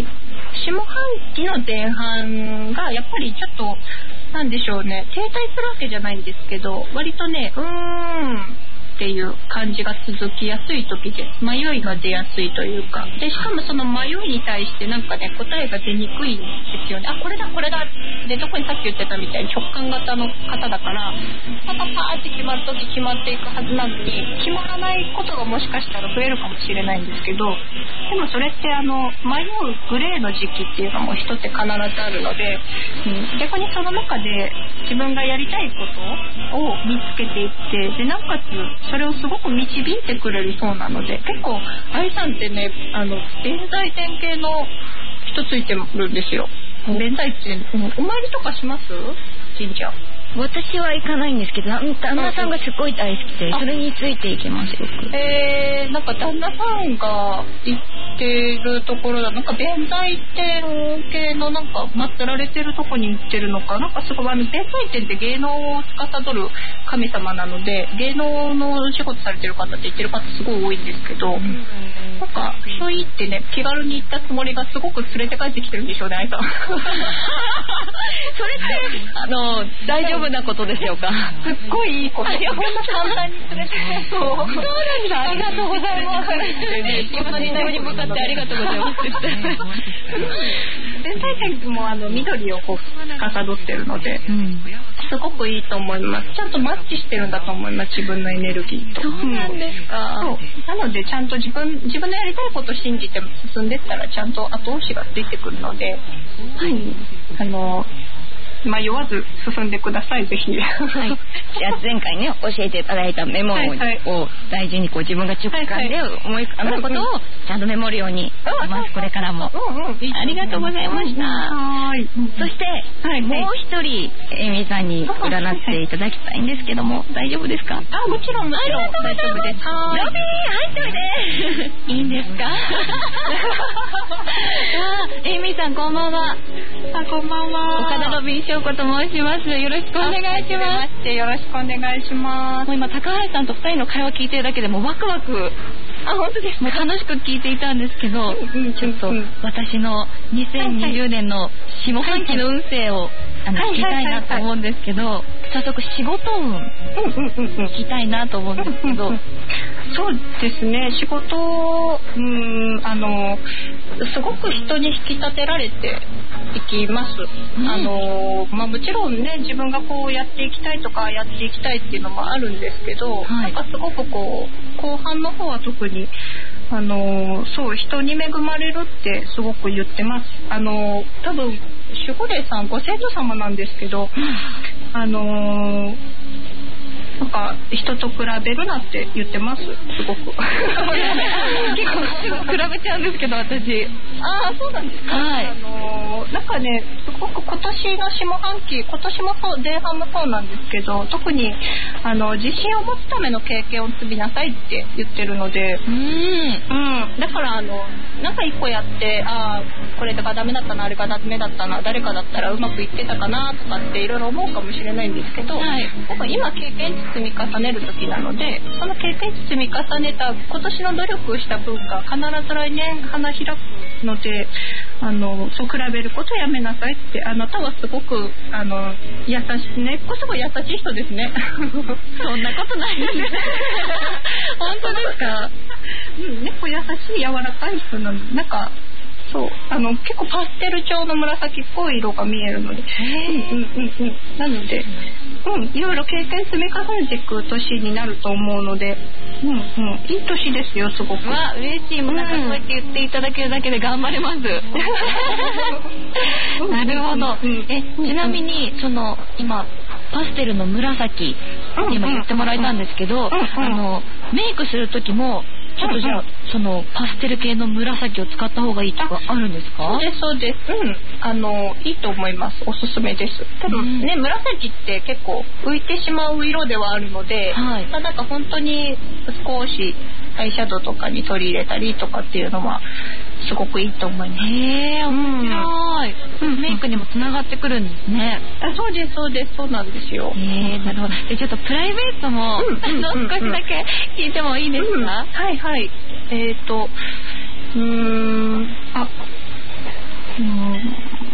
[SPEAKER 15] 下半期の前半がやっぱりちょっとなんでしょうね、停滞するわけじゃないんですけど、割とねうーんっていう感じが続きやすい時で、迷いが出やすいというか、でしかもその迷いに対してなんかね答えが出にくいんですよね。あこれだこれだで、特にさっき言ってたみたいに直感型の方だからパパパーって決まった時決まっていくはずなのに、決まらないことがもしかしたら増えるかもしれないんですけど、でもそれってあの迷うグレーの時期っていうのも人って必ずあるので、うん、逆にその中で自分がやりたいことを見つけていって、でなおかつそれをすごく導いてくれるそうなので、結構愛さんってねあの弁財天系の人ついてるんですよ。弁財天、うん、お参りとかします？神社。
[SPEAKER 3] 私は行かないんですけど、旦那さんがすごい大好きで、それについて行きますよ。
[SPEAKER 15] えー、なんか旦那さんが行ってるところだ、なんか弁財天系のなんか祀られてるとこに行ってるのか、なんかすごいあの弁財天って芸能を司る神様なので、芸能の仕事されてる方って言ってる方すごい多いんですけど、うん、なんかそう言ってね気軽に行ったつもりがすごく連れて帰ってきてるんでしょうね、愛さん。
[SPEAKER 3] それってあの大丈夫なことでしょうか？
[SPEAKER 15] すっごいいいこと。いや、こんな簡単に連れてそう。
[SPEAKER 3] そうなんだ。ありがとうございます。今にに向かってありがとうございます。
[SPEAKER 15] 全体的にもあの緑をこうかさどってるので、うん、すごくいいと思います。ちゃんとマッチしてるんだと思います。自分のエネルギーと。
[SPEAKER 3] そうなんですか。
[SPEAKER 15] そう。なのでちゃんと自分自分のやりたいことを信じて進んでったらちゃんと後押しが出てくるので、はい。あの。迷わず進んでください、ぜひ。はい。
[SPEAKER 3] じゃあ前回ね教えていただいたメモを大事にこう自分が直感で思い浮かんだことをちゃんとメモるようにします。これからも。ありがとうございました。はい。そしてもう一人エミさんに占っていただきたいんですけども、大丈夫ですか？
[SPEAKER 15] あ、もちろんもちろん大丈夫です。
[SPEAKER 3] ロビー入っておいで。いいんですか？エミさんこんばんは。
[SPEAKER 15] あ、こんばんは。
[SPEAKER 3] 岡田ロビーしょうこと申します。よろしくお願いします。
[SPEAKER 15] よろしくお願いします。
[SPEAKER 3] もう今高橋さんとふたりの会話聞いてるだけでもワクワク、
[SPEAKER 15] あ、本当です
[SPEAKER 3] もう楽しく聞いていたんですけど、うん、ちょっと私のにせんにじゅうねんの下半期の運勢を
[SPEAKER 9] あの聞きたいなと思うんですけど、早速仕事運聞きたいなと思うんですけど。
[SPEAKER 15] そうですね、仕事うんあのすごく人に引き立てられていきます、うん、あのまあ、もちろんね自分がこうやっていきたいとかやっていきたいっていうのもあるんですけど、はい、なんかすごくこう後半の方は特にあのそう人に恵まれるってすごく言ってます。あの多分守護霊さんご先祖様なんですけど、あのなんか人と比べるなって言ってます。すごく結構
[SPEAKER 9] すぐ比べちゃうんですけど私。
[SPEAKER 15] ああそうなんですか。はい、あのなんかねすごく今年の下半期、今年もそう前半もそうなんですけど、特にあの自信を持つための経験を積みなさいって言ってるので、うん、うん、だからあのなんか一個やってああこれがダメだったな、あれがダメだったな、誰かだったらうまくいってたかなとかっていろいろ思うかもしれないんですけど、はい、僕は今経験値積み重ねる時なので、その経験値積み重ねた今年の努力をした分が必ず来年花開くので、あのそう比べることをやめなさいって、あなたはすごくあの優しいね、こそが優しい人ですね。
[SPEAKER 9] そんなことないですね。
[SPEAKER 15] 本当ですか。うん、猫優しい柔らかい人なの。なんかそうあの結構パステル調の紫っぽい色が見えるので、うんうんうんうん、なので、うん、いろいろ経験積み重ねていく年になると思うので、うんうん、いい年ですよすごく。
[SPEAKER 9] わ嬉しい。もうなんかそうやって言っていただけるだけで頑張れます。なるほど。えちなみにその今パステルの紫今言ってもらえたんですけど、あのメイクする時もちょっとじゃあ、うんうん、そのパステル系の紫を使った方がいいとかあるんですか？
[SPEAKER 15] そうですそうです。うん、あのいいと思います。おすすめです。多分ね、うん、紫って結構浮いてしまう色ではあるので、はい、まあ、なんか本当に少しアイシャドウとかに取り入れたりとかっていうのはすごくいいと思います。
[SPEAKER 9] へー、面白い。うん、メイクにもつながってくるんですね。
[SPEAKER 15] あ、そうですそうです、そうなんですよ。
[SPEAKER 9] へー、なるほど。でちょっとプライベートも、うん、少しだけ聞いてもいいですか？うん、
[SPEAKER 15] はいはい。えっ、ー、とうーんあうーん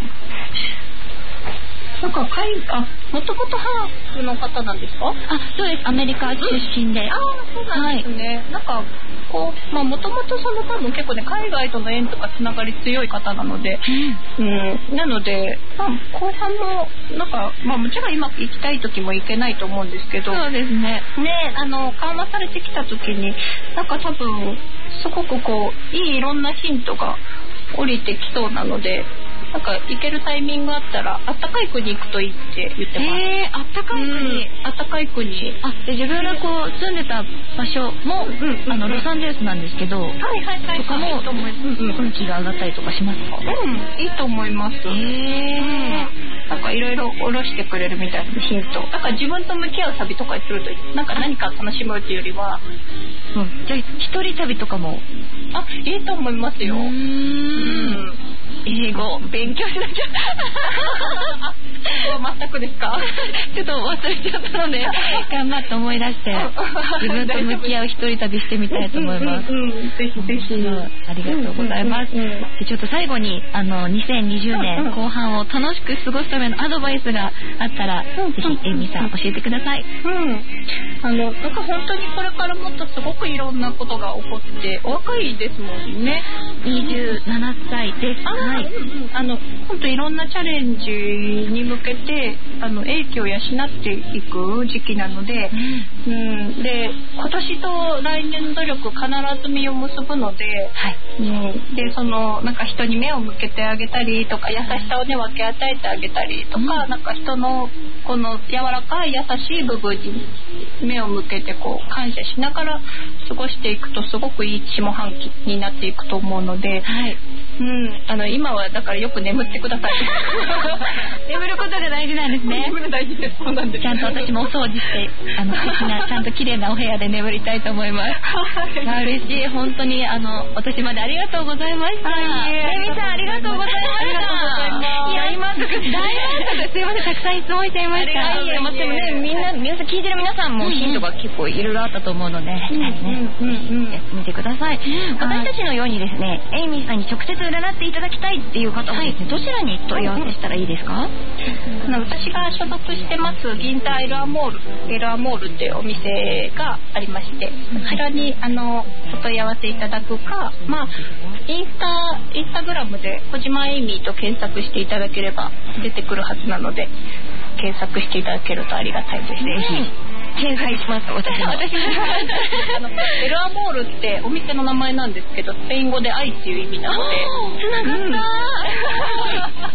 [SPEAKER 15] なんか海あもともとハーフの方なんですか？
[SPEAKER 9] あ、そうです。アメリカ出身で。うん、ああ、
[SPEAKER 15] そうなんですね。はい、なんかこうまあもともとその多分結構ね海外との縁とかつながり強い方なので、うん、うん、なので、まあ、後半もなんかまあもちろん今行きたい時も行けないと思うんですけど、
[SPEAKER 9] そうですね。
[SPEAKER 15] ね、あの緩和されてきた時になんか多分すごくこういいいろんなヒントが降りてきそうなので。なんか行けるタイミングがあったらあったかい国行くといいって言ってます。
[SPEAKER 9] えー、あったかい国、うん、
[SPEAKER 15] あったかい国。
[SPEAKER 9] あ、で自分がこう住んでた場所も、うん、あのロサンゼルスなんですけど、はいはいはい、とかも運気が上がったりとかしますか？
[SPEAKER 15] うん、いいと思います。えー、なんかいろいろ下ろしてくれるみたいなヒント。なんか自分と向き合う旅とかするとなんか何か楽しむっていうよりは、
[SPEAKER 9] うん、じゃあ一人旅とかも
[SPEAKER 15] あいいと思いますよ。うーん、うん
[SPEAKER 9] 英語勉強しなきゃ。
[SPEAKER 15] 全くですか？
[SPEAKER 9] ちょっと忘れちゃったので頑張って思い出して自分と向き合う一人旅してみたいと思います。
[SPEAKER 15] うんうん、ぜひぜひ、うん、
[SPEAKER 9] ありがとうございます。うんうんうん、でちょっと最後にあのにせんにじゅうねん後半を楽しく過ごすためのアドバイスがあったら、うん、ぜひエミさん教えてください。
[SPEAKER 15] うん、あのなんか本当にこれからもっとすごくいろんなことが起こってお若いですもんね。
[SPEAKER 9] にじゅうななさいです。
[SPEAKER 15] はい、うんうん、あの本当いろんなチャレンジに向けてあの英気を養っていく時期なので、うんうん、で今年と来年の努力必ず実を結ぶので、はいうん、でそのなんか人に目を向けてあげたりとか優しさをね分け与えてあげたりとか、うん、なんか人のこの柔らかい優しい部分に目を向けてこう感謝しながら過ごしていくとすごくいい下半期になっていくと思うので、はいうん、あの今はだからよく眠ってください。
[SPEAKER 9] 眠ることが大事なんですね。
[SPEAKER 15] 眠る大事です。そうなんです。
[SPEAKER 9] ちゃんと私もお掃除してあの素敵なちゃんと綺麗なお部屋で眠りたいと思います。はい、嬉しい。本当にあの私までありがとうございました。エミさんありがとうございました。いや今すぐ大満足です。すいませんたくさん質問しちゃいました。
[SPEAKER 15] いやいやでもねみんな皆さん聞いてる皆さんもヒ
[SPEAKER 9] ヒントが結構いろいろあったと思うので、ね、うんうんうん、やってみてください。私たちのようにですね、エイミーさんに直接占っていただきたいっていう方はですね、どちらに問い合わせしたらいいですか？
[SPEAKER 15] あの私が所属してます銀座エルアモールエルアモールっていうお店がありまして、こちらにあのお問い合わせいただくか、まあインスタインスタグラムで小島エイミーと検索していただければ出てくるはずなので、検索していただけるとありがたいです。ぜひ
[SPEAKER 9] 検索します。私も私も
[SPEAKER 15] あのエルアモールってお店の名前なんですけど、スペイン語で愛っていう意味なので
[SPEAKER 9] つながった、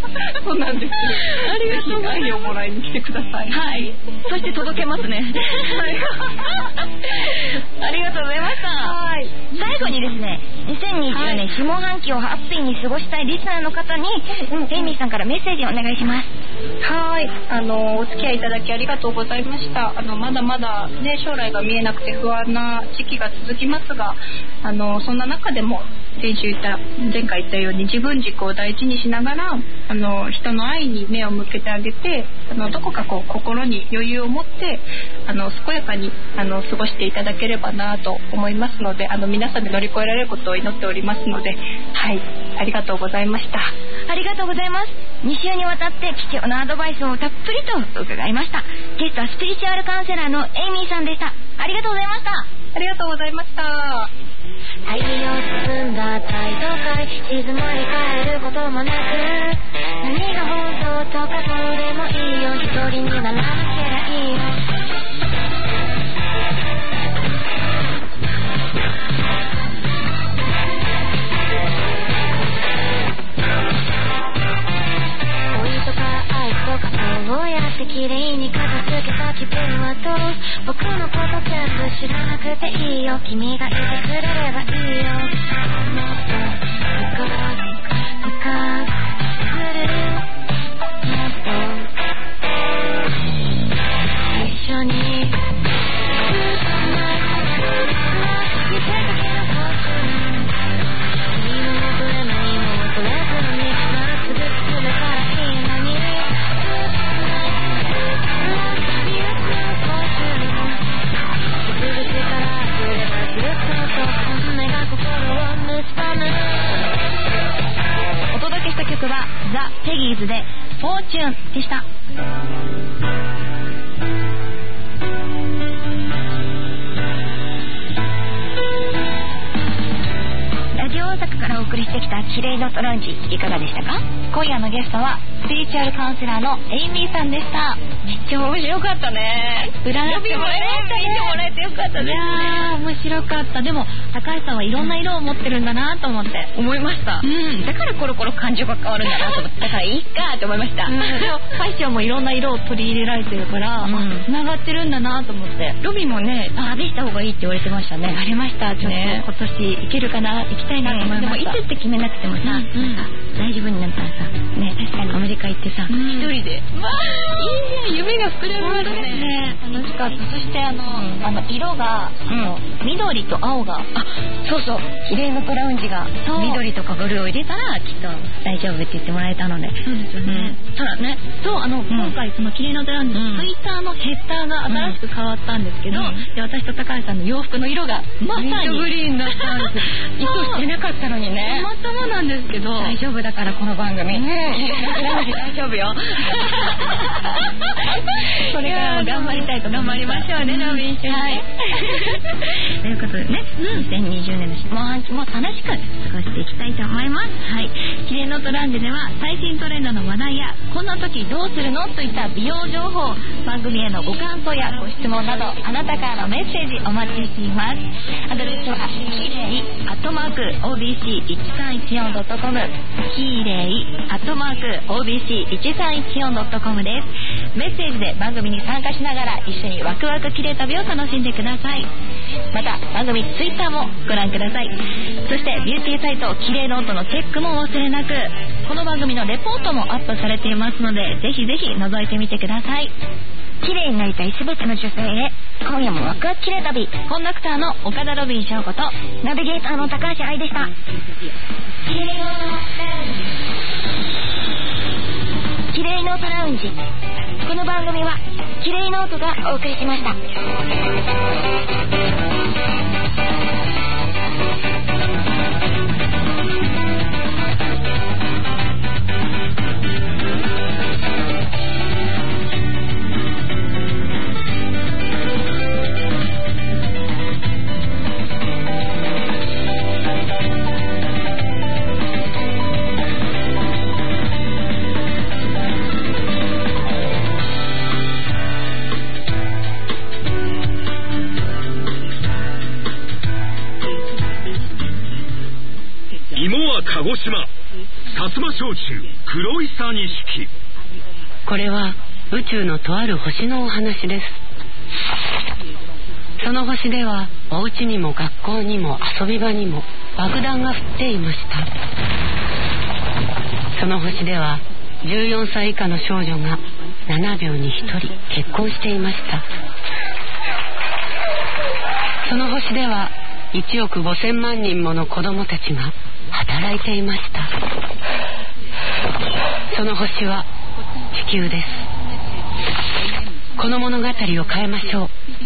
[SPEAKER 15] うん、そうなんです。
[SPEAKER 9] ありがとう。
[SPEAKER 15] 愛をもらいに来てください。
[SPEAKER 9] はい、そして届けますね。はいありがとうございました。はい、最後にですね、にせんにじゅうねん下半期をハッピーに過ごしたいリスナーの方に、エイミーさんからメッセージをお願いします。
[SPEAKER 15] はい、あのお付き合いいただきありがとうございました。あのまだまだね、将来が見えなくて不安な時期が続きますが、あのそんな中でも先週言った前回言ったように自分軸を大事にしながら、あの人の愛に目を向けてあげて、あのどこかこう心に余裕を持ってあの健やかにあの過ごしていただければなと思いますので、あの皆さんで乗り越えられることを祈っておりますので、はい、ありがとうございました。
[SPEAKER 9] ありがとうございます。に週にわたって貴重なアドバイスをたっぷりと伺いました。ゲストはスピリチュアルカウンセラーのエイミーさんでした。ありがとうございました。
[SPEAKER 15] ありがとうございました。
[SPEAKER 16] 愛を包んだ大都会、静まり返ることもなく、何が本当とかどうでもいいよ、一人にならなければいいよ。どうやって綺麗に片付けた気分はどう？僕のこと全部知らなくていいよ。君がいてくれればいいよ。もっと深く深くする。もっと一緒に
[SPEAKER 9] お届けした曲はザ・ペギーズでフォーチューンでした。ラジオ大阪からお送りしてきた綺麗のトラウンジ、いかがでしたか？今夜のゲストはスピリチュアルカウンセラーのエイミーさんでした。めっちゃ面白かったね。占ってもらえて見てもらえてよかったですね。いやー面白かった。でも高橋さんはいろんな色を持ってるんだなと思って思いました。うん、だからコロコロ感情が変わるんだなと思って、だからいいかって思いました。うん、でもファッションもいろんな色を取り入れられてるから、うん、つながってるんだなと思って。ロビーもね旅した方がいいって言われてましたね。ありました。ちょっと今年行けるかな、行きたいなと思いました。でもいつって決めなくてもさ、うんうん、なんか大丈夫になったらさね、確かにアメリカ行ってさ、うん、一人でわーいいね、夢が膨らみますね。楽しかった。そしてあの、うん、あの色が、うん、あの緑と青が、あ、そうそう、綺麗のトラウンジが緑とかブルーを入れたらきっと大丈夫って言ってもらえたので、そうですよね、うん、ただね、そうあの、うん、今回その綺麗のトラウンジ、うん、ツイッターのヘッダーが新しく変わったんですけど、うん、で私と高橋さんの洋服の色がまさにミントグリーンだったんです意図してなかったのにね、たまたまなんですけど、大丈夫だからこの番組ね大丈夫よこれからも頑張りたいと頑張りましょうね、ロビン一緒に、はい、ということでね、にせんにじゅうねんの下半期も楽しく過ごしていきたいと思います。はい、キレイのトランジでは最新トレンドの話題やこんな時どうするのといった美容情報、番組へのご感想やご質問などあなたからのメッセージお待ちしています。アドレスはキレイアットマーク オービーシーいちさんいちよんドットコム、 キレイアットマーク オービーシーいちさんいちよんドットコム です。メッセージで番組に参加しながら一緒にワクワクキレイ旅を楽しんでください。また番組ツイッターもご覧ください。そしてビューティーサイトキレイノートのチェックも忘れなく、この番組のレポートもアップされていますのでぜひぜひ覗いてみてください。綺麗になりたいすべての女性へ、今夜もワクワクキレイ旅、コンダクターの岡田ロビン翔子とナビゲーターの高橋愛でした。綺麗のトラウンジ。 この番組はキレイノートがお送りしました。
[SPEAKER 12] 鹿児島薩摩焼酎黒いさ錦。
[SPEAKER 17] これは宇宙のとある星のお話です。その星ではお家にも学校にも遊び場にも爆弾が降っていました。その星ではじゅうよんさい以下の少女がななびょうにひとり結婚していました。その星ではいちおくごせんまんにんもの子供たちが働いていました。その星は地球です。この物語を変えましょう。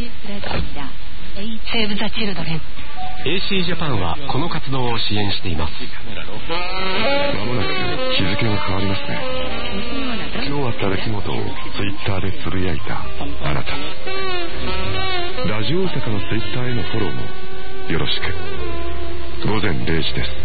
[SPEAKER 17] セーブ・ザ・チルドレン。
[SPEAKER 18] エーシー ジャパンはこの活動を支援しています。
[SPEAKER 19] まもなく日付が変わりますね。今日あった出来事をツイッターでつぶやいたあなた、ラジオ大阪のツイッターへのフォローもよろしく。午前れいじです。